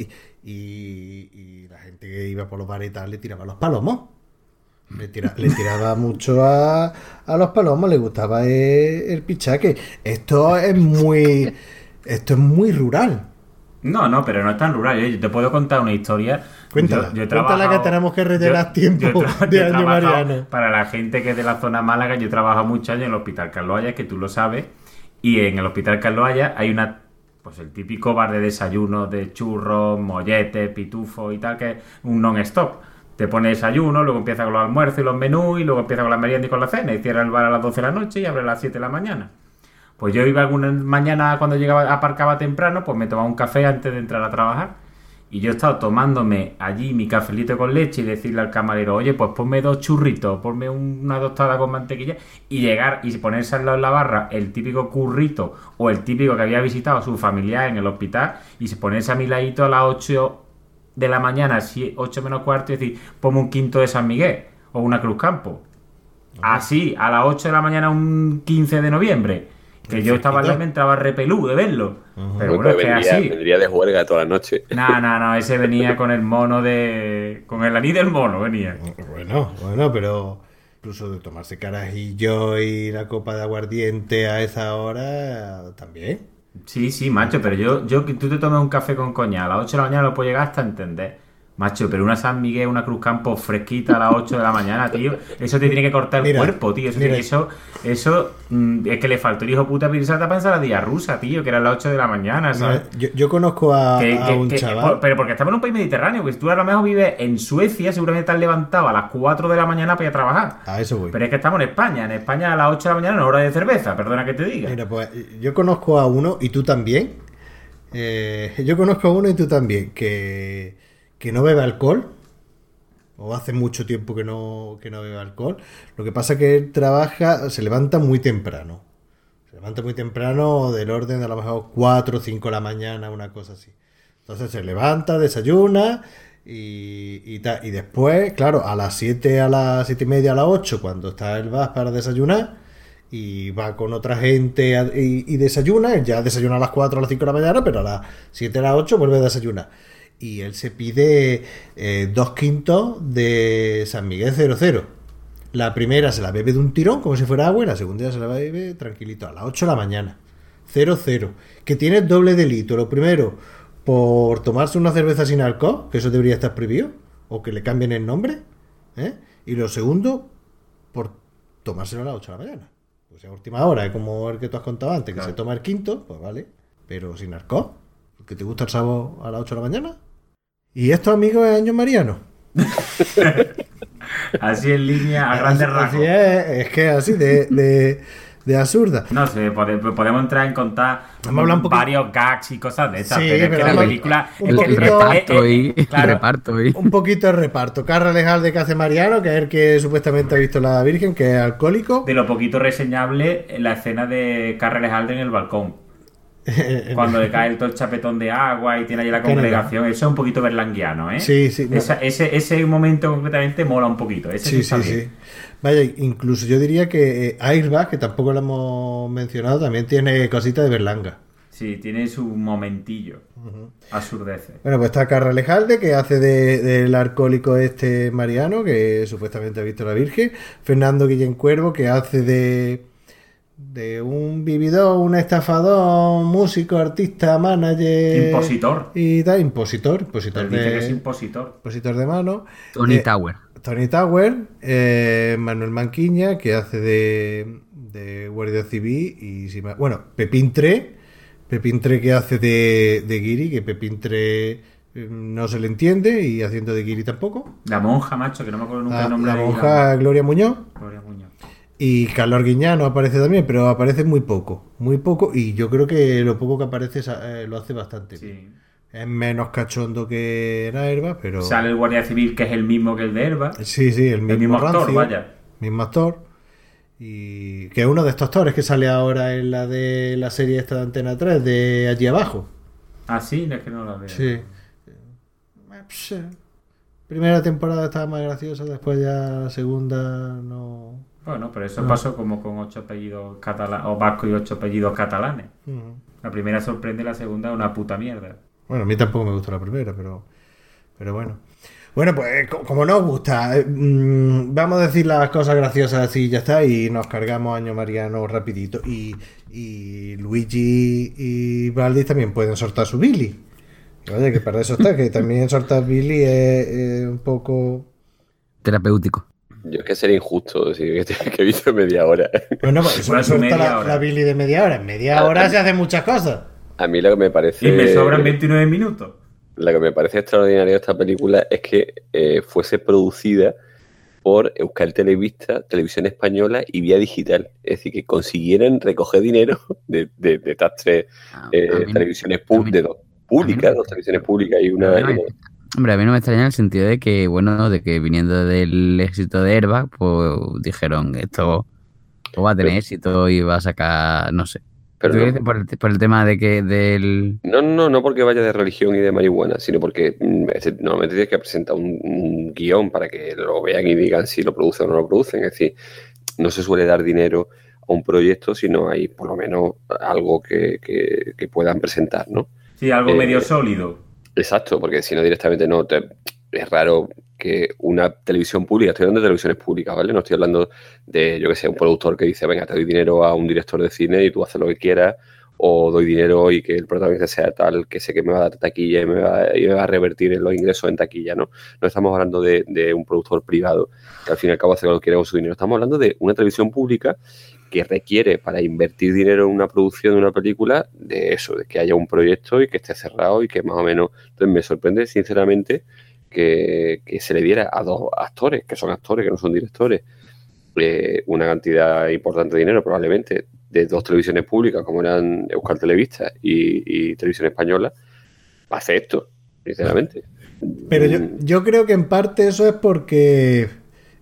y la gente que iba por los bares y tal le tiraba los palomos. Le tiraba mucho a los palomos, le gustaba el pichaque. Esto es muy rural. No, pero no es tan rural. Yo te puedo contar una historia. Cuéntala, Yo he cuéntala que tenemos que rellenar tiempo de año mariano. Para la gente que es de la zona Málaga, yo he trabajado muchos años en el Hospital Carlos Haya, que tú lo sabes, y en el Hospital Carlos Haya hay pues el típico bar de desayuno de churros, molletes, pitufos y tal, que es un non-stop. Te pone desayuno, luego empieza con los almuerzos y los menús, y luego empieza con la merienda y con la cena, y cierra el bar a las 12 de la noche y abre a las 7 de la mañana. Pues yo iba alguna mañana cuando aparcaba temprano, pues me tomaba un café antes de entrar a trabajar. Y yo he estado tomándome allí mi cafelito con leche y decirle al camarero, oye, pues ponme 2 churritos, ponme una tostada con mantequilla, y llegar y ponerse al lado de la barra el típico currito o el típico que había visitado a su familiar en el hospital y se ponerse a mi ladito a las 8 de la mañana, 8 menos cuarto, y decir, ponme un quinto de San Miguel o una Cruz Campo. Así, a las 8 de la mañana un 15 de noviembre. Que yo estaba al lado y me entraba repelú de verlo. Pero bueno, es que así. Vendría de juerga toda la noche. No, ese venía con el mono con el anís del mono venía. Bueno, pero incluso de tomarse carajillo y la copa de aguardiente a esa hora también. Sí, macho, pero yo que tú te tomes un café con coñac a las 8 de la mañana lo puedo llegar hasta entender. Macho, pero una San Miguel, una Cruz Campo fresquita a las 8 de la mañana, tío. Eso te tiene que cortar el cuerpo, tío. Eso es que le faltó el hijo puta pedirse la ensaladilla rusa, tío, que era a las 8 de la mañana, ¿sabes? Yo conozco a un chaval. Pero porque estamos en un país mediterráneo, pues tú a lo mejor vives en Suecia, seguramente estás levantado a las 4 de la mañana para ir a trabajar. A eso voy. Pero es que estamos en España. En España a las 8 de la mañana no es hora de cerveza, perdona que te diga. Mira, pues yo conozco a uno, y tú también. Yo conozco a uno y tú también, que no bebe alcohol. O hace mucho tiempo que no bebe alcohol. Lo que pasa es que él se levanta muy temprano. Se levanta muy temprano, del orden de a lo mejor 4 o 5 de la mañana, una cosa así. Entonces se levanta, desayuna y después, claro, a las 7, a las 7 y media, a las 8, cuando está el bar para desayunar, y va con otra gente y desayuna. Él ya desayuna a las 4 o las 5 de la mañana, pero a las 7 a las 8 vuelve a desayunar. Y él se pide 2 quintos de San Miguel 00. La primera se la bebe de un tirón, como si fuera agua, y la segunda se la bebe tranquilito, a las 8 de la mañana. 00. Que tiene doble delito. Lo primero, por tomarse una cerveza sin alcohol, que eso debería estar prohibido, o que le cambien el nombre. Y lo segundo, por tomárselo a las 8 de la mañana. Pues a última hora, como el que tú has contado antes, que se toma el quinto, pues vale, pero sin alcohol. ¿Que te gusta el sábado a las 8 de la mañana? ¿Y esto, amigos, es año mariano? Así en línea, a grandes rasgos. Así es que así de absurda. No sé, podemos entrar en contar varios gags y cosas de esas, sí, pero es que la película... Un poquito de reparto. Carra Lejalde, que hace Mariano, que es el que supuestamente ha visto la Virgen, que es alcohólico. De lo poquito reseñable, la escena de Carra Lejalde en el balcón. Cuando le cae todo el chapetón de agua y tiene allí la congregación, eso es un poquito berlanguiano, ¿eh? Sí. Ese momento concretamente mola un poquito. Sí. Vaya, incluso yo diría que Airbag, que tampoco lo hemos mencionado, también tiene cositas de berlanga. Sí, tiene su momentillo. Absurdeces. Bueno, pues está Carra Lejalde, que hace del alcohólico Mariano, que supuestamente ha visto la Virgen. Fernando Guillén Cuervo, que hace de un vividor, un estafador, músico, artista, manager... Impositor. Y tal, impositor dice que es impositor. Impositor de mano. Tony Tower. Manuel Manquiña, que hace de guardia civil, y Pepín Tre, que hace de Guiri, que Pepín Tre no se le entiende, y haciendo de Guiri tampoco. La monja, macho, que no me acuerdo nunca el nombre. La monja Gloria Muñoz. Y Carlos Arguiñano aparece también, pero aparece muy poco, y yo creo que lo poco que aparece lo hace bastante bien. Es menos cachondo que en Herba, pero... Sale el guardia civil, que es el mismo que el de Herba. Sí, el mismo actor, rancio, vaya. Mismo actor. Y que es uno de estos actores que sale ahora en la de la serie esta de Antena 3, de Allí Abajo. Ah, sí, es que no la veo. Sí. primera temporada estaba más graciosa, después ya la segunda no... Bueno, pero eso pasó como con 8 apellidos catalanes, o vascos y 8 apellidos catalanes. La primera sorprende, la segunda una puta mierda. Bueno, a mí tampoco me gustó la primera, pero bueno. Bueno, pues como nos gusta, vamos a decir las cosas graciosas así y ya está, y nos cargamos Año Mariano rapidito. Y Luigi y Valdis también pueden soltar su Billy. Oye, que para eso está, que también soltar Billy es un poco... terapéutico. Yo es que sería injusto decir que he visto media hora. Bueno, pues eso suelta la Billy de media hora. En media hora se hacen muchas cosas. A mí lo que me parece... Y me sobran 29 minutos. Lo que me parece extraordinario de esta película es que fuese producida por Euskal Telebista, Televisión Española y Vía Digital. Es decir, que consiguieran recoger dinero de estas tres televisiones públicas, dos televisiones públicas y una... Hombre, a mí no me extraña en el sentido de que, bueno, de que viniendo del éxito de Airbag, pues dijeron, esto va a tener éxito y va a sacar, no sé. Pero no, por el tema de que del... No porque vaya de religión y de marihuana, sino porque normalmente tienes que presentar un guión para que lo vean y digan si lo producen o no lo producen. Es decir, no se suele dar dinero a un proyecto si no hay por lo menos algo que puedan presentar, ¿no? Sí, algo medio sólido. Exacto, porque si no directamente no... Es raro que una televisión pública, estoy hablando de televisiones públicas, ¿vale? No estoy hablando de, yo que sé, un productor que dice, venga, te doy dinero a un director de cine y tú haces lo que quieras, o doy dinero y que el protagonista sea tal que sé que me va a dar taquilla y me va a revertir en los ingresos en taquilla, ¿no? No estamos hablando de un productor privado que al fin y al cabo hace lo que quiere con su dinero. Estamos hablando de una televisión pública que requiere para invertir dinero en una producción de una película de eso, de que haya un proyecto y que esté cerrado y que más o menos... Entonces me sorprende sinceramente que se le diera a dos actores, que son actores, que no son directores, una cantidad importante de dinero probablemente de dos televisiones públicas como eran Euskal Telebista y Televisión Española para hacer esto, sinceramente. Pero yo creo que en parte eso es porque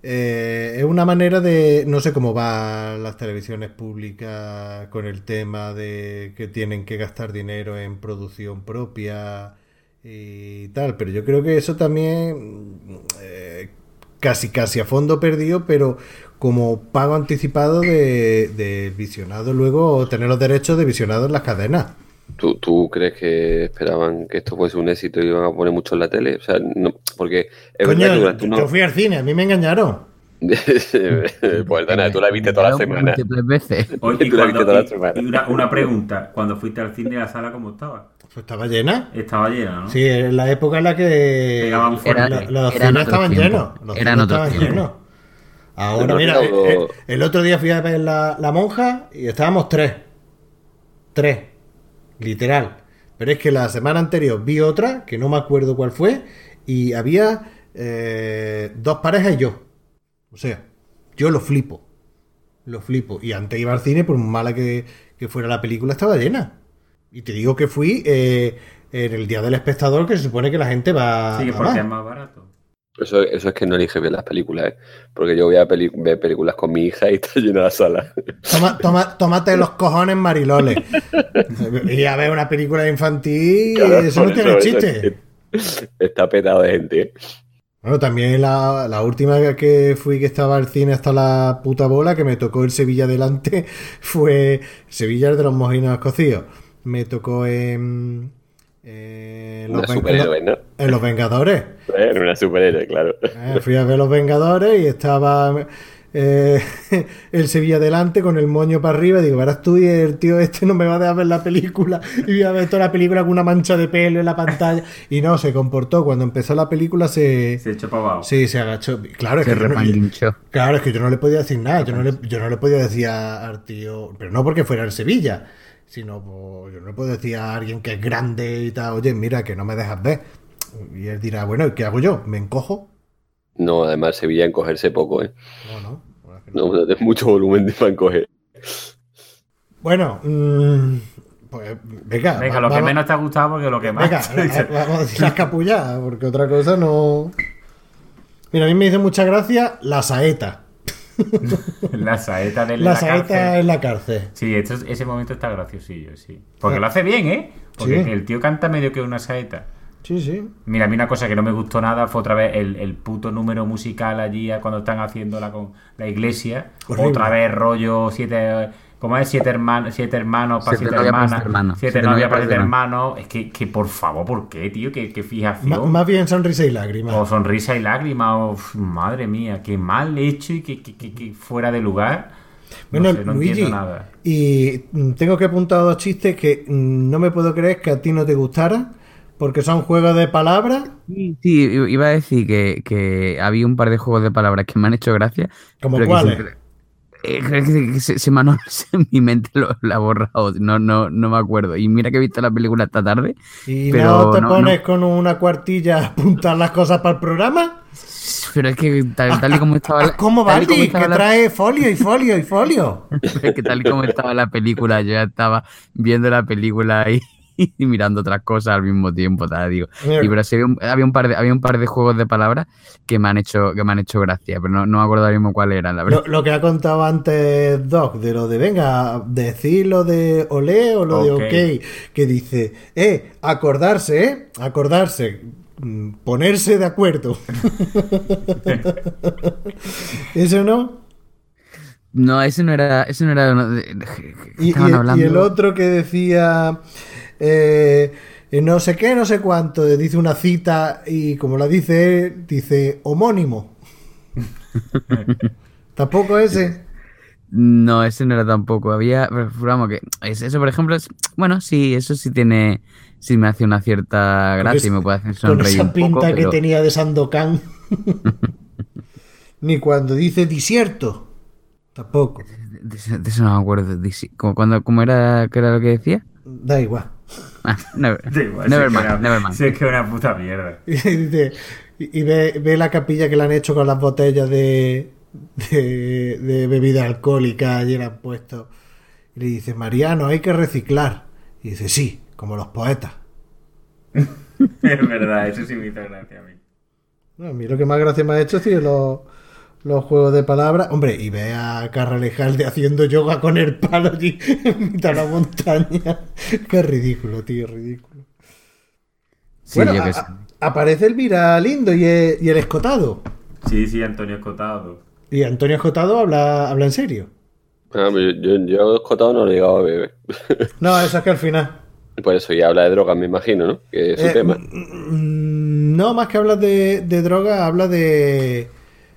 es una manera de... No sé cómo van las televisiones públicas con el tema de que tienen que gastar dinero en producción propia y tal, pero yo creo que eso también casi a fondo perdido, pero como pago anticipado de visionado luego, o tener los derechos de visionado en las cadenas. ¿Tú crees que esperaban que esto fuese un éxito y iban a poner mucho en la tele? O sea, no, porque es Coño, verdad que yo fui al cine, a mí me engañaron. Pues Dana, tú la viste toda la semana. Oye, y una pregunta, cuando fuiste al cine, ¿la sala cómo estaba? Pues estaba llena. Estaba llena, ¿no? Sí, en la época en la que los cines estaban llenos. Los cines estaban llenos. Ahora, mira, el otro día fui a ver la Monja y estábamos tres, literal. Pero es que la semana anterior vi otra, que no me acuerdo cuál fue, y había dos parejas y yo. O sea, yo lo flipo. Y antes iba al cine, por mala que fuera la película, estaba llena. Y te digo que fui en el Día del Espectador, que se supone que la gente va... Sí, porque es más barato. Eso es que no elige bien las películas, porque yo voy a ver películas con mi hija y está llena la sala. Tómate los cojones, Mariloles. Y a ver una película infantil, claro, eso no tiene chiste. Está petado de gente. Bueno, también la última vez que fui, que estaba al cine hasta la puta bola, que me tocó el Sevilla delante, fue Sevilla de los mojinos cocidos. Me tocó en Los Vengadores. En una superhéroe, claro. Fui a ver Los Vengadores y estaba el Sevilla delante con el moño para arriba. Digo, verás tú, y el tío este no me va a dejar ver la película. Y voy a ver toda la película con una mancha de pelo en la pantalla. Y no, se comportó. Cuando empezó la película se echó para abajo. Sí, se agachó. Claro, es que yo no le podía decir nada. Yo no le podía decir al tío, pero no porque fuera el Sevilla, sino pues, yo no le puedo decir a alguien que es grande y tal, oye, mira, que no me dejas ver. Y él dirá, bueno, ¿qué hago yo? ¿Me encojo? No, además Sevilla encogerse poco, ¿eh? No, es mucho volumen para encoger. Bueno, pues venga, lo que menos te ha gustado, porque lo que más... Venga, vamos a decir la escapullada, porque otra cosa no... Mira, a mí me dice mucha gracia la saeta. La saeta de la saeta en la cárcel. Sí, ese momento está graciosillo, sí. Porque lo hace bien, ¿eh? Porque sí. El tío canta medio que una saeta. Sí, sí. Mira, a mí una cosa que no me gustó nada fue otra vez el puto número musical allí cuando están haciendo la iglesia. Horrible. Otra vez rollo ¿cómo es? Siete hermanos para siete hermanas. Siete novias para siete hermanos. Es que por favor, ¿por qué, tío? ¿Qué fijación? Más bien sonrisa y lágrimas. O sonrisa y lágrimas. Madre mía, qué mal hecho y que fuera de lugar. Bueno, No Luigi, entiendo nada. y tengo que apuntar 2 chistes que no me puedo creer que a ti no te gustaran, porque son juegos de palabras. Sí, iba a decir que había un par de juegos de palabras que me han hecho gracia. ¿Como pero cuáles? que se me han en mi mente lo ha borrado. No me acuerdo. Y mira que he visto la película esta tarde. ¿Y pero no te pones con una cuartilla a apuntar las cosas para el programa? Pero es que tal y como estaba ¿Cómo tal y como Baldi? estaba Que trae folio y folio y folio. Es que tal y como estaba la película, yo ya estaba viendo la película y mirando otras cosas al mismo tiempo, digo. Y pero sí, había un par de juegos de palabras que me han hecho gracia, pero no me acuerdo ahora mismo cuál eran, la verdad. Lo que ha contado antes Doc, de lo de venga, decir lo de olé o lo de ok, que dice, acordarse, ponerse de acuerdo. ¿Eso no? No, ese no era Y el otro que decía no sé qué, no sé cuánto, dice una cita y como la dice él, dice homónimo. ¿Tampoco ese? No, ese no era tampoco. Había, vamos, que eso, por ejemplo, bueno, sí, eso sí tiene, sí me hace una cierta gracia y me puede hacer sonreír un poco. Con esa pinta que pero... tenía de Sandokan. Ni cuando dice desierto. Tampoco. De eso no me acuerdo. ¿Cómo era, qué era lo que decía? Da igual. Never mind. Si es que es una puta mierda. Y ve la capilla que le han hecho con las botellas de bebida alcohólica y le han puesto. Y le dice, Mariano, hay que reciclar. Y dice, sí, como los poetas. Es verdad, eso sí me hizo gracia a mí. No, a mí lo que más gracia me ha hecho, tío, los juegos de palabras. Hombre, y ve a Carralejalde haciendo yoga con el palo allí en mitad de la montaña. Qué ridículo, tío, ridículo. Sí, bueno, yo que sé. Aparece Elvira Lindo y el Escotado. Sí, Antonio Escotado. Y Antonio Escotado habla en serio. Yo Escotado no lo he llegado a ver. No, eso es que al final. Por eso ya habla de drogas, me imagino, ¿no? Que es su tema. No, más que habla de drogas, habla de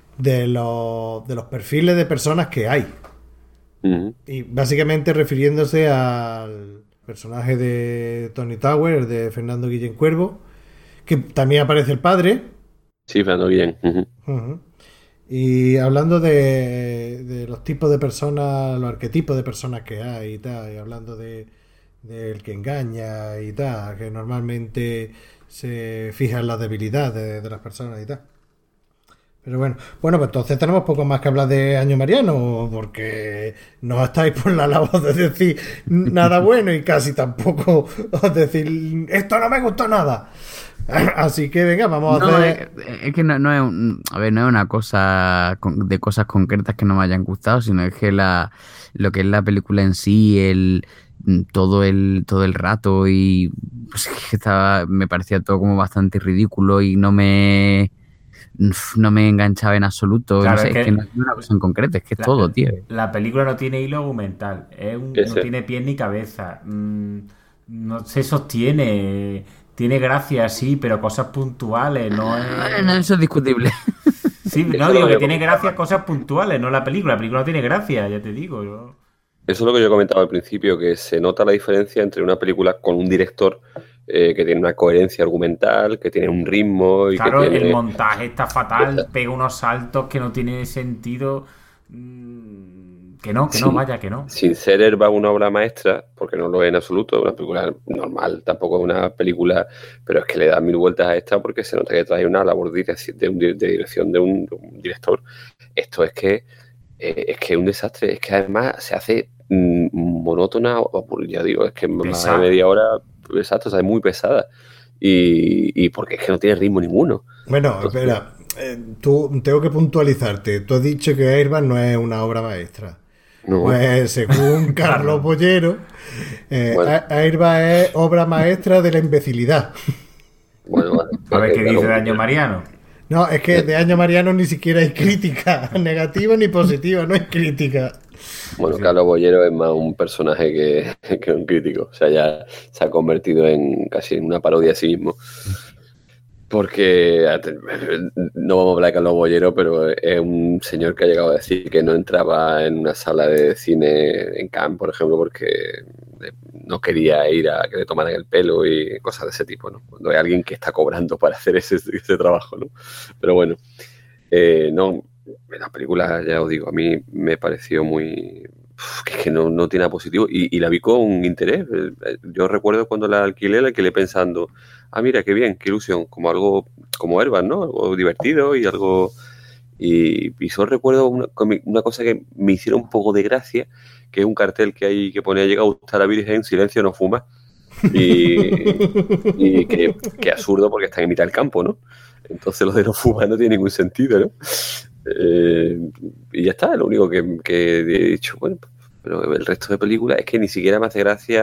los perfiles de personas que hay. Uh-huh. Y básicamente refiriéndose al personaje de Tony Tower, de Fernando Guillén Cuervo, que también aparece el padre. Sí, Fernando Guillén. Uh-huh. Uh-huh. Y hablando de los tipos de personas, los arquetipos de personas que hay y tal, y hablando del que engaña y tal, que normalmente se fija en las debilidades de las personas y tal. Pero bueno, pues entonces tenemos poco más que hablar de Año Mariano, porque no estáis por la labor de decir nada bueno y casi tampoco os decir esto no me gustó nada. Así que venga, vamos a hacer... Es que no es una cosa de cosas concretas que no me hayan gustado, sino es que lo que es la película en sí, todo el rato, y pues, me parecía todo como bastante ridículo y no me enganchaba en absoluto. Claro, no sé, es que no es una cosa en concreto, es que es todo, tío. La película no tiene hilo argumental, no tiene pies ni cabeza, no se sostiene, tiene gracia, sí, pero cosas puntuales, no es... No, eso es discutible. Sí, no, digo que tiene gracia cosas puntuales, no la película no tiene gracia, ya te digo. Eso es lo que yo comentaba al principio, que se nota la diferencia entre una película con un director que tiene una coherencia argumental, que tiene un ritmo... Y claro, que tiene... el montaje está fatal, pega unos saltos que no tienen sentido... Que no, vaya, que no. Sin ser Airbag una obra maestra, porque no lo es en absoluto, es una película normal, tampoco es una película, pero es que le da 1000 vueltas a esta porque se nota que trae una labor de dirección de un director. Esto es que es un desastre, es que además se hace monótona, ya digo, es que más de media hora, exacto, o sea, es muy pesada. Y porque es que no tiene ritmo ninguno. Bueno, entonces, espera, tengo que puntualizarte. Tú has dicho que Airbag no es una obra maestra. No. Pues según Carlos Bollero, bueno. Airbag es obra maestra de la imbecilidad. Bueno, A ver qué dice Daño Mariano. No, es que de Año Mariano ni siquiera hay crítica, negativa ni positiva, no hay crítica. Bueno, Carlos Bollero es más un personaje que un crítico. O sea, ya se ha convertido en casi en una parodia a sí mismo. Porque no vamos a hablar de Carlos Bollero, pero es un señor que ha llegado a decir que no entraba en una sala de cine en Cannes, por ejemplo, porque no quería ir a que le tomaran el pelo y cosas de ese tipo, ¿no? Cuando hay alguien que está cobrando para hacer ese trabajo, ¿no? Pero bueno, no, la película, ya os digo, a mí me pareció muy... que no tiene nada positivo y la vi con interés. Yo recuerdo cuando la alquilé pensando, mira, qué bien, qué ilusión, como algo como Herbas, ¿no? Algo divertido y algo... Y solo recuerdo una cosa que me hicieron un poco de gracia, que es un cartel que hay que pone: llega a gustar a la Virgen, silencio, no fuma. Y que absurdo porque están en mitad del campo, ¿no? Entonces lo de no fumar no tiene ningún sentido, ¿no? Y ya está, lo único que he dicho, bueno, pero el resto de películas es que ni siquiera me hace gracia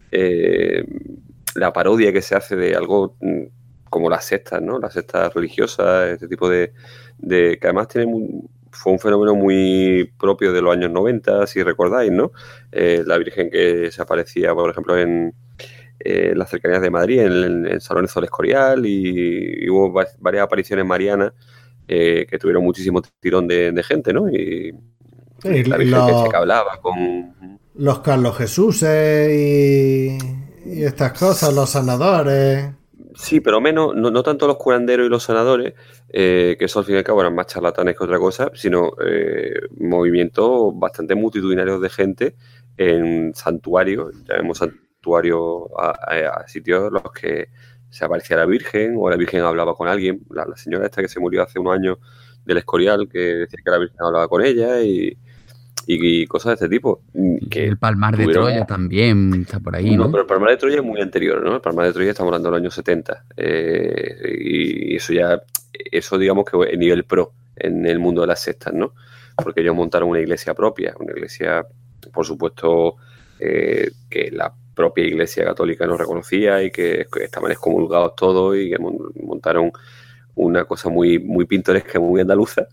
la parodia que se hace de algo como las sectas, ¿no? Las sectas religiosas, este tipo de que además fue un fenómeno muy propio de los años 90, si recordáis, ¿no? La Virgen que se aparecía, por ejemplo, en las cercanías de Madrid, en San Lorenzo del Escorial, y hubo varias apariciones marianas que tuvieron muchísimo tirón de gente, ¿no? Y la Virgen que hablaba con... Los Carlos Jesuses y estas cosas, los sanadores... Sí, pero menos, no tanto los curanderos y los sanadores, que eso al fin y al cabo eran más charlatanes que otra cosa, sino movimientos bastante multitudinarios de gente en santuarios, llamemos santuarios a sitios en los que se aparecía la Virgen o la Virgen hablaba con alguien. La señora esta que se murió hace unos años del Escorial, que decía que la Virgen hablaba con ella y cosas de este tipo. Que el Palmar de Troya también está por ahí, ¿no? Pero el Palmar de Troya es muy anterior, ¿no? El Palmar de Troya estamos hablando de los años 70. Y eso digamos que es nivel pro en el mundo de las sectas, ¿no? Porque ellos montaron una iglesia propia, una iglesia, por supuesto, que la propia Iglesia Católica no reconocía y que estaban excomulgados todos y que montaron una cosa muy, muy pintoresca, muy andaluza.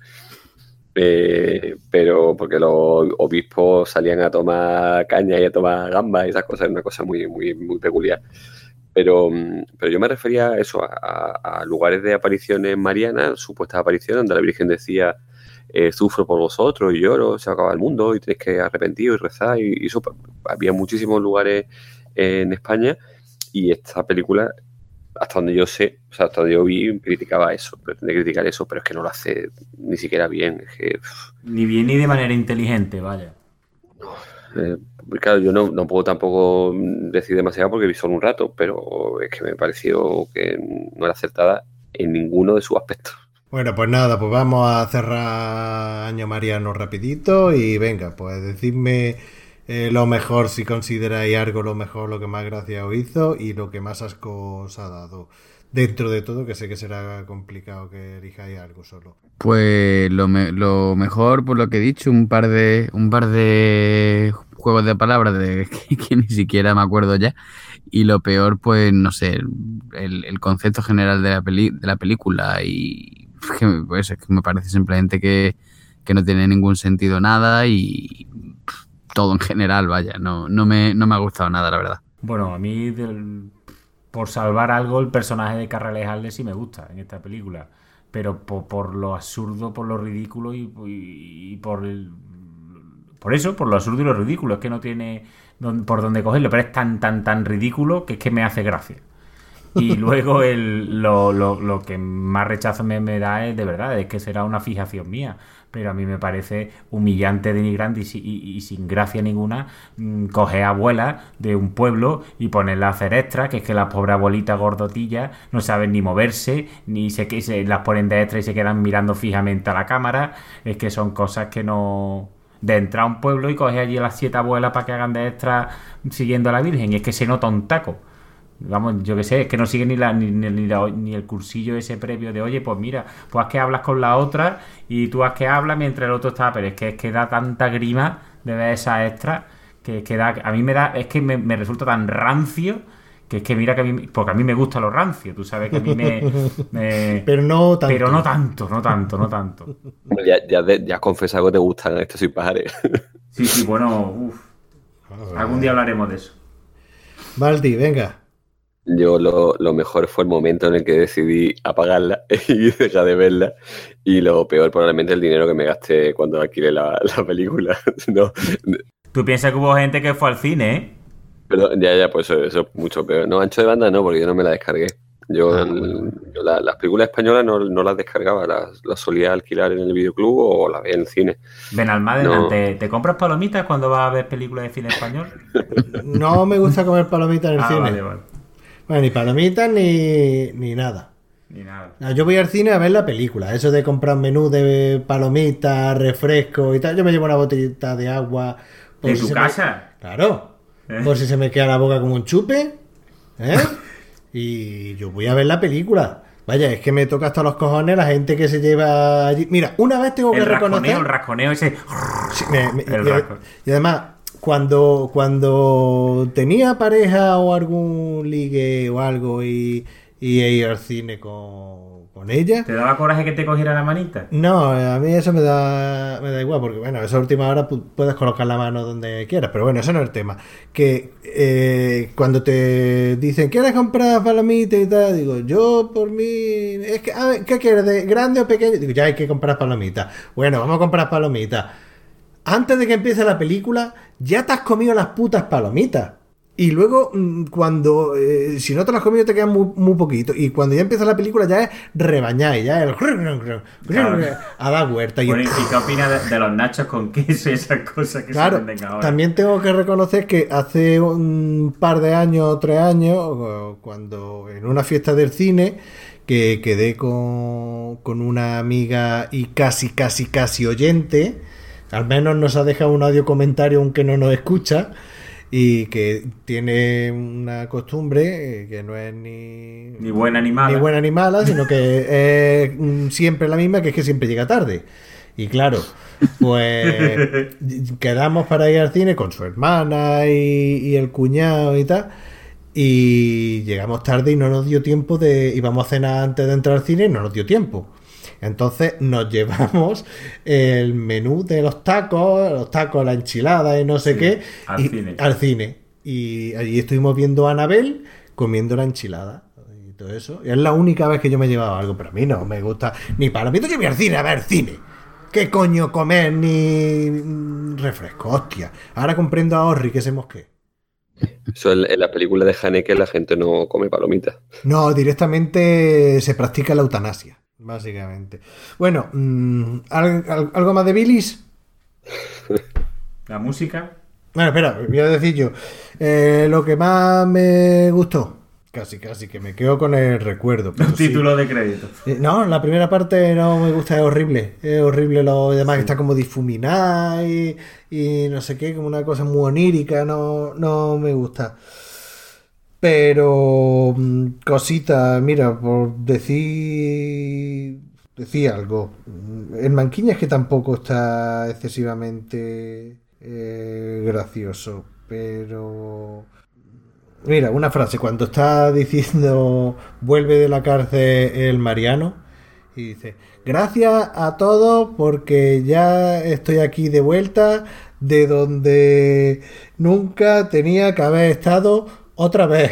Pero porque los obispos salían a tomar caña y a tomar gambas y esas cosas, es una cosa muy, muy, muy peculiar. Pero yo me refería a eso, a lugares de apariciones marianas, supuestas apariciones, donde la Virgen decía: sufro por vosotros y lloro, se acaba el mundo y tenéis que arrepentiros y rezar. Y eso, había muchísimos lugares en España, y esta película, hasta donde yo sé, o sea, hasta donde yo vi, criticaba eso, pretende criticar eso, pero es que no lo hace ni siquiera bien. Es que, ni bien ni de manera inteligente, vaya. Claro, yo no puedo tampoco decir demasiado porque vi solo un rato, pero es que me pareció que no era acertada en ninguno de sus aspectos. Bueno, pues nada, pues vamos a cerrar Año Mariano rapidito y venga, pues decidme lo mejor, si consideráis algo lo mejor, lo que más gracia os hizo y lo que más asco os ha dado. Dentro de todo, que sé que será complicado que elijáis algo solo. Pues lo mejor, por lo que he dicho, un par de juegos de palabras que ni siquiera me acuerdo ya. Y lo peor, pues no sé, el concepto general de la película, y pues, es que me parece simplemente que no tiene ningún sentido nada, y todo en general, vaya, no me ha gustado nada, la verdad. Bueno, a mí, por salvar algo, el personaje de Carralejalde sí me gusta en esta película, pero por lo absurdo, por lo ridículo y por eso, por lo absurdo y lo ridículo, es que no tiene por dónde cogerlo, pero es tan ridículo que es que me hace gracia. Y luego lo que más rechazo me da es, de verdad, es que será una fijación mía, pero a mí me parece humillante, denigrante y sin gracia ninguna coger a abuelas de un pueblo y ponerlas a hacer extra, que es que las pobres abuelitas gordotillas no saben ni moverse, ni se las ponen de extra y se quedan mirando fijamente a la cámara. Es que son cosas que no... De entrar a un pueblo y coger allí a las 7 abuelas para que hagan de extra siguiendo a la Virgen, y es que se nota un taco. Vamos, yo qué sé, es que no sigue ni el cursillo ese previo de: oye, pues mira, pues haz que hablas con la otra y tú haz que hablas mientras el otro está. Pero es que da tanta grima de ver esa extra que da, a mí me da, es que me resulta tan rancio Que es que mira que porque a mí me gusta lo rancio, tú sabes que a mí Pero no tanto. Pero no tanto. Ya has confesado que te gustan estos sin pajares. Sí, bueno, algún día hablaremos de eso. Baldi, venga. Yo lo mejor fue el momento en el que decidí apagarla y dejar de verla. Y lo peor probablemente el dinero que me gasté cuando alquilé la película. No. Tú piensas que hubo gente que fue al cine, ¿eh? Pero ya, pues eso es mucho peor. No, ancho de banda no, porque yo no me la descargué. Yo las películas españolas no las descargaba, las solía alquilar en el videoclub o las veía en el cine. Benalmádena, No. ¿te compras palomitas cuando vas a ver películas de cine español? No me gusta comer palomitas en el cine. Vale. Bueno, ni palomitas ni nada. Ni nada. No, yo voy al cine a ver la película. Eso de comprar menú de palomitas, refresco y tal. Yo me llevo una botellita de agua. ¿De tu casa? Claro. Por si se me queda la boca como un chupe. Y yo voy a ver la película. Vaya, es que me toca hasta los cojones la gente que se lleva allí. Mira, una vez tengo que reconocer. El rasconeo ese. Sí, y además, cuando tenía pareja o algún ligue o algo y iba al cine con ella. ¿Te daba coraje que te cogiera la manita? No, a mí eso me da igual, porque bueno, a esa última hora puedes colocar la mano donde quieras, pero bueno, eso no es el tema. Que cuando te dicen, ¿quieres comprar palomitas y tal? Digo, yo por mí, es que, a ver, ¿qué quieres? ¿De grande o pequeño? Digo, ya hay que comprar palomitas. Bueno, vamos a comprar palomitas. Antes de que empiece la película, ya te has comido las putas palomitas. Y luego, cuando si no te las has comido, te quedan muy poquito. Y cuando ya empieza la película, ya es rebañar, ya es a dar vuelta. Bueno, ¿y qué opinas de los nachos con queso y esas cosas que se venden ahora? También tengo que reconocer que hace un par de años, 3 años, cuando en una fiesta del cine, que quedé con una amiga y casi oyente, al menos nos ha dejado un audio comentario aunque no nos escucha, y que tiene una costumbre que no es ni buena ni mala, sino que es siempre la misma, que es que siempre llega tarde. Y claro, pues quedamos para ir al cine con su hermana y el cuñado y tal, y llegamos tarde y no nos dio tiempo íbamos a cenar antes de entrar al cine y no nos dio tiempo. Entonces nos llevamos el menú de los tacos, la enchilada y no sé qué, al cine. Y allí estuvimos viendo a Anabel comiendo la enchilada y todo eso. Y es la única vez que yo me he llevado algo, pero a mí no me gusta ni palomitas. Yo voy al cine a ver cine. ¿Qué coño comer ni refresco? Hostia. Ahora comprendo a Orri que se mosquee. Eso en la película de Haneke la gente no come palomitas. No, directamente se practica la eutanasia. Básicamente. Bueno, ¿algo más de Billys? ¿La música? Bueno, espera, voy a decir yo. Lo que más me gustó, casi que me quedo con el recuerdo. Un título de crédito. No, la primera parte no me gusta, es horrible. Es horrible lo demás, que está como difuminada y no sé qué, como una cosa muy onírica, no me gusta. Pero cosita, mira, por decir algo, el Manquiñas que tampoco está excesivamente gracioso, pero mira, una frase, cuando está diciendo vuelve de la cárcel el Mariano y dice, gracias a todos porque ya estoy aquí de vuelta de donde nunca tenía que haber estado otra vez.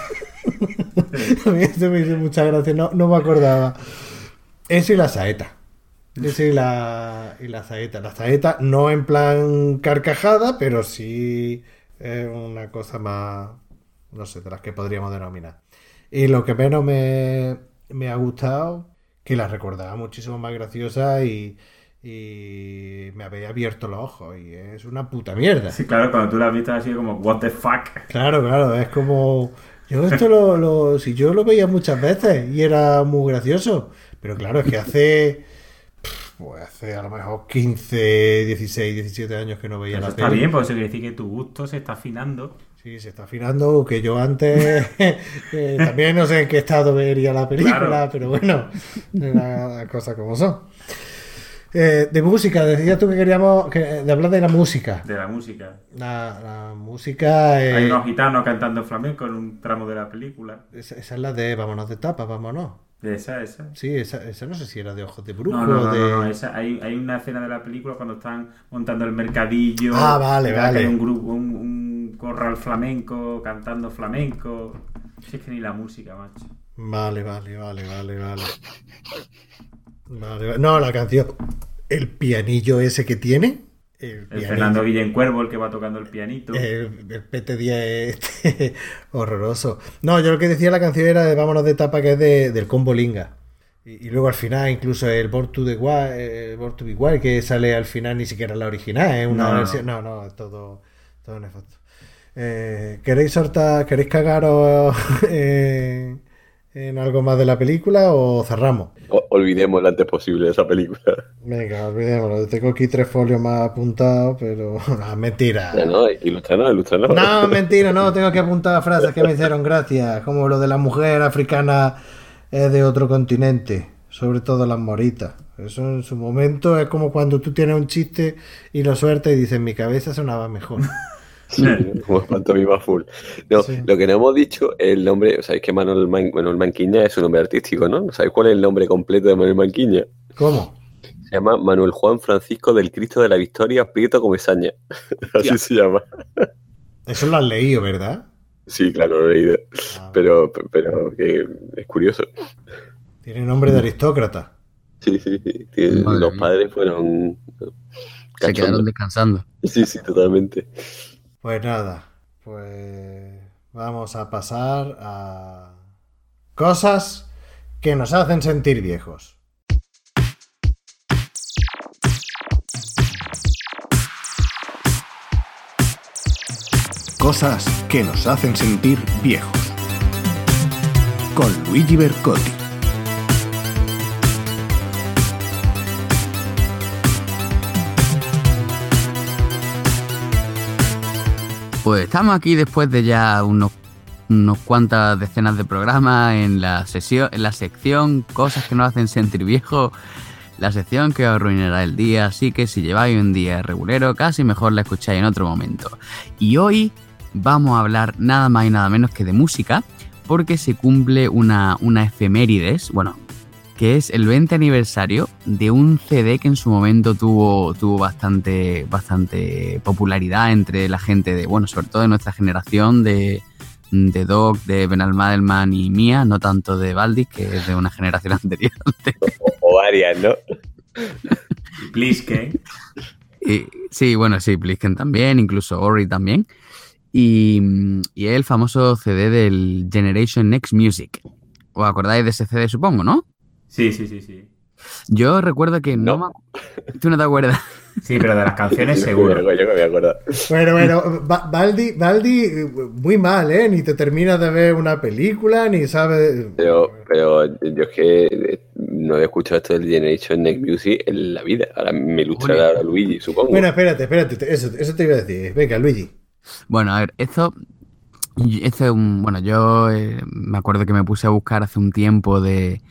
A mí esto me hizo muchas gracias, no me acordaba. Eso y la saeta. Eso y la saeta. La saeta no en plan carcajada, pero sí es una cosa más, no sé, de las que podríamos denominar. Y lo que menos me ha gustado, que la recordaba muchísimo más graciosa y me había abierto los ojos y es una puta mierda. Sí, claro, cuando tú la has visto así como what the fuck. Claro, es como yo esto si yo lo veía muchas veces y era muy gracioso, pero claro, es que hace a lo mejor 15, 16, 17 años que no veía la peli. Está bien, porque eso quiere decir que tu gusto se está afinando. Sí, se está afinando, que yo antes también no sé en qué estado vería la película, claro. Pero bueno, las cosas como son. De música, decías tú que queríamos de hablar de la música. De la música. La música... Hay unos gitanos cantando flamenco en un tramo de la película. Esa es la de Vámonos de tapa, vámonos. Esa. Sí, esa no sé si era de Ojos de Brujo. No. Esa, hay una escena de la película cuando están montando el mercadillo. Vale. Que hay un grupo, un corral flamenco, cantando flamenco. Si es que ni la música, macho. Vale. No, la canción. El pianillo ese que tiene. El Fernando Guillencuervo, el que va tocando el pianito. El PT10 horroroso. No, yo lo que decía la canción era de Vámonos de tapa, que es del Combo Linga. Y luego al final, incluso el Born to Be Wild, que sale al final, ni siquiera la original, es una versión. No, es todo nefasto. ¿Queréis cagaros en algo más de la película o cerramos? Olvidemos lo antes posible de esa película. Venga, olvidémoslo. Tengo aquí 3 folios más apuntados, pero... No, mentira. No, ilústranos. No, mentira, no. Tengo que apuntar frases que me hicieron gracia, como lo de la mujer africana es de otro continente, sobre todo las moritas. Eso en su momento es como cuando tú tienes un chiste y lo sueltas y dices, mi cabeza sonaba mejor. Sí, como pantomima full. No, sí. Lo que no hemos dicho es el nombre. Sabéis que Manuel Manquiña es un nombre artístico, ¿no? ¿Sabéis cuál es el nombre completo de Manuel Manquiña? ¿Cómo? Se llama Manuel Juan Francisco del Cristo de la Victoria Prieto Comesaña. Así se llama. Eso lo has leído, ¿verdad? Sí, claro, lo he leído. Pero que es curioso. Tiene nombre de aristócrata. Sí. Los padres fueron... Se quedaron descansando. Sí, totalmente. Pues nada, vamos a pasar a cosas que nos hacen sentir viejos. Cosas que nos hacen sentir viejos. Con Luigi Bercotti. Pues estamos aquí después de ya unos cuantas decenas de programas en la sección Cosas que nos hacen sentir viejos, la sección que os arruinará el día, así que si lleváis un día regulero, casi mejor la escucháis en otro momento. Y hoy vamos a hablar nada más y nada menos que de música, porque se cumple una efemérides, que es el 20 aniversario de un CD que en su momento tuvo bastante popularidad entre la gente sobre todo de nuestra generación, de Doc, de Benalmádel y mía, no tanto de Valdis, que es de una generación anterior. O varias, ¿no? Plisken. Sí, Plisken también, incluso Ori también. Y es el famoso CD del Generation Next Music. ¿Os acordáis de ese CD, supongo, no? Sí. Yo recuerdo que no. ¿Tú no te acuerdas? Sí, pero de las canciones seguro. Yo que me acuerdo. Bueno, Baldi, muy mal, ¿eh? Ni te terminas de ver una película, ni sabes... Pero yo es que no he escuchado esto del Generation Next Music en la vida. Ahora me ilustrará ahora Luigi, supongo. Bueno, espérate, eso te iba a decir. Venga, Luigi. Bueno, a ver, esto es un... yo me acuerdo que me puse a buscar hace un tiempo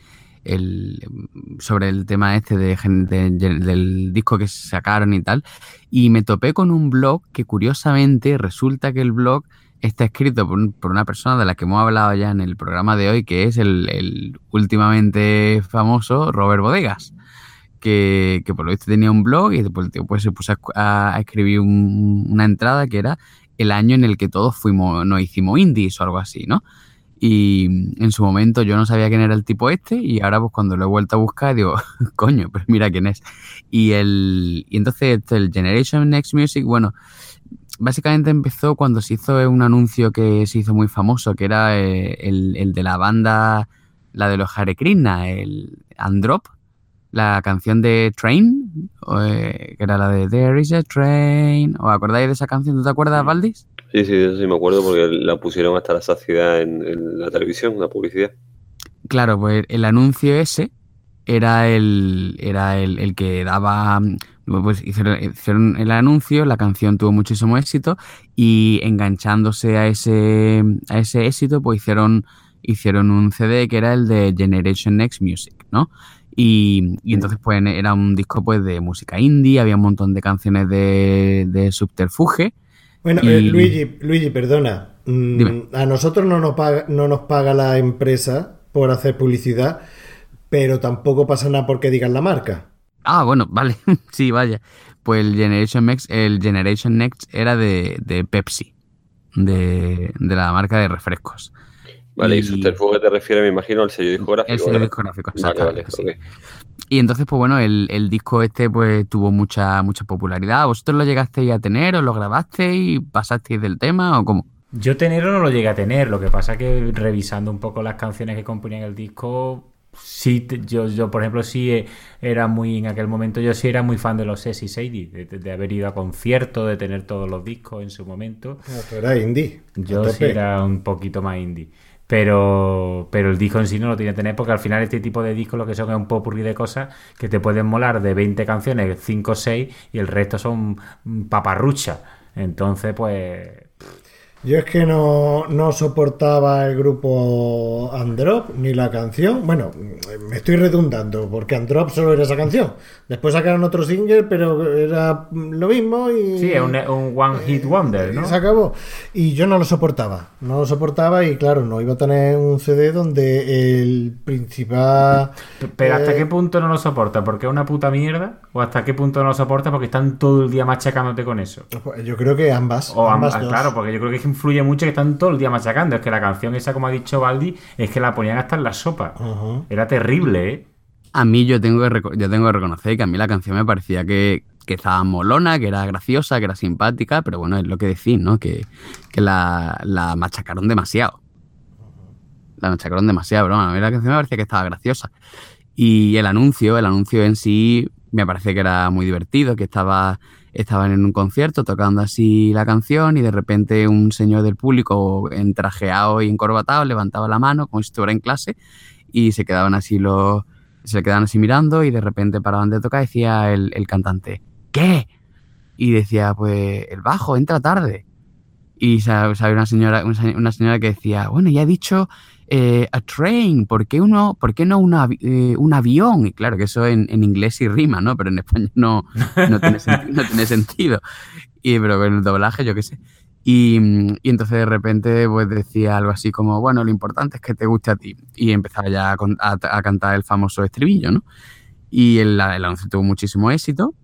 sobre el tema del disco que sacaron y tal, y me topé con un blog que curiosamente resulta que el blog está escrito por una persona de la que hemos hablado ya en el programa de hoy, que es el últimamente famoso Robert Bodegas, que por lo visto tenía un blog y después el tío se puso a escribir una entrada que era el año en el que todos nos hicimos indies o algo así, ¿no? Y en su momento yo no sabía quién era el tipo y ahora pues cuando lo he vuelto a buscar digo, coño, pues mira quién es. Y entonces el Generation Next Music, básicamente empezó cuando se hizo un anuncio que se hizo muy famoso, que era el de la banda, la de los Hare Krishna, el Androp, la canción de Train, que era la de There is a Train. ¿Os acordáis de esa canción? ¿Tú te acuerdas, Valdis? Sí, me acuerdo porque la pusieron hasta la saciedad en la televisión, la publicidad. Claro, pues el anuncio ese era el que daba... Pues hicieron el anuncio, la canción tuvo muchísimo éxito y enganchándose a ese éxito, pues hicieron un CD que era el de Generation Next Music, ¿no? Y entonces pues era un disco pues de música indie, había un montón de canciones de subterfuge. Bueno, y... Luigi, perdona. Dime. A nosotros no nos paga la empresa por hacer publicidad, pero tampoco pasa nada porque digan la marca. Ah, bueno, vale. Sí, vaya. Pues el Generation Next era de Pepsi, de la marca de refrescos. Vale, y subterfuge te refieres, me imagino, al sello discográfico. El sello discográfico, exactamente. Vale, sí. Y entonces, pues bueno, el disco este pues tuvo mucha popularidad. ¿Vosotros lo llegasteis a tener o lo grabasteis y pasasteis del tema o cómo? Yo tenerlo no lo llegué a tener, lo que pasa que revisando un poco las canciones que componían el disco, sí, yo por ejemplo sí era muy, en aquel momento yo sí era muy fan de los Sexy Sadie, de haber ido a conciertos, de tener todos los discos en su momento. Tú eras indie. Yo sí era un poquito más indie. Pero el disco en sí no lo tiene que tener porque al final este tipo de discos lo que son es un popurrí de cosas que te pueden molar de 20 canciones, 5 o 6 y el resto son paparruchas. Entonces, pues... Yo es que no soportaba el grupo Androp ni la canción. Bueno, me estoy redundando porque Androp solo era esa canción. Después sacaron otro single, pero era lo mismo y... Sí, es un One Hit Wonder, ¿no? Se acabó. Y yo no lo soportaba y claro, no iba a tener un CD donde el principal... Pero ¿hasta qué punto no lo soporta? ¿Porque es una puta mierda? ¿O hasta qué punto no lo soporta porque están todo el día machacándote con eso? Yo creo que ambas. Ambas dos. Claro, porque yo creo que influye mucho que están todo el día machacando. Es que la canción esa, como ha dicho Baldi, es que la ponían hasta en la sopa. Era terrible, ¿eh? A mí yo tengo que reconocer que a mí la canción me parecía que estaba molona, que era graciosa, que era simpática, pero bueno, es lo que decís, ¿no? Que la machacaron demasiado. La machacaron demasiado, pero bueno, a mí la canción me parecía que estaba graciosa. Y el anuncio en sí me parece que era muy divertido, que estaban en un concierto tocando así la canción y de repente un señor del público entrajeado y encorbatado levantaba la mano como si estuviera en clase y se quedaban así mirando y de repente paraban de tocar y decía el cantante, ¿qué? Y decía, pues el bajo entra tarde. Y sabía una señora que decía, bueno, ya he dicho a train, ¿por qué no un avión? Y claro que eso en inglés sí rima, ¿no? Pero en español no tiene sentido. Pero en el doblaje, yo qué sé. Y entonces de repente pues decía algo así como, bueno, lo importante es que te guste a ti. Y empezaba ya a cantar el famoso estribillo, ¿no? Y el anuncio tuvo muchísimo éxito.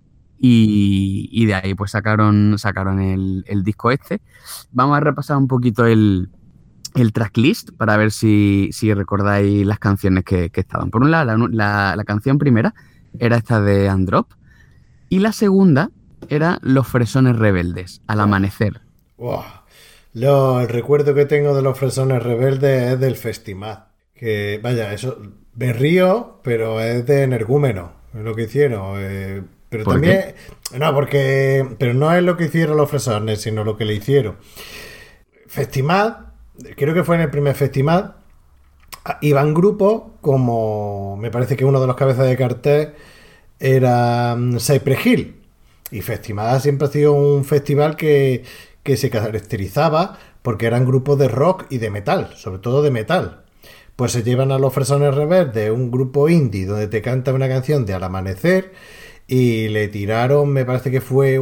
Y de ahí pues sacaron el disco este. Vamos a repasar un poquito el tracklist para ver si recordáis las canciones que estaban. Por un lado, la canción primera era esta de Androp y la segunda era Los Fresones Rebeldes, Al Amanecer. Wow. El recuerdo que tengo de Los Fresones Rebeldes es del festival. Que vaya, eso me río, pero es de energúmeno, es lo que hicieron. Pero ¿Por también... qué? No, pero no es lo que hicieron los fresones, sino lo que le hicieron. Festival, creo que fue en el primer festival, iban grupos como... Me parece que uno de los cabezas de cartel era Cypress Hill. Y Festival siempre ha sido un festival que se caracterizaba porque eran grupos de rock y de metal, sobre todo de metal. Pues se llevan a Los Fresones Rebeldes, un grupo indie donde te canta una canción de Al Amanecer... Y le tiraron, me parece que fue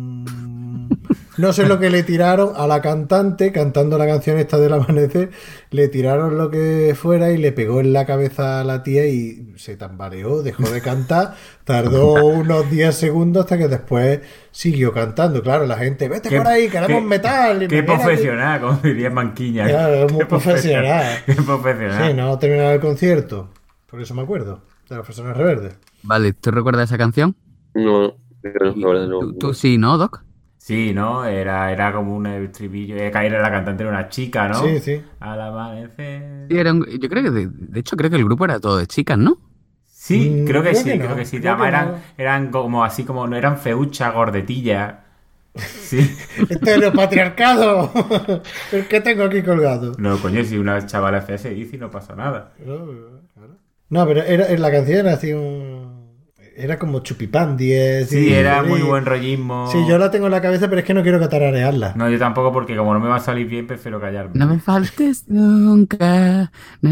no sé lo que le tiraron a la cantante, cantando la canción esta del amanecer, le tiraron lo que fuera y le pegó en la cabeza a la tía y se tambaleó, dejó de cantar, tardó unos 10 segundos hasta que después siguió cantando. Claro, la gente, vete por ahí, queremos metal. Qué profesional, como diría Manquiña. Claro, muy profesional. Qué profesional. Sí, no terminaba el concierto, por eso me acuerdo, de Los Fresones Rebeldes. Vale, ¿tú recuerdas esa canción? No, la verdad no. ¿Tú sí, no, Doc? Sí, ¿no? Era como un estribillo. Caíra, la cantante era una chica, ¿no? Sí, sí. Al amanecer. Sí, yo creo que, de hecho, creo que el grupo era todo de chicas, ¿no? Sí, creo que sí, no, creo que sí. creo que no. Eran como así como, no eran feuchas, gordetillas. Sí. Este es el patriarcado. ¿El que tengo aquí colgado? No, coño, si una chavala hace dice y no pasa nada. No, pero la canción era así Era como chupipandies. Sí, era muy buen rollismo. Sí, yo la tengo en la cabeza, pero es que no quiero catararearla. No, yo tampoco, porque como no me va a salir bien, prefiero callarme. No me faltes nunca.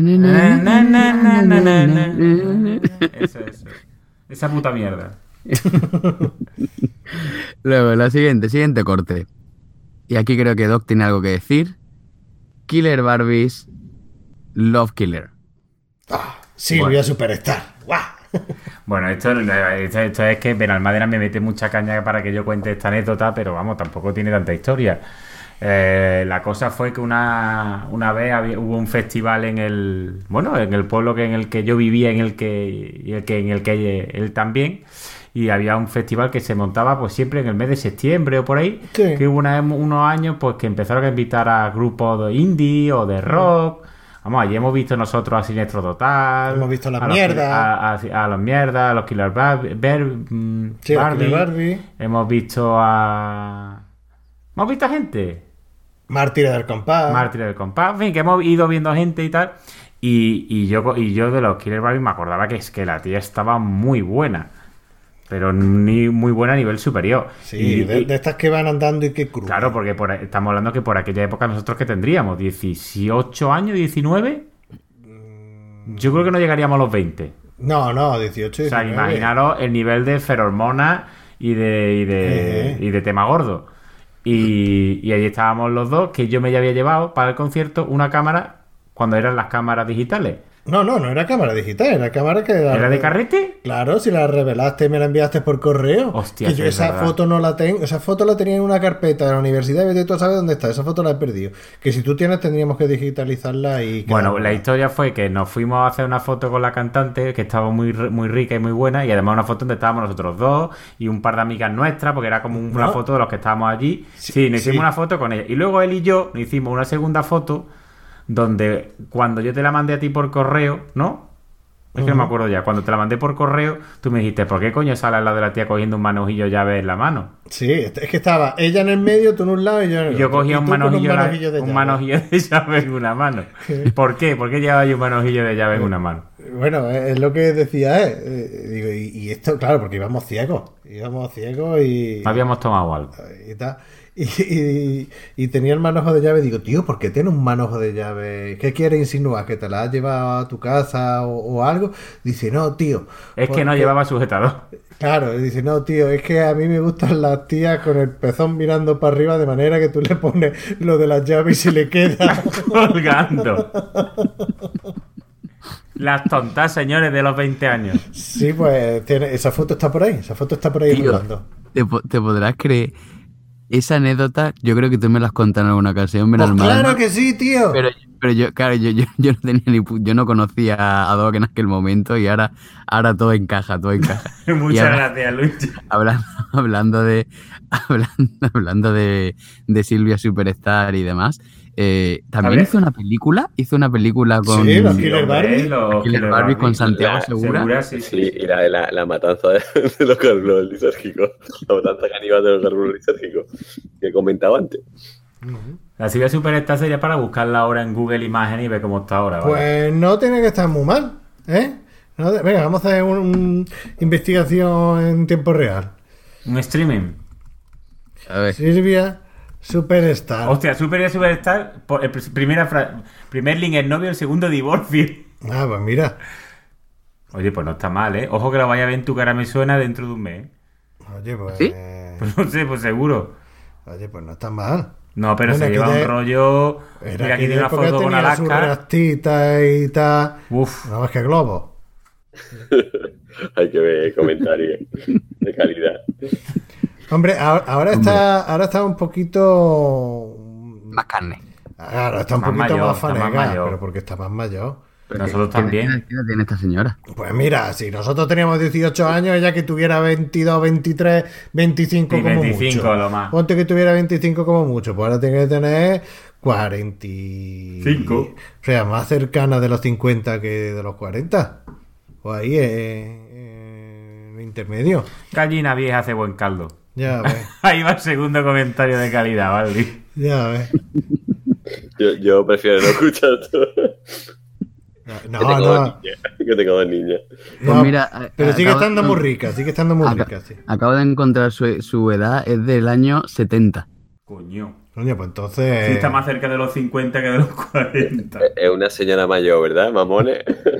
Eso. Esa puta mierda. Luego, la siguiente corte. Y aquí creo que Doc tiene algo que decir. Killer Barbies, Love Killer. Silvia Bueno. Superstar. ¡Guau! Bueno, esto es que Benalmádena me mete mucha caña para que yo cuente esta anécdota, pero vamos, tampoco tiene tanta historia. La cosa fue que una vez hubo un festival en el pueblo en el que yo vivía, en el que él también, y había un festival que se montaba pues siempre en el mes de septiembre o por ahí, Sí. que hubo unos años pues que empezaron a invitar a grupos de indie o de rock. Vamos, allí hemos visto nosotros a Sinestro Total. Hemos visto La a Mierda. a los mierdas, a los Killer Sí, a Killer Barbie. Hemos visto a gente. Mártires del compás. Mártires del compás. En fin, que hemos ido viendo gente y tal. Y yo de los Killer Barbie me acordaba que es que la tía estaba muy buena. Pero ni muy buena a nivel superior. Sí, de estas que van andando y que cruzan. Claro, porque estamos hablando que por aquella época nosotros que tendríamos 18 años, 19. Yo creo que no llegaríamos a los 20. No, 18, 19. O sea, imaginaros el nivel de ferormonas y de tema gordo. Y allí estábamos los dos, que yo me había llevado para el concierto una cámara cuando eran las cámaras digitales. No era cámara digital, era cámara que... ¿Era de carrete? Claro, si la revelaste y me la enviaste por correo. Hostia, que yo sí, es esa verdad. foto no la tengo. Esa foto la tenía en una carpeta de la universidad y vete tú a saber dónde está. Esa foto la he perdido. Que si tú tienes tendríamos que digitalizarla y... Bueno, la historia fue que nos fuimos a hacer una foto con la cantante, que estaba muy rica y muy buena, y además una foto donde estábamos nosotros dos y un par de amigas nuestras, porque era como una foto de los que estábamos allí. Sí, nos hicimos una foto con ella. Y luego él y yo nos hicimos una segunda foto donde cuando yo te la mandé a ti por correo, ¿no? Es que no me acuerdo ya. Cuando te la mandé por correo, tú me dijiste, ¿por qué coño sale la de la tía cogiendo un manojillo de llave en la mano? Sí, es que estaba ella en el medio, tú en un lado y yo en el otro. Yo cogía Y un tú con manojillo llave. de llave en una mano. ¿Por qué? ¿Por qué llevaba yo un manojillo de llave en una mano? Bueno, es lo que decía, digo, y esto, claro, porque íbamos ciegos y... No habíamos tomado algo. Y tal. Y tenía el manojo de llave. Digo, tío, ¿por qué tiene un manojo de llave? ¿Qué quiere insinuar? ¿Que te la has llevado a tu casa o algo? Dice, no, tío. Es que no llevaba sujetador. Claro, dice, no, tío, es que a mí me gustan las tías con el pezón mirando para arriba, de manera que tú le pones lo de las llaves y se le queda colgando. Las tontas, señores, de los 20 años. Sí, pues esa foto está por ahí. Tío, rolando. ¿te podrás creer? Esa anécdota, yo creo que tú me la has contado en alguna ocasión. Pues claro que sí, tío. Pero yo, claro, yo no tenía yo no conocía a Doc en aquel momento y ahora todo encaja. Muchas gracias, Luis. Hablando de Silvia Superstar y demás. También hizo una película con... Sí, los Killer Barbie. Killer Barbie con Santiago Segura. Sí, y la matanza de los carbonos lisérgicos. La matanza caníbal de los carbonos lisérgicos que comentaba antes. La Silvia Superstar sería para buscarla ahora en Google Imágenes y ver cómo está ahora. ¿vale? Pues no tiene que estar muy mal, ¿eh? Venga, vamos a hacer una investigación en tiempo real. Un streaming. A ver. Silvia Superstar. Hostia, Superstar. Primer link el novio, el segundo divorcio. Ah, pues mira. Oye, pues no está mal, ¿eh? Ojo que lo vaya a ver en Tu Cara Me Suena dentro de un mes. Oye, pues... ¿Sí? Pues no sé, pues seguro. Oye, pues no está mal. No, pero Bueno, se lleva un rollo... Era Mira, aquí tiene una porque foto con tenía sus Alaska. rastitas y tal. Uf. No, es que globo. Hay que ver comentarios de calidad. Hombre, ahora está un poquito... Más carne. Ahora está un Más poquito mayor, más está más fanega, mayor. pero porque está más mayor. Nosotros también. ¿Qué edad tiene esta señora? Pues mira, si nosotros teníamos 18 años, ella que tuviera 22, 23, 25 Sí, como 25 mucho. lo más. Ponte que tuviera 25 como mucho, pues ahora tiene que tener 45. O sea, más cercana de los 50 que de los 40. O ahí en intermedio. Gallina vieja hace buen caldo. Ya ves, Ahí va el segundo comentario de calidad, ¿vale? ya ves. Yo prefiero no escuchar todo. No, que tengo no. dos niñas. Que tengo dos niñas. No, Pues mira, pero sigue acabo- estando muy rica, sigue estando muy rica, sí. Acabo de encontrar su edad, es del año 70. Coño. Coño, pues entonces... Sí, está más cerca de los 50 que de los 40. Es una señora mayor, ¿verdad, mamones?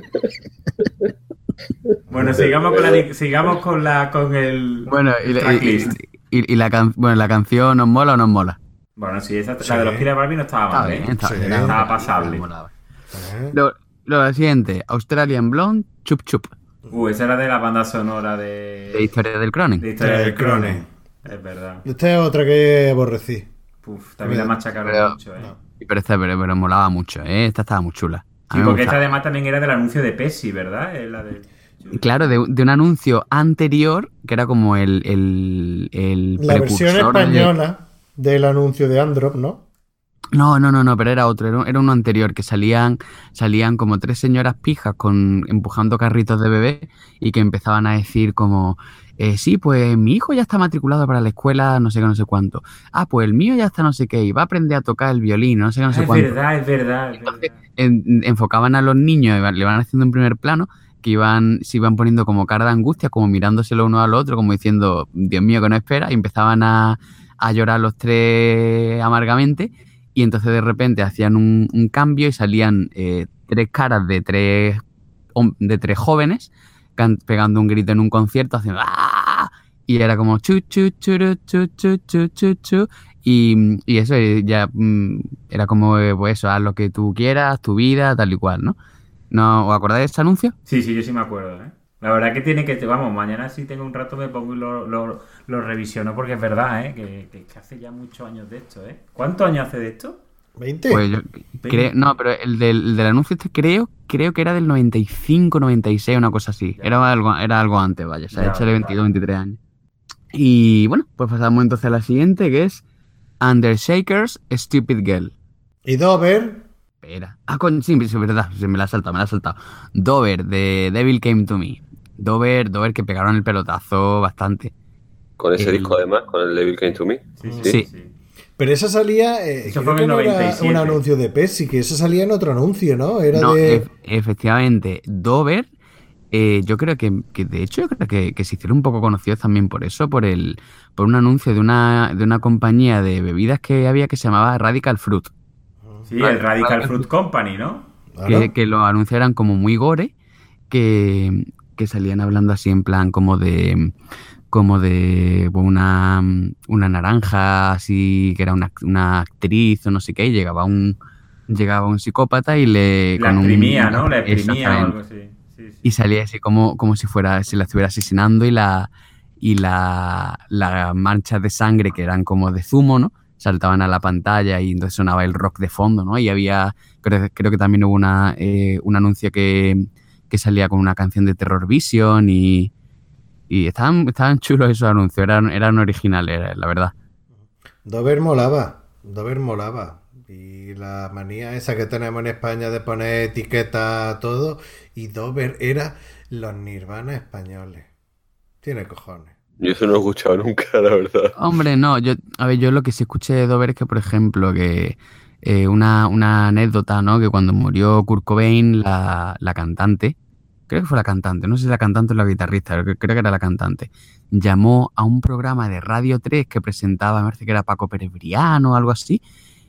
Bueno, sigamos con el Bueno, tracklist. la canción ¿nos mola o nos mola? Bueno, sí, esa, Sí. la de los Killer Barbie no estaba mal, ¿eh? Está Sí, bien, estaba pasable. me molaba. ¿Eh? Lo siguiente, Australian Blonde, Chup Chup, Esa era de la banda sonora de... de Historia del Cronin. de Historia del Cronen. Cronen. Es verdad. Esta es otra que aborrecí. También la machacaron Pero- mucho, ¿eh? Pero molaba mucho, ¿eh? Esta estaba muy chula. A Sí, mí me porque esta gustaba. además también era del anuncio de Pepsi, ¿verdad? Es la de... Claro, de un anuncio anterior, que era como el La versión precursor de- española del anuncio de Androp, ¿no? No, pero era otro, era uno anterior, que salían como tres señoras pijas empujando carritos de bebé y que empezaban a decir como, sí, pues mi hijo ya está matriculado para la escuela no sé qué, no sé cuánto. Ah, pues el mío ya está no sé qué y va a aprender a tocar el violín, no sé qué, no sé Es cuánto. verdad, es verdad. Entonces, enfocaban a los niños, le van haciendo en primer plano, que se iban poniendo como cara de angustia, como mirándoselo uno al otro, como diciendo, Dios mío, que no espera, y empezaban a llorar los tres amargamente, y entonces de repente hacían un cambio y salían tres caras de tres jóvenes pegando un grito en un concierto, haciendo ¡ah! Y era como chu, chu, churu, chu, chu, chu, chu, chu. Y eso ya era como, pues eso, haz lo que tú quieras, tu vida, tal y cual, ¿no? ¿No os acordáis de ese anuncio? Sí, yo sí me acuerdo, ¿eh? La verdad que tiene que... Vamos, mañana si tengo un rato me pongo y lo revisiono porque es verdad, ¿eh? Que hace ya muchos años de esto, ¿eh? ¿Cuántos años hace de esto? 20. Pues yo creo, no, pero el del anuncio este creo que era del 95, 96, una cosa así. Era algo antes, vaya, o sea, Ya, échale vale. 22, 23 años. Y bueno, pues pasamos entonces a la siguiente, que es Undershaker's Stupid Girl. Y Dover, Espera. Sí, es verdad, se me la ha saltado. Dover, de Devil Came to Me. Dover que pegaron el pelotazo bastante. Con ese El- disco además, con el Devil Came to Me. Sí. pero esa salía, Eso creo fue que en no era 97. un anuncio de Pepsi, que eso salía en otro anuncio, ¿no? Era No, de... efectivamente, Dover, yo creo que de hecho, yo creo que se hicieron un poco conocidos también por eso, por un anuncio de una compañía de bebidas que había que se llamaba Radical Fruit. Sí, el Radical Fruit Company, ¿no? Claro. Que los anuncios eran como muy gore, que salían hablando así en plan como de una naranja así, que era una actriz o no sé qué, y llegaba un psicópata y La exprimía, ¿no? La exprimía o algo así. Sí. Y salía así como si la estuviera asesinando y las manchas de sangre que eran como de zumo, ¿no? Saltaban a la pantalla y entonces sonaba el rock de fondo, ¿no? Y había, creo que también hubo un anuncio que salía con una canción de Terror Vision y estaban chulos esos anuncios, eran originales, la verdad. Dover molaba. Y la manía esa que tenemos en España de poner etiqueta a todo. Y Dover era los Nirvana españoles. Tiene cojones. Yo eso no lo he escuchado nunca, la verdad. Hombre, no, yo lo que sí escuché de Dover es que, por ejemplo, que una anécdota, ¿no? Que cuando murió Kurt Cobain, la cantante, creo que fue la cantante, no sé si la cantante o la guitarrista, creo que era la cantante, llamó a un programa de Radio 3 que presentaba, me parece que era Paco Pérez Briano o algo así,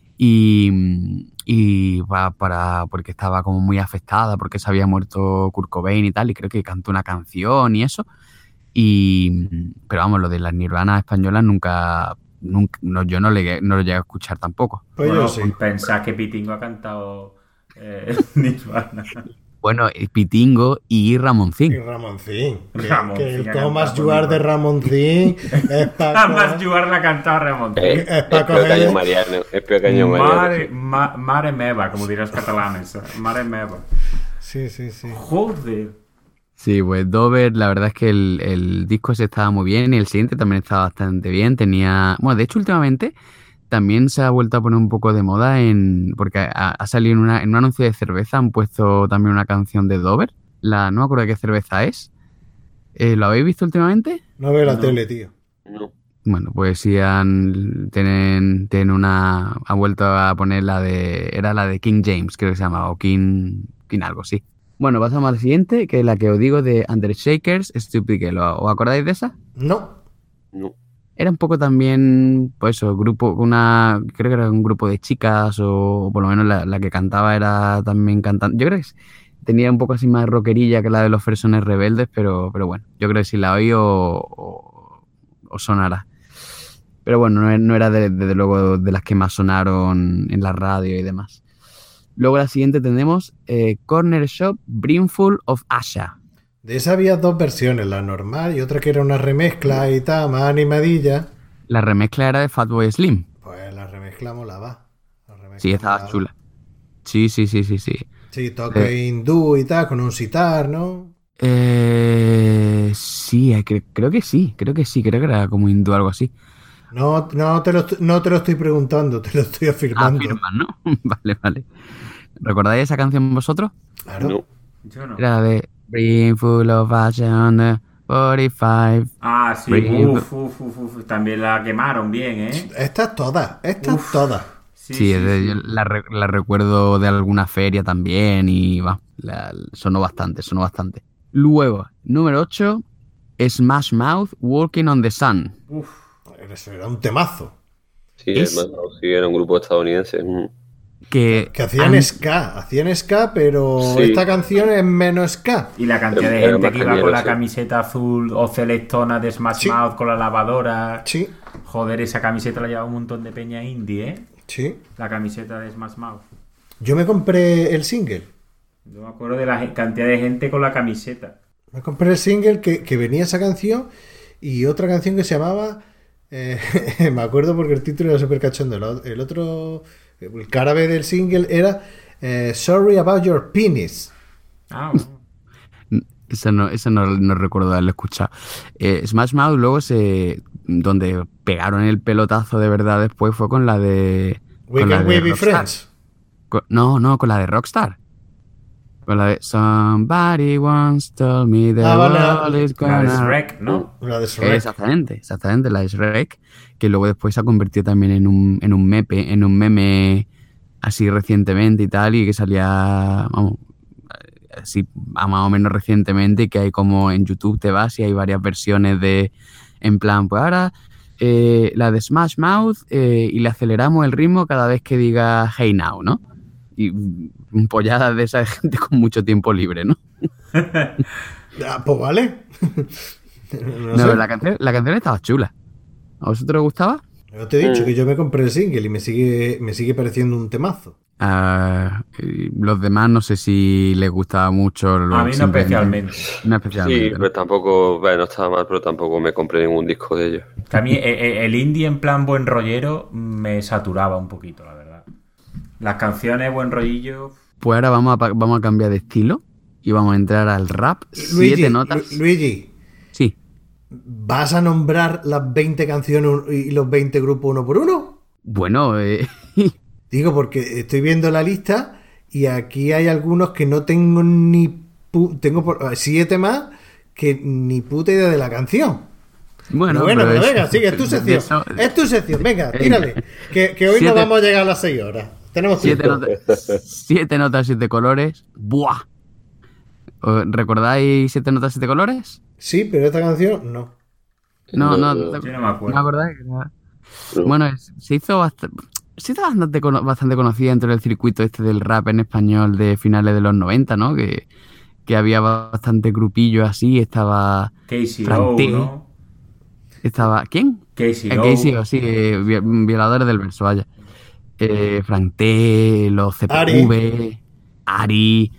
y porque estaba como muy afectada porque se había muerto Kurt Cobain y tal, y creo que cantó una canción y eso. Pero vamos, lo de las Nirvana españolas yo no lo llegué a escuchar tampoco. Pues Bueno, yo sí. Pensad que Pitingo ha cantado Nirvana. Bueno, Pitingo y Ramoncín. Y Ramoncín. Ramoncín Que el ha Thomas cantado Juar de con Ramoncín es para... Además, Jugar la cantaba Ramón. Es Es para peor que Año coger... Mariano. Es peor que Año Mariano. Mare meva, como dirán los catalanes. Mare meva. Sí. Joder. Sí, pues Dover, la verdad es que el disco ese estaba muy bien y el siguiente también estaba bastante bien. Bueno, de hecho, últimamente también se ha vuelto a poner un poco de moda porque ha salido en un anuncio de cerveza, han puesto también una canción de Dover. No me acuerdo de qué cerveza es. ¿Lo habéis visto últimamente? No veo la tele, tío. No. Bueno, pues sí han vuelto a poner era la de King James, creo que se llama, o King fin, algo sí. Bueno, pasamos al siguiente, que es la que os digo de Undershakers, Stupid Girl. ¿Os acordáis de esa? No. No. Era un poco también, pues eso, creo que era un grupo de chicas, o por lo menos la que cantaba era también cantante. Yo creo que tenía un poco así más rockerilla que la de los Fresones Rebeldes, pero bueno, yo creo que si la oí o sonará. Pero bueno, no era desde luego de las que más sonaron en la radio y demás. Luego la siguiente tenemos Corner Shop Brimful of Asha. De esa había dos versiones, la normal y otra que era una remezcla y tal, más animadilla. La remezcla era de Fatboy Slim. Pues la remezcla molaba. Sí, estaba chula. Sí. Sí, toque hindú y tal, con un sitar, ¿no? Sí, creo que sí. Creo que era como hindú, algo así. No te lo estoy preguntando, te lo estoy afirmando. Afirman, ¿no? Vale. ¿Recordáis esa canción vosotros? Claro. No. Yo no. Era de Brimful of Asha on the 45. Ah, sí. También la quemaron bien, ¿eh? Estas todas. Sí, yo la recuerdo de alguna feria también y sonó bastante. Luego, número 8, Smash Mouth, Walking on the Sun. Eso era un temazo. Sí, era un grupo estadounidense. Que hacían ska, pero sí. Esta canción es menos ska. Y la cantidad de gente que iba con la camiseta azul o celestona de Smash Mouth con la lavadora. Sí. Joder, esa camiseta la llevaba un montón de peña indie, ¿eh? Sí. La camiseta de Smash Mouth. Yo me compré el single. Yo me acuerdo de la cantidad de gente con la camiseta. Me compré el single que venía esa canción y otra canción que se llamaba... me acuerdo porque el título era súper cachondo. El otro... El cara B del single era Sorry About Your Penis. Ah, Eso no recuerdo haberlo escuchado. Smash Mouth luego donde pegaron el pelotazo de verdad después fue con la de... We Can We Be Friends. No, con la de Rockstar. Con la de Somebody Once Told Me The World Is Gonna... La de Shrek, ¿no? La de Shrek. Exactamente, la de Shrek, que luego después se ha convertido también en un meme así recientemente y tal, y que salía, vamos, así más o menos recientemente, y que hay como en YouTube te vas y hay varias versiones en plan, pues ahora la de Smash Mouth y le aceleramos el ritmo cada vez que diga Hey Now, ¿no? Y polladas de esa gente con mucho tiempo libre, ¿no? Pues vale. No, sé. La canción estaba chula. ¿A vosotros os gustaba? Yo te he dicho que yo me compré el single y me sigue pareciendo un temazo. Los demás no sé si les gustaba mucho. A mí no especialmente. Sí, pero tampoco, no estaba mal, pero tampoco me compré ningún disco de ellos. Que a mí el indie en plan buen rollero me saturaba un poquito, la verdad. Las canciones buen rollillo... Pues ahora vamos a cambiar de estilo y vamos a entrar al rap. Luigi, 7 notas. Luigi. Sí. ¿Vas a nombrar las 20 canciones y los 20 grupos uno por uno? Bueno, Digo, porque estoy viendo la lista y aquí hay algunos que no tengo tengo 7 más que ni puta idea de la canción. Bueno, pero venga, sigue, es tu sección. Es tu sección, venga, tírale. Que hoy no vamos a llegar a las 6 horas. Tenemos 7 notas, 7 colores. ¡Buah! ¿Recordáis 7 notas, 7 colores? Sí, pero esta canción no. No me acuerdo. ¿No acordáis? Bueno, se hizo bastante conocida dentro del circuito este del rap en español de finales de los 90, ¿no? Que había bastante grupillo así. Estaba Casey Frank T, ¿no? Estaba... ¿Quién? Casey sí, violadores del verso, vaya. Frank T, los CPV, Ari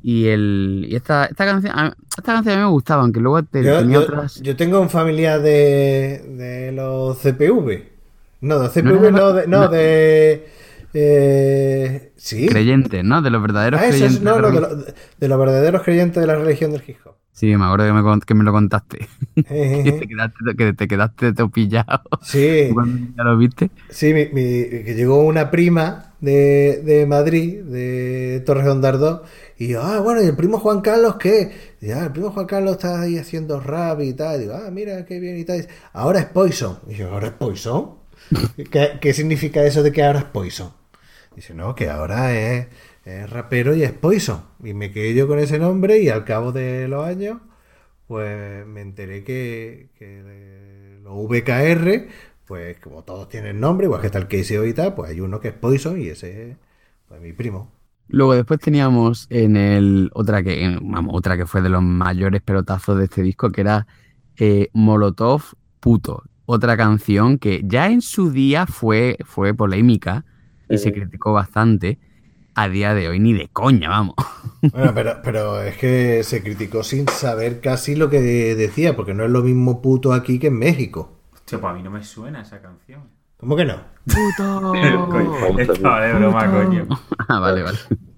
y esta canción a mí me gustaba, aunque luego tenía otras. Yo tengo un familiar de los CPV. No, de CPV sí. Creyentes, ¿no? De los verdaderos creyentes. De los verdaderos creyentes de la religión del hip hop. Sí, me acuerdo que me lo contaste. Que te quedaste todo pillado. Sí. Cuando ya lo viste. Sí, que llegó una prima de Madrid, de Torrejón, y bueno, ¿y el primo Juan Carlos qué? Y, el primo Juan Carlos está ahí haciendo rap y tal. Y digo, mira, qué bien y tal. Ahora es Poison. Y yo, ¿ahora es Poison? ¿Qué significa eso de que ahora es Poison? Dice, no, que ahora es es rapero y es Poison. Y me quedé yo con ese nombre y al cabo de los años, pues me enteré que los VKR, pues como todos tienen nombre, igual que está el KCO y tal, pues hay uno que es Poison y ese es pues, mi primo. Luego después teníamos otra que fue de los mayores pelotazos de este disco, que era Molotov Puto. Otra canción que ya en su día fue polémica y se criticó bastante. A día de hoy ni de coña, vamos. Bueno, pero es que se criticó sin saber casi lo que decía, porque no es lo mismo puto aquí que en México. Hostia, pues a mí no me suena esa canción. ¿Cómo que no? ¡Puto! Estaba de broma, coño. Vale.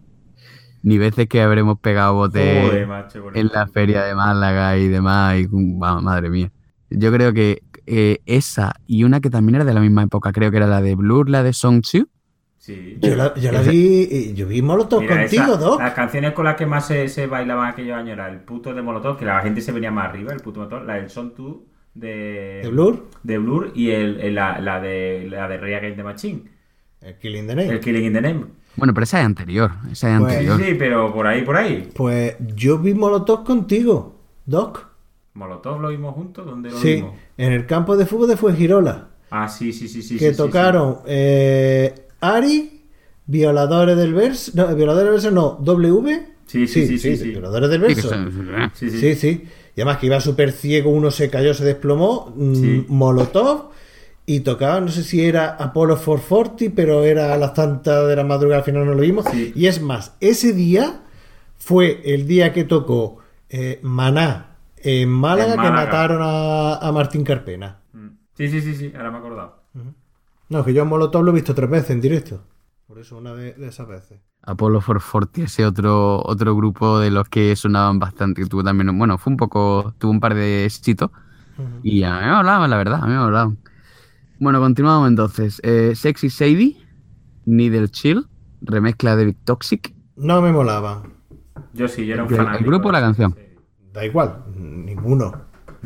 Ni veces que habremos pegado bote Joder, macho, en la feria de Málaga y demás. Madre mía. Yo creo que esa y una que también era de la misma época, creo que era la de Blur, la de Song 2. Sí. Yo la vi, yo vi Molotov contigo, Doc. Las canciones con las que más se bailaban aquellos años era el puto de Molotov, que la gente se venía más arriba, el puto motor, la del Son 2 ¿De Blur? De Blur y la de Rage Against the Machine. El Killing the Name. El Killing in the Name. Bueno, pero esa es anterior. Pues, Sí, pero por ahí. Pues yo vi Molotov contigo, Doc. ¿Molotov lo vimos juntos? ¿Dónde lo Sí, vimos? en el campo de fútbol de Fuengirola. Ah, sí. Que tocaron Ari, Violadores del Verso. No, Violadores del Verso no, W. Sí. Violadores del Verso. Sí. Y además que iba súper ciego, uno se cayó, se desplomó. Molotov. Y tocaba, no sé si era Apollo 440, pero era a las tantas de la madrugada, al final no lo vimos. Sí. Y es más, ese día fue el día que tocó Maná en Málaga, que mataron a Martín Carpena. Sí, ahora me he acordado. No, que yo a Molotov lo he visto 3 veces en directo. Por eso una de esas veces. Apollo 440, ese otro grupo de los que sonaban bastante. Tuvo también, bueno, tuvo un par de éxitos. Y a mí me hablaban, la verdad, a mí me hablaban. Bueno, continuamos entonces. Sexy Sadie, Needle Chill, remezcla de Big Toxic. No me molaban. Yo sí, yo era un fanático. ¿El grupo o la canción? Da igual, ninguno.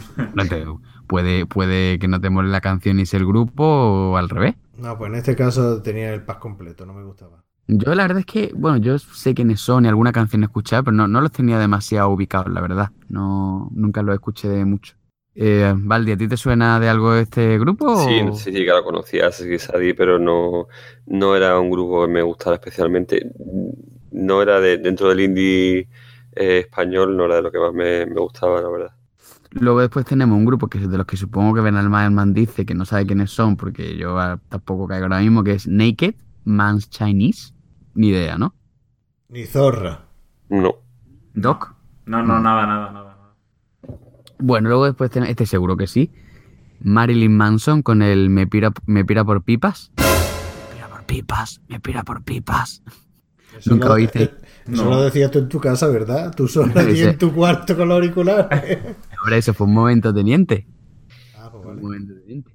Puede que no te mole la canción y sea el grupo o al revés. No, pues en este caso tenía el pack completo, no me gustaba. Yo la verdad es que, bueno, yo sé quiénes son y alguna canción he escuchado, pero no los tenía demasiado ubicados, la verdad. Nunca los escuché de mucho. Valdi, ¿a ti te suena de algo este grupo? Sí, que lo conocía, Sadie, pero no era un grupo que me gustara especialmente. No era dentro del indie español, no era de lo que más me gustaba, la verdad. Luego después tenemos un grupo que es de los que supongo que Benalman dice que no sabe quiénes son, porque yo tampoco caigo ahora mismo, que es Naked Man's Chinese. Ni idea, ¿no? Ni zorra. No. ¿Doc? No, nada. Bueno, luego después tenemos, este seguro que sí, Marilyn Manson con el Me pira por pipas. Me pira por pipas. Eso Nunca lo, oíste. Eso lo decías tú en tu casa, ¿verdad? Tú solo allí en tu cuarto con los auriculares. Ahora eso fue un momento teniente. Pues vale. Un momento teniente.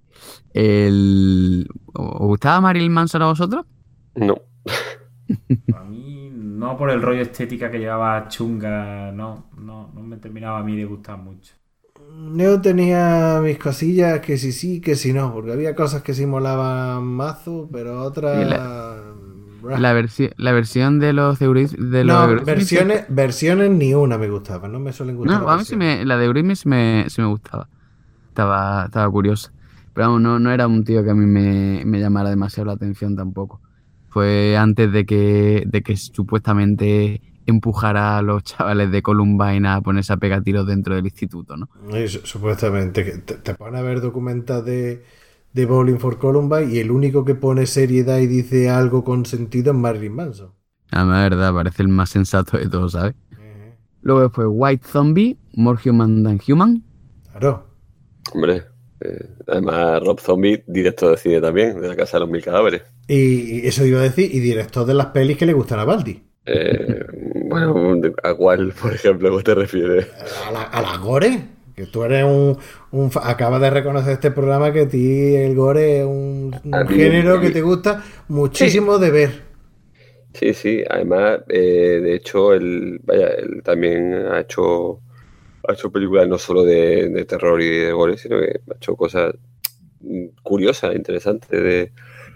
¿Os gustaba Marilyn Manson a vosotros? No. A mí, no por el rollo estética que llevaba chunga, no me terminaba a mí de gustar mucho. Yo tenía mis cosillas que sí, que sí no, porque había cosas que sí molaban mazo, pero otras... La versión de los versiones ni una me gustaba, no me suelen gustar. No, a mí sí la de Eurythmics sí me gustaba. Estaba curiosa. Pero vamos, no era un tío que a mí me llamara demasiado la atención tampoco. Fue antes de que supuestamente empujara a los chavales de Columbine a ponerse a pegar tiros dentro del instituto, ¿no? Supuestamente, que te ponen a ver documentas de Bowling for Columbine y el único que pone seriedad y dice algo con sentido es Marilyn Manson. La verdad, parece el más sensato de todos, ¿sabes? Luego después White Zombie, More Human Than Human. Claro. Hombre, además Rob Zombie, director de cine también, de La Casa de los Mil Cadáveres. Y eso iba a decir, y director de las pelis que le gustan a Baldi. Bueno, ¿a cuál, por ejemplo, vos te refieres? A la gore. Que tú eres acabas de reconocer este programa que a ti el gore es un género que te gusta muchísimo de ver. Sí. Además, de hecho, él también ha hecho películas no solo de terror y de gore, sino que ha hecho cosas curiosas, interesantes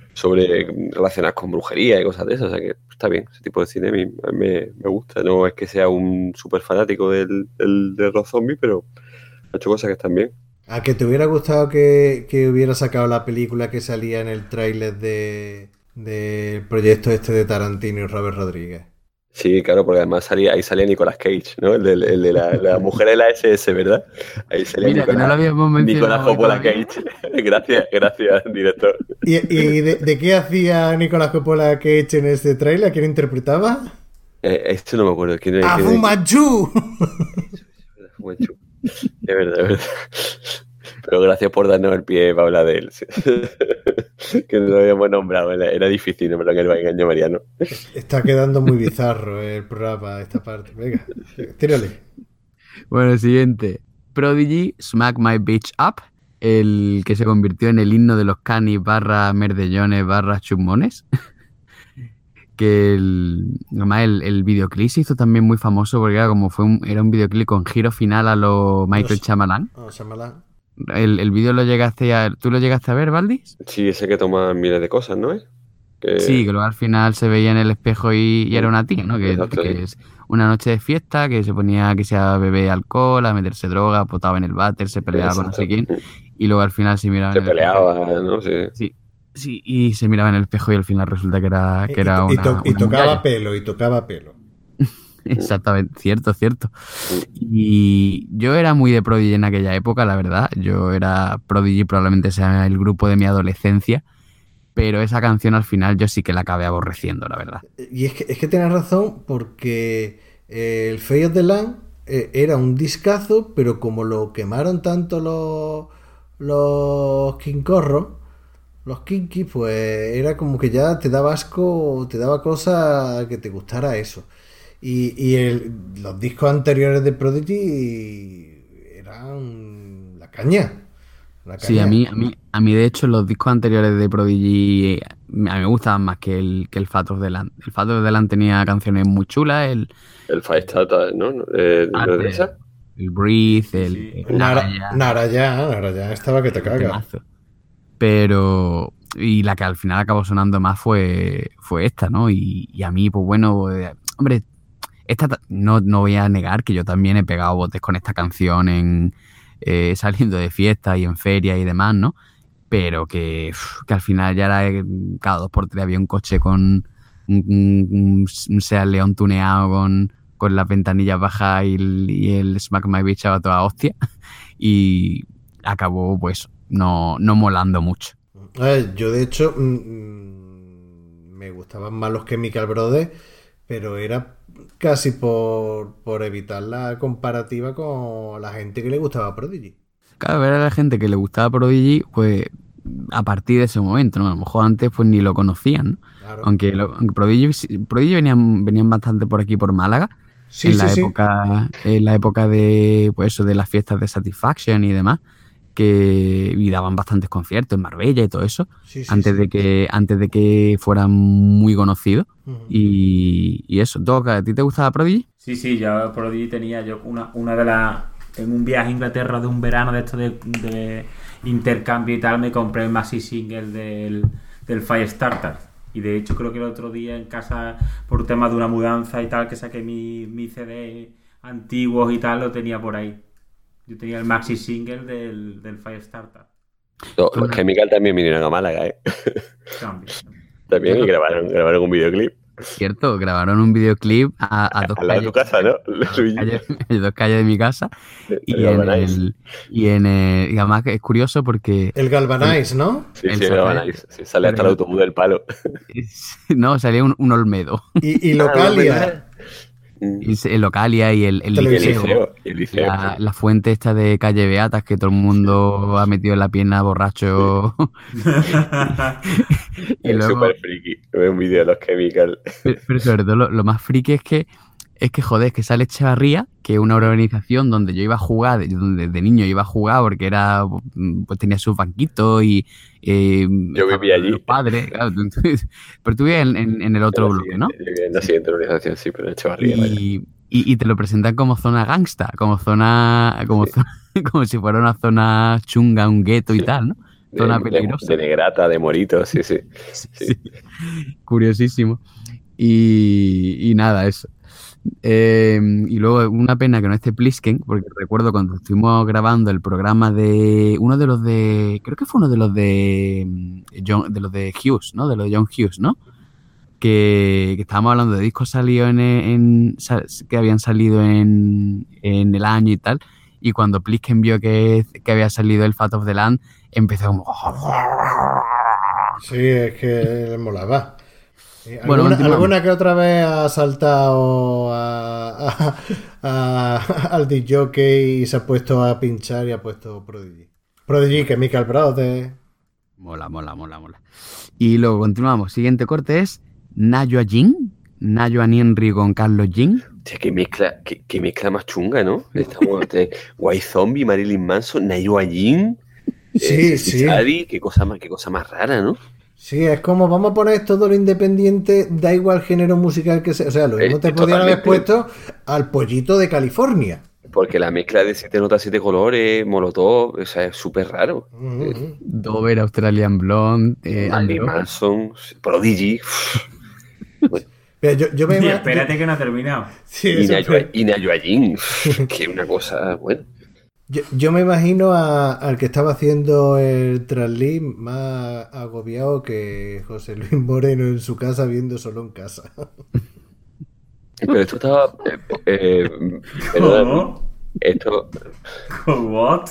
sobre relacionadas con brujería y cosas de esas, o sea que está bien, ese tipo de cine a mí me gusta, no es que sea un súper fanático de los zombies, pero ha hecho cosas que están bien. ¿A que te hubiera gustado que hubiera sacado la película que salía en el tráiler del proyecto este de Tarantino y Robert Rodríguez? Sí, claro, porque además ahí salía Nicolas Cage, ¿no? El de la mujer de la SS, ¿verdad? Ahí salía Mira, que no lo habíamos mencionado. Nicolas Coppola Cage. Gracias, director. ¿Y de qué hacía Nicolas Coppola Cage en este tráiler? ¿Quién interpretaba? Esto no me acuerdo. ¡A Fu Manchu! Es verdad. Pero gracias por darnos el pie para hablar de él. Que no lo habíamos nombrado. Era difícil, pero que el engaño Mariano. Está quedando muy bizarro el programa, esta parte. Venga, tírale. Bueno, siguiente. Prodigy, Smack My Bitch Up, el que se convirtió en el himno de los canis / merdellones / chumones. Que además el videoclip se hizo también muy famoso porque era un videoclip con giro final a lo Michael Shyamalan. Shyamalan. El vídeo ¿tú lo llegaste a ver, Valdis? Sí, ese que toma miles de cosas, ¿no es? Sí, que luego al final se veía en el espejo y era una tía, ¿no? Que es una noche de fiesta, que se ponía que sea a beber alcohol, a meterse droga, potaba en el váter, se peleaba con no sé quién, y luego al final se miraba en el espejo. ¿No? Sí, y se miraba en el espejo y al final resulta que era una tocaba pelo. Exactamente, cierto. Y yo era muy de Prodigy en aquella época, la verdad. Yo era Prodigy, probablemente sea el grupo de mi adolescencia, pero esa canción al final yo sí que la acabé aborreciendo, la verdad. Y es que tienes razón, porque el Fate of the Land era un discazo, pero como lo quemaron tanto los quincorros, los kinky, pues era como que ya te daba asco, te daba cosa que te gustara eso. Y los discos anteriores de Prodigy eran la caña. Sí, a mí de hecho los discos anteriores de Prodigy a mí me gustaban más que el Fate of the Land. El Fate of the Land tenía canciones muy chulas. El Firestarter, ¿no? El Breathe, Naraya estaba que te cagas. Pero y la que al final acabó sonando más fue esta, ¿no? Y a mí, pues bueno, hombre, esta no voy a negar que yo también he pegado botes con esta canción saliendo de fiesta y en feria y demás, ¿no? Pero que al final ya era cada 2x3 había un coche con un Seat León tuneado con las ventanillas bajas y el Smack My Bitch a toda hostia, y acabó pues no molando mucho. Yo de hecho me gustaban más los Chemical Brothers, pero era casi por evitar la comparativa con la gente que le gustaba Prodigy. Claro, era la gente que le gustaba Prodigy, pues a partir de ese momento, ¿no? A lo mejor antes pues ni lo conocían, ¿no? Claro. Aunque Prodigy venían bastante por aquí, por Málaga, en la época de pues eso, de las fiestas de Satisfaction y demás, y daban bastantes conciertos en Marbella y todo eso, antes de que fueran muy conocidos. Uh-huh. Y eso, ¿a ti te gustaba Prodigy? Sí, yo Prodigy tenía una de las... En un viaje a Inglaterra de un verano de esto de intercambio y tal, me compré el maxi single del Firestarter. Y de hecho creo que el otro día en casa, por tema de una mudanza y tal, que saqué mi CD antiguos y tal, lo tenía por ahí. Yo tenía el maxi single del Firestarter. Los Chemical también vinieron a Málaga, ¿eh? También, y grabaron un videoclip. Cierto, grabaron un videoclip a dos calles. A tu casa, ¿no? Dos calles de mi casa. Y además que es curioso porque... El Galvanize, ¿no? Sí, el Galvanize. Sí, sale hasta el autobús del palo. No, salía un Olmedo. Y Localia. El Localia y el Liceo. La fuente esta de Calle Beatas que todo el mundo ha metido en la pierna borracho. Y luego, súper friki. Un vídeo de los Chemical. Pero sobre todo lo más friki es que joder, es que sale Echevarría, que es una organización donde yo iba a jugar, donde de niño iba a jugar porque pues tenía sus banquitos y yo vivía allí. Los padres, claro, pero tú vivías en el otro bloque, ¿no? En la siguiente organización, sí, pero en Echevarría. Y te lo presentan como zona gangsta, como si fuera una zona chunga, un gueto y tal, ¿no? Zona peligrosa. De negrata, de morito, sí. Sí. Curiosísimo. Y nada, eso. Y luego una pena que no esté Plisken, porque recuerdo cuando estuvimos grabando el programa de uno de los de, creo que fue uno de los de Hughes, ¿no? De los de John Hughes, ¿no? Que estábamos hablando de discos salidos que habían salido en el año y tal, y cuando Plisken vio que había salido el Fat of the Land, empezó como... Sí, es que le molaba. Bueno, alguna que otra vez ha saltado al disc-jockey y se ha puesto a pinchar y ha puesto Prodigy. Prodigy, Chemical Brothers. Mola. Y luego continuamos. Siguiente corte es Najwa Jin. Najwa Ninri con Carlos Jin. Qué mezcla más chunga, ¿no? Estamos de White Zombie, Marilyn Manson, Najwa Jin. Sí. Shadi, qué cosa más rara, ¿no? Sí, es como vamos a poner todo lo independiente, da igual género musical que sea. O sea, lo mismo te podrían haber puesto al Pollito de California. Porque la mezcla de 7 notas, 7 colores, Molotov, o sea, es súper raro. Dover, Australian Blonde, Marilyn Manson, Prodigy. Bueno. Yo me espérate que no ha terminado. Sí, y Najwa Jin, que es una cosa, bueno. Yo me imagino al que estaba haciendo el Translip más agobiado que José Luis Moreno en su casa viendo Solo en Casa. Pero esto estaba... ¿Cómo? Esto... ¿What?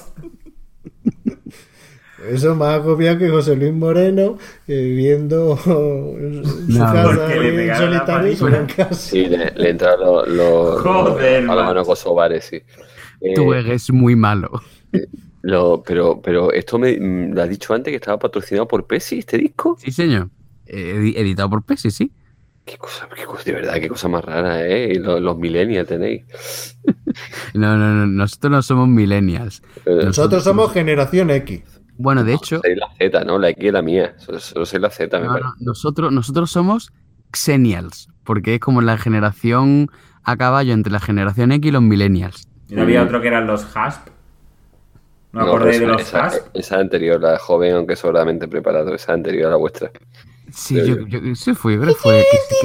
Eso más agobiado que José Luis Moreno viendo en su casa en solitario Solo en Casa. Sí, le entraron los órganos kosovares, sí. Tú eres muy malo. Pero esto lo has dicho antes que estaba patrocinado por Pepsi, este disco. Sí, señor. Editado por Pepsi, sí. Qué cosa, de verdad, qué cosa más rara, ¿eh? Y los millennials tenéis. No, nosotros no somos millennials. Nosotros somos generación X. Bueno, de hecho... Soy la Z, ¿no? La X es la mía. Solo soy la Z, me parece. Nosotros somos Xennials, porque es como la generación a caballo entre la generación X y los millennials. ¿Y no había otro que eran los HASP? ¿No acordáis de los HASP? Esa anterior, la joven, aunque sobradamente preparado, esa anterior a la vuestra. Sí, yo creo que fue...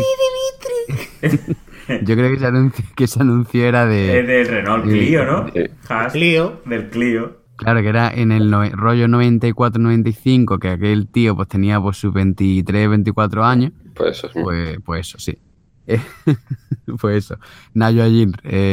Yo creo que ese anuncio era de... Es del Renault Clio, ¿no? HASP. Clio. Del Clio. Claro, que era en el rollo 94-95, que aquel tío pues tenía pues sus 23, 24 años. Pues eso, pues eso, sí. Pues eso. Najwa Jin.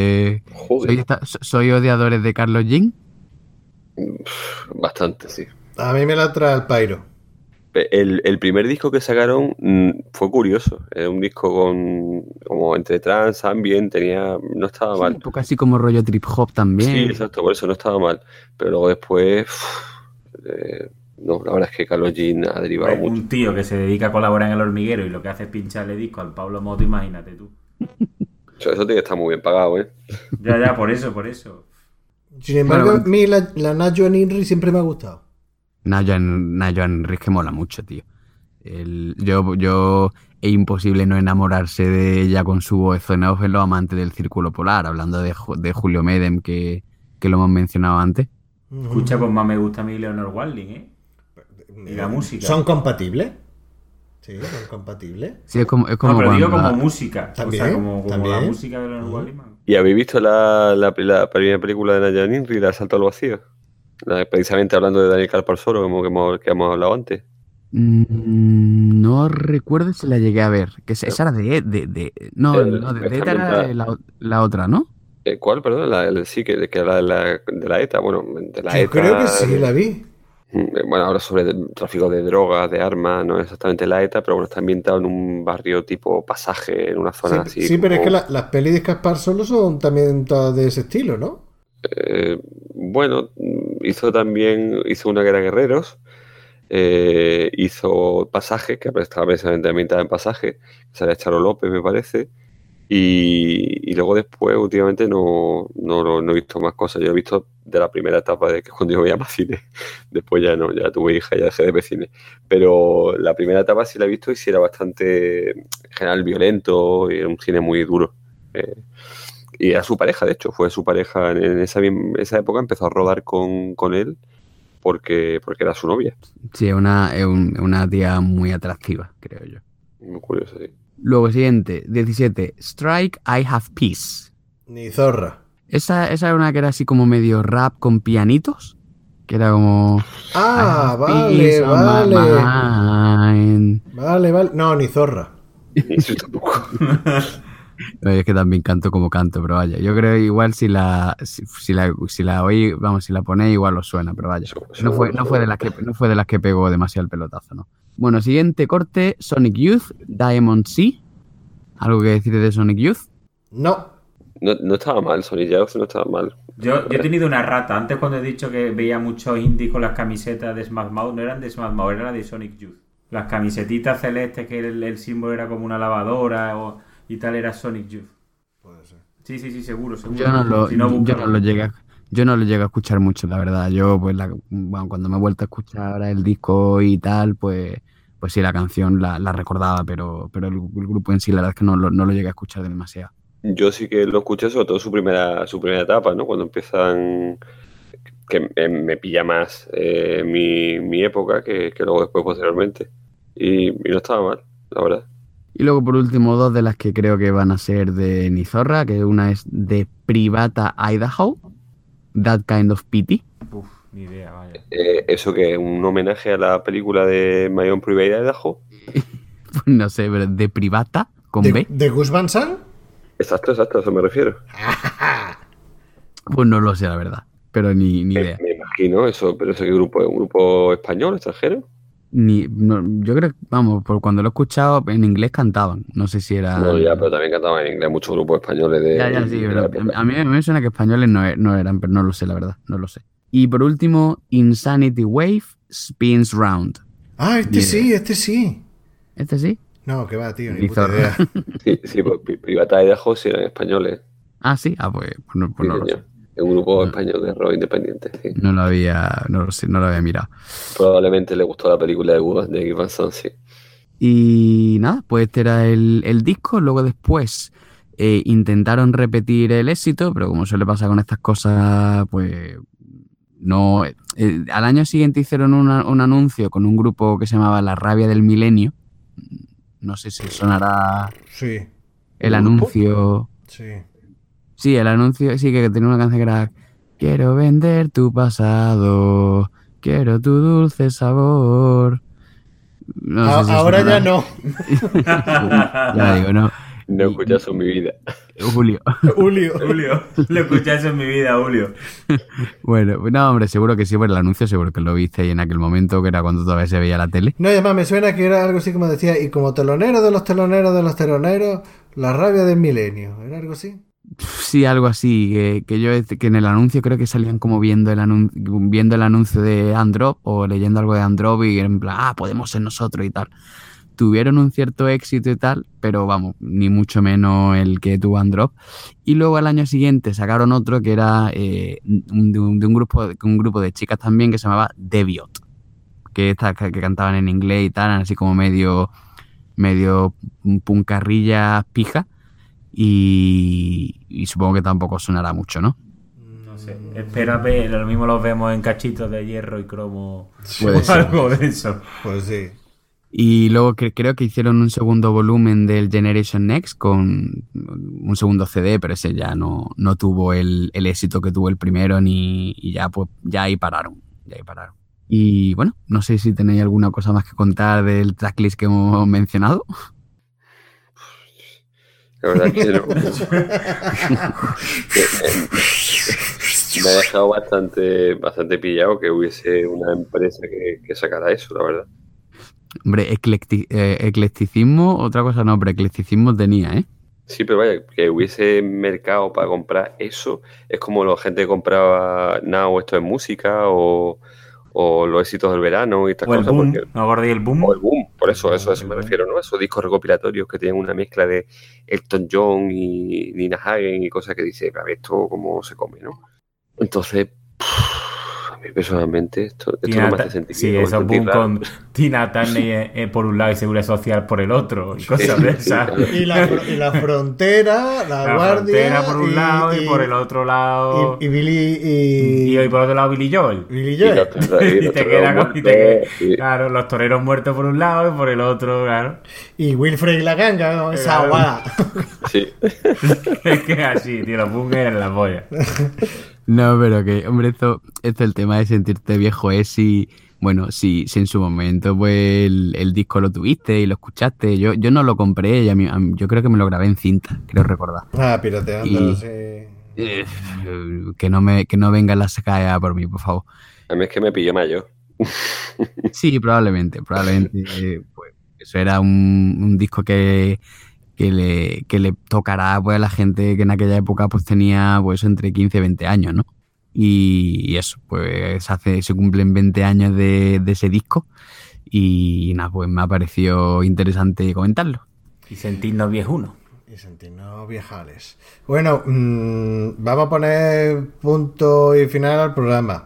¿Soy odiadores de Carlos Jin? Bastante, sí. A mí me la trae el pairo. El primer disco que sacaron fue curioso. Era un disco como entre trance, ambient, no estaba mal. Un poco así como rollo trip hop también. Sí, exacto, por eso no estaba mal. Pero luego después... no, la verdad es que Carlos Jin ha derivado mucho. Un tío que se dedica a colaborar en El Hormiguero y lo que hace es pincharle disco al Pablo Moto, imagínate tú. Eso tiene que estar muy bien pagado, ¿eh? Ya, por eso. Sin embargo, a mí la Najwa Ninri siempre me ha gustado. Najwa Ninri es que mola mucho, tío. Yo es imposible no enamorarse de ella con su voz en off en Los Amantes del Círculo Polar, hablando de Julio Medem, que lo hemos mencionado antes. Escucha, pues más me gusta a mí Leonor Walding, ¿eh? Y la música. ¿Son compatibles? Sí, son compatibles. Sí, es como no, pero digo como música. ¿También? O sea, como la música de Leonor Walding. ¿Y habéis visto la primera película de Najwa Ninri, La Asalto al Vacío? Precisamente hablando de Daniel Calparsoro, que hemos hablado antes. No recuerdo si la llegué a ver. Que esa era de ETA era la otra, ¿no? ¿Cuál? Perdón, sí, que era de la ETA. Bueno, de la ETA. Creo que sí, la vi. Bueno, ahora sobre el tráfico de drogas, de armas, no es exactamente la ETA, pero bueno, está ambientado en un barrio tipo Pasaje, en una zona así. Sí, pero es que las pelis de Caspar solo son también todas de ese estilo, ¿no? Bueno, hizo una que era Guerreros, hizo Pasaje, que estaba precisamente ambientada en Pasaje, sale Charo López, me parece, y luego después últimamente no he visto más cosas. Yo he visto de la primera etapa de que cuando yo veía más cine, después ya no, ya tuve hija, ya dejé de ver cine, pero la primera etapa sí la he visto y sí era bastante en general violento y era un cine muy duro. Y era su pareja, de hecho, fue su pareja en esa época, empezó a rodar con él porque era su novia. Sí, es una tía muy atractiva, creo yo. Muy curioso, sí. Luego, siguiente, 17. Strike, I Have Peace. Ni zorra. Esa era una que era así como medio rap con pianitos. Que era como... Ah, I have peace on my mind. Vale. No, ni zorra. Ni eso tampoco. Es que también canto como canto, pero vaya. Yo creo igual si la oí, vamos, si la ponéis igual os suena, pero vaya. No fue de las que pegó demasiado el pelotazo, ¿no? Bueno, siguiente corte, Sonic Youth, Diamond Sea. ¿Algo que decir de Sonic Youth? No. No estaba mal, Sonic Youth no estaba mal. Yo he tenido una rata. Antes cuando he dicho que veía muchos indie con las camisetas de Smash Mouth, no eran de Smash Mouth, eran de Sonic Youth. Las camisetitas celestes que el símbolo era como una lavadora y tal, era Sonic Youth. Puede ser. Sí, seguro. Yo no lo llegué a escuchar mucho, la verdad. Yo, pues, cuando me he vuelto a escuchar ahora el disco y tal, pues sí, la canción la recordaba, pero el grupo en sí, la verdad es que no lo llegué a escuchar demasiado. Yo sí que lo escuché, sobre todo su primera etapa, ¿no? Cuando empiezan, que me pilla más mi época que luego después posteriormente. Y no estaba mal, la verdad. Y luego, por último, dos de las que creo que van a ser de Nizorra, que una es de Privata Idaho, That Kind of Pity. Uf, ni idea, vaya. ¿Eso que es un homenaje a la película de My Own Private Idaho? No sé, pero de Privata, con B. ¿De Gus Van Sant? Exacto, a eso me refiero. Pues no lo sé, la verdad, pero ni idea. Me imagino eso, pero ¿eso qué grupo es? ¿Un grupo español, extranjero? Yo creo que, vamos, por cuando lo he escuchado, en inglés cantaban. No sé si era... No, ya, pero también cantaban en inglés muchos grupos españoles de... Ya, sí, pero a mí me suena que españoles no eran, pero no lo sé, la verdad, no lo sé. Y por último, Insanity Wave Spins Round. Ah, este sí. ¿Este sí? No, que va, tío, ni puta idea. Sí, pues Privata Idaho sí eran españoles. Ah, sí, pues no lo sé. Es un grupo español de rock independiente, sí. No lo había mirado. Probablemente le gustó la película de Gus Van Sant, sí. Y nada, pues este era el disco. Luego después intentaron repetir el éxito, pero como suele pasar con estas cosas, pues no. Al año siguiente hicieron un anuncio con un grupo que se llamaba La Rabia del Milenio. No sé si sonará Sí. el anuncio. Sí. Sí, el anuncio, sí, que tenía una canción que era Quiero vender tu pasado, quiero tu dulce sabor. No sé si ahora ya no. Ya digo, no. No escuchas en mi vida. Julio. Lo escuchas en mi vida, Julio. Bueno, no, hombre, seguro que sí, por el anuncio, seguro que lo viste ahí en aquel momento, que era cuando todavía se veía la tele. No, y además me suena que era algo así como decía, y como telonero de los teloneros, La Rabia del Milenio. ¿Era algo así? Sí, algo así, que en el anuncio creo que salían como viendo el anuncio de Androp o leyendo algo de Androp y en plan, podemos ser nosotros y tal. Tuvieron un cierto éxito y tal, pero vamos, ni mucho menos el que tuvo Androp. Y luego al año siguiente sacaron otro que era de un grupo de chicas también que se llamaba Deviot, que cantaban en inglés y tal, así como medio puncarrilla pija. Y supongo que tampoco sonará mucho, ¿no? No sé, espera, lo mismo los vemos en cachitos de hierro y cromo Puede ser. Algo de eso. Pues sí. Y luego creo que hicieron un segundo volumen del Generation Next con un segundo CD, pero ese ya no tuvo el éxito que tuvo el primero y ya pues ya ahí pararon. Y bueno, no sé si tenéis alguna cosa más que contar del tracklist que hemos mencionado. La verdad que no. Me ha dejado bastante pillado que hubiese una empresa que sacara eso, la verdad. Hombre, eclecticismo, otra cosa no, pero eclecticismo tenía, ¿eh? Sí, pero vaya, que hubiese mercado para comprar eso, es como la gente que compraba Now, esto es música, o los éxitos del verano y estas o el cosas. Boom, ¿no acordáis el Boom? O el Boom, por eso, a eso me refiero, ¿no? Esos discos recopilatorios que tienen una mezcla de Elton John y Nina Hagen y cosas que dice, a ver, esto cómo se come, ¿no? Entonces, mí personalmente esto Tina no me hace sentir sí, bien, eso me hace boom sentir raro. con Tina Turner por un lado y Seguridad Social por el otro, y cosas de esas. claro. Y la frontera, la La guardia. frontera por un lado y por el otro lado. Y Billy. Y por otro lado Billy Joel. Billy Y Joel. Y te queda muertos, sí. claro, los toreros muertos por un lado y por el otro, claro. Y Wilfred y la ganga, ¿no? Esa Claro. guada. Sí. Es que es así, tío, los boom eran la polla. No, pero que, hombre, esto el tema de sentirte viejo es si, bueno, si en su momento pues el disco lo tuviste y lo escuchaste. Yo no lo compré y yo creo que me lo grabé en cinta, creo recordar. Pirateando, Y- sí. Que no venga la sacada por mí, por favor. A mí es que me pilló mayor. Sí, probablemente, pues, eso era un disco que le tocará pues a la gente que en aquella época pues tenía pues entre 15 y 20 años, ¿no? Y eso, pues se cumplen 20 años de ese disco y nada, pues me ha parecido interesante comentarlo. Y sentirnos viejunos. Y sentirnos viejales. Bueno, vamos a poner punto y final al programa.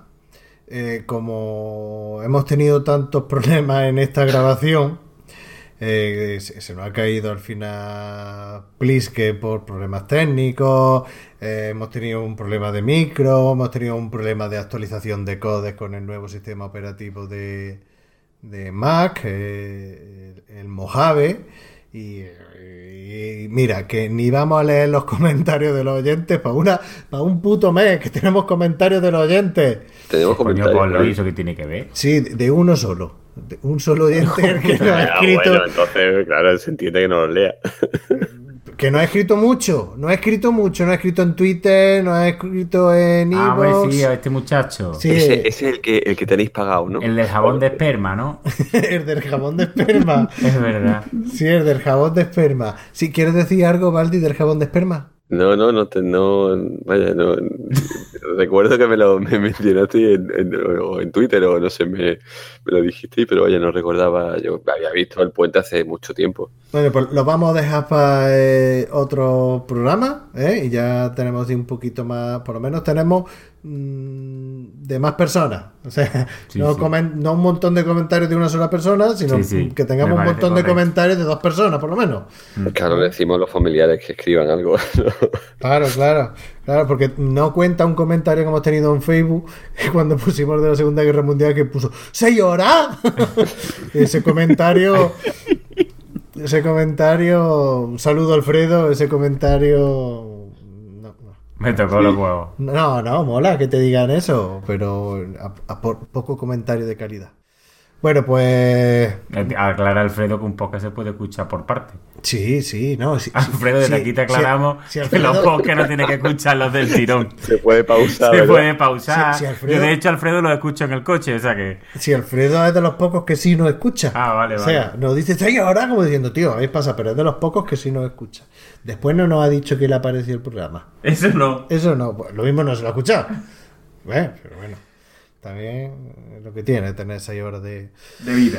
Como hemos tenido tantos problemas en esta grabación, se nos ha caído al final Plisque por problemas técnicos, hemos tenido un problema de micro, hemos tenido un problema de actualización de codes con el nuevo sistema operativo de Mac, el Mojave, y mira, que ni vamos a leer los comentarios de los oyentes para un puto mes que tenemos comentarios de los oyentes. Tenemos Coño, comentarios. ponlo, ¿y eso qué tiene que ver? Sí, de uno solo. De un solo oyente el que nos ha Ah, escrito. bueno, entonces, claro, se entiende que no lo lea. Que no ha escrito mucho. No ha escrito en Twitter, no ha escrito en Ah, pues iVoox. sí, a este muchacho. Sí, Ese es el que tenéis pagado, ¿no? El del jabón de esperma, ¿no? el del jabón de esperma. Es verdad. Sí, el del jabón de esperma. Si quieres decir algo, Baldi, del jabón de esperma. No, vaya, no. Recuerdo que me mencionaste en Twitter o no sé, me lo dijiste, pero vaya, no recordaba. Yo había visto el puente hace mucho tiempo. Bueno, pues lo vamos a dejar para otro programa, ¿eh? Y ya tenemos un poquito más, por lo menos tenemos de más personas. O sea, Sí, no, sí. no un montón de comentarios de una sola persona, sino Sí, sí, que tengamos me un parece montón de correcto. comentarios de dos personas, por lo menos. Es que ahora le decimos a los familiares que escriban algo. ¿no? Claro, porque no cuenta un comentario que hemos tenido en Facebook cuando pusimos de la Segunda Guerra Mundial que puso ¡6 horas! Ese comentario, un saludo Alfredo, ese comentario Me tocó los huevos. no, mola que te digan eso, pero poco comentario de calidad. Bueno, pues Aclara Alfredo que un podcast se puede escuchar por parte. sí, no. Alfredo, desde aquí te aclaramos que los podcasts no tienes que escucharlos del tirón. Se puede pausar. Se ¿verdad? puede pausar. Sí, Alfredo- Yo, de hecho, Alfredo lo escucho en el coche, o sea que. Si Alfredo es de los pocos que sí nos escucha. Ah, vale, O sea, nos dice, "Ay, ahora", como diciendo, tío, habéis pasado, pero es de los pocos que sí nos escucha. Después no nos ha dicho que le ha parecido el programa. Eso no. Eso no, pues, lo mismo no se lo ha escuchado. Pero bueno, también es lo que tiene tener 6 horas de vida.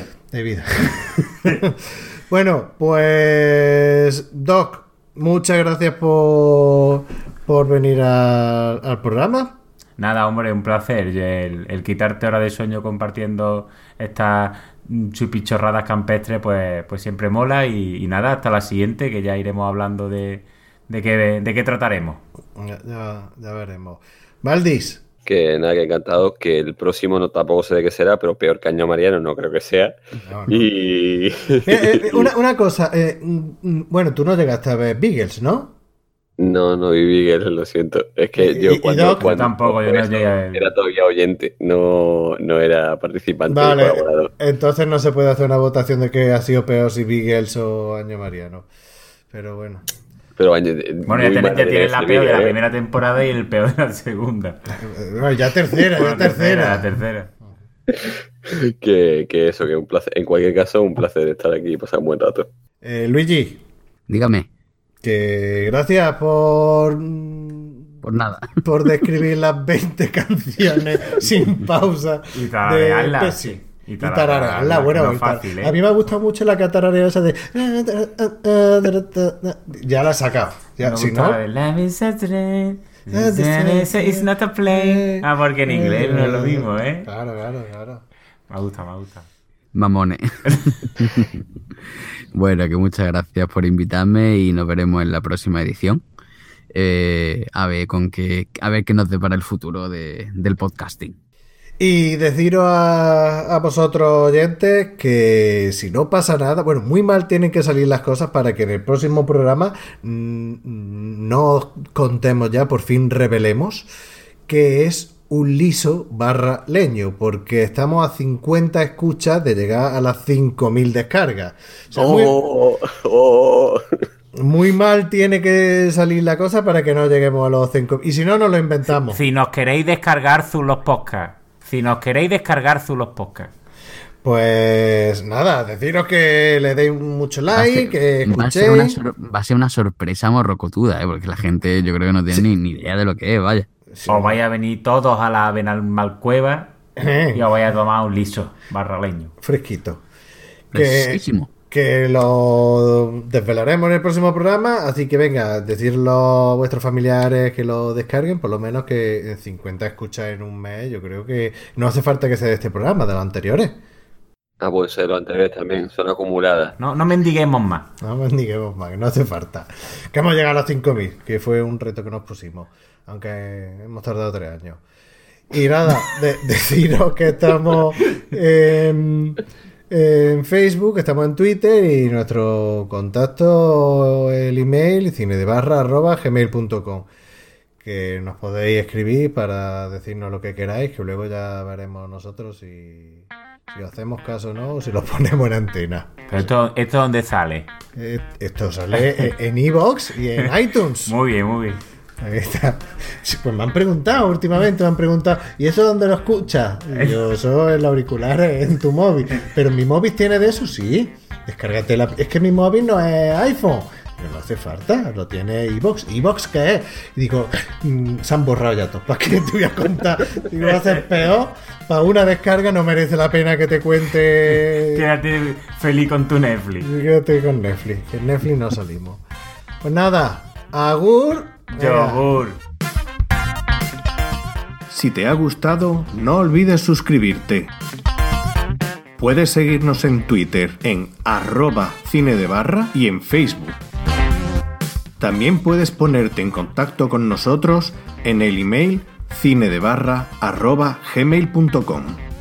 Bueno, pues Doc, muchas gracias por venir al programa. Nada, hombre, un placer. Y el quitarte hora de sueño compartiendo estas chupichorradas campestres, pues siempre mola. Y nada, hasta la siguiente, que ya iremos hablando de qué trataremos. Ya veremos. Valdis. Que nada, que encantado. Que el próximo no tampoco sé de qué será, pero peor que Año Mariano no creo que sea. No. Y. Una cosa, bueno, tú no llegaste a ver Beagles, ¿no? No vi Beagles, lo siento. Es que yo ¿Y cuando, Doc? cuando Tampoco, yo no eso, llegué a ver. era todavía oyente, no era participante Vale, colaborador. entonces no se puede hacer una votación de que ha sido peor si Beagles o Año Mariano. Pero bueno. Pero Bueno, ya tienes la peor de la primera temporada y el peor de la segunda. Bueno, ya tercera, Bueno, la tercera. Que eso, que un placer. En cualquier caso, un placer estar aquí y pasar un buen rato. Luigi, Dígame, que gracias por nada. por describir las 20 canciones sin pausa. Y tararearlas, de sí. Y tararearlas, bueno, que no es y fácil, ¿eh? a mí me ha gustado mucho la catararea esa de... Ya la he sacado. Ya, Me si gustaba no, de Love is Saturday. It's not a play. Ah, porque en inglés no es lo mismo, ¿eh? Claro. Me gusta. Mamones. Bueno, que muchas gracias por invitarme y nos veremos en la próxima edición. A ver qué nos depara el futuro del podcasting. Y deciros a vosotros oyentes que si no pasa nada, bueno, muy mal tienen que salir las cosas para que en el próximo programa no os contemos ya, por fin revelemos que es un liso / leño, porque estamos a 50 escuchas de llegar a las 5.000 descargas. O sea, muy mal tiene que salir la cosa para que no lleguemos a los 5.000. Y si no, nos lo inventamos. Si nos queréis descargar los podcasts. Pues nada, deciros que le deis mucho like, que escuchéis. Va a ser una sorpresa morrocotuda, porque la gente yo creo que no tiene ni idea de lo que es, vaya. Sí. Os vais a venir todos a la Benalmalcueva y os vais a tomar un liso / leño. Fresquito. Fresquísimo. Que lo desvelaremos en el próximo programa, así que venga, decirlo a vuestros familiares que lo descarguen, por lo menos que en 50 escuchas en un mes, yo creo que no hace falta que sea de este programa, de los anteriores. Ah, puede ser los anteriores también, son acumuladas. No mendiguemos más. No mendiquemos más, que no hace falta. Que hemos llegado a los 5.000, que fue un reto que nos pusimos, aunque hemos tardado 3 años. Y nada, deciros que estamos en Facebook, estamos en Twitter y nuestro contacto, el email cinedebarra@gmail.com, que nos podéis escribir para decirnos lo que queráis, que luego ya veremos nosotros si hacemos caso o no, o si lo ponemos en antena. Pero ¿esto dónde sale? Esto sale en iVoox y en iTunes. Muy bien. Ahí está. Pues me han preguntado últimamente, ¿y eso dónde lo escuchas? Y yo, eso en los auriculares, en tu móvil. Pero mi móvil tiene de eso, sí. Descárgate es que mi móvil no es iPhone. Pero no hace falta, lo tiene iVoox. ¿iVoox qué es? Y digo, se han borrado ya todos. ¿Para qué te voy a contar? Digo, va a ser peor. Para una descarga no merece la pena que te cuente. Quédate feliz con tu Netflix. Quédate con Netflix, que en Netflix no salimos. Pues nada, agur. Yogur. Si te ha gustado, no olvides suscribirte. Puedes seguirnos en Twitter en @cinedebarra y en Facebook. También puedes ponerte en contacto con nosotros en el email cinedebarra@gmail.com.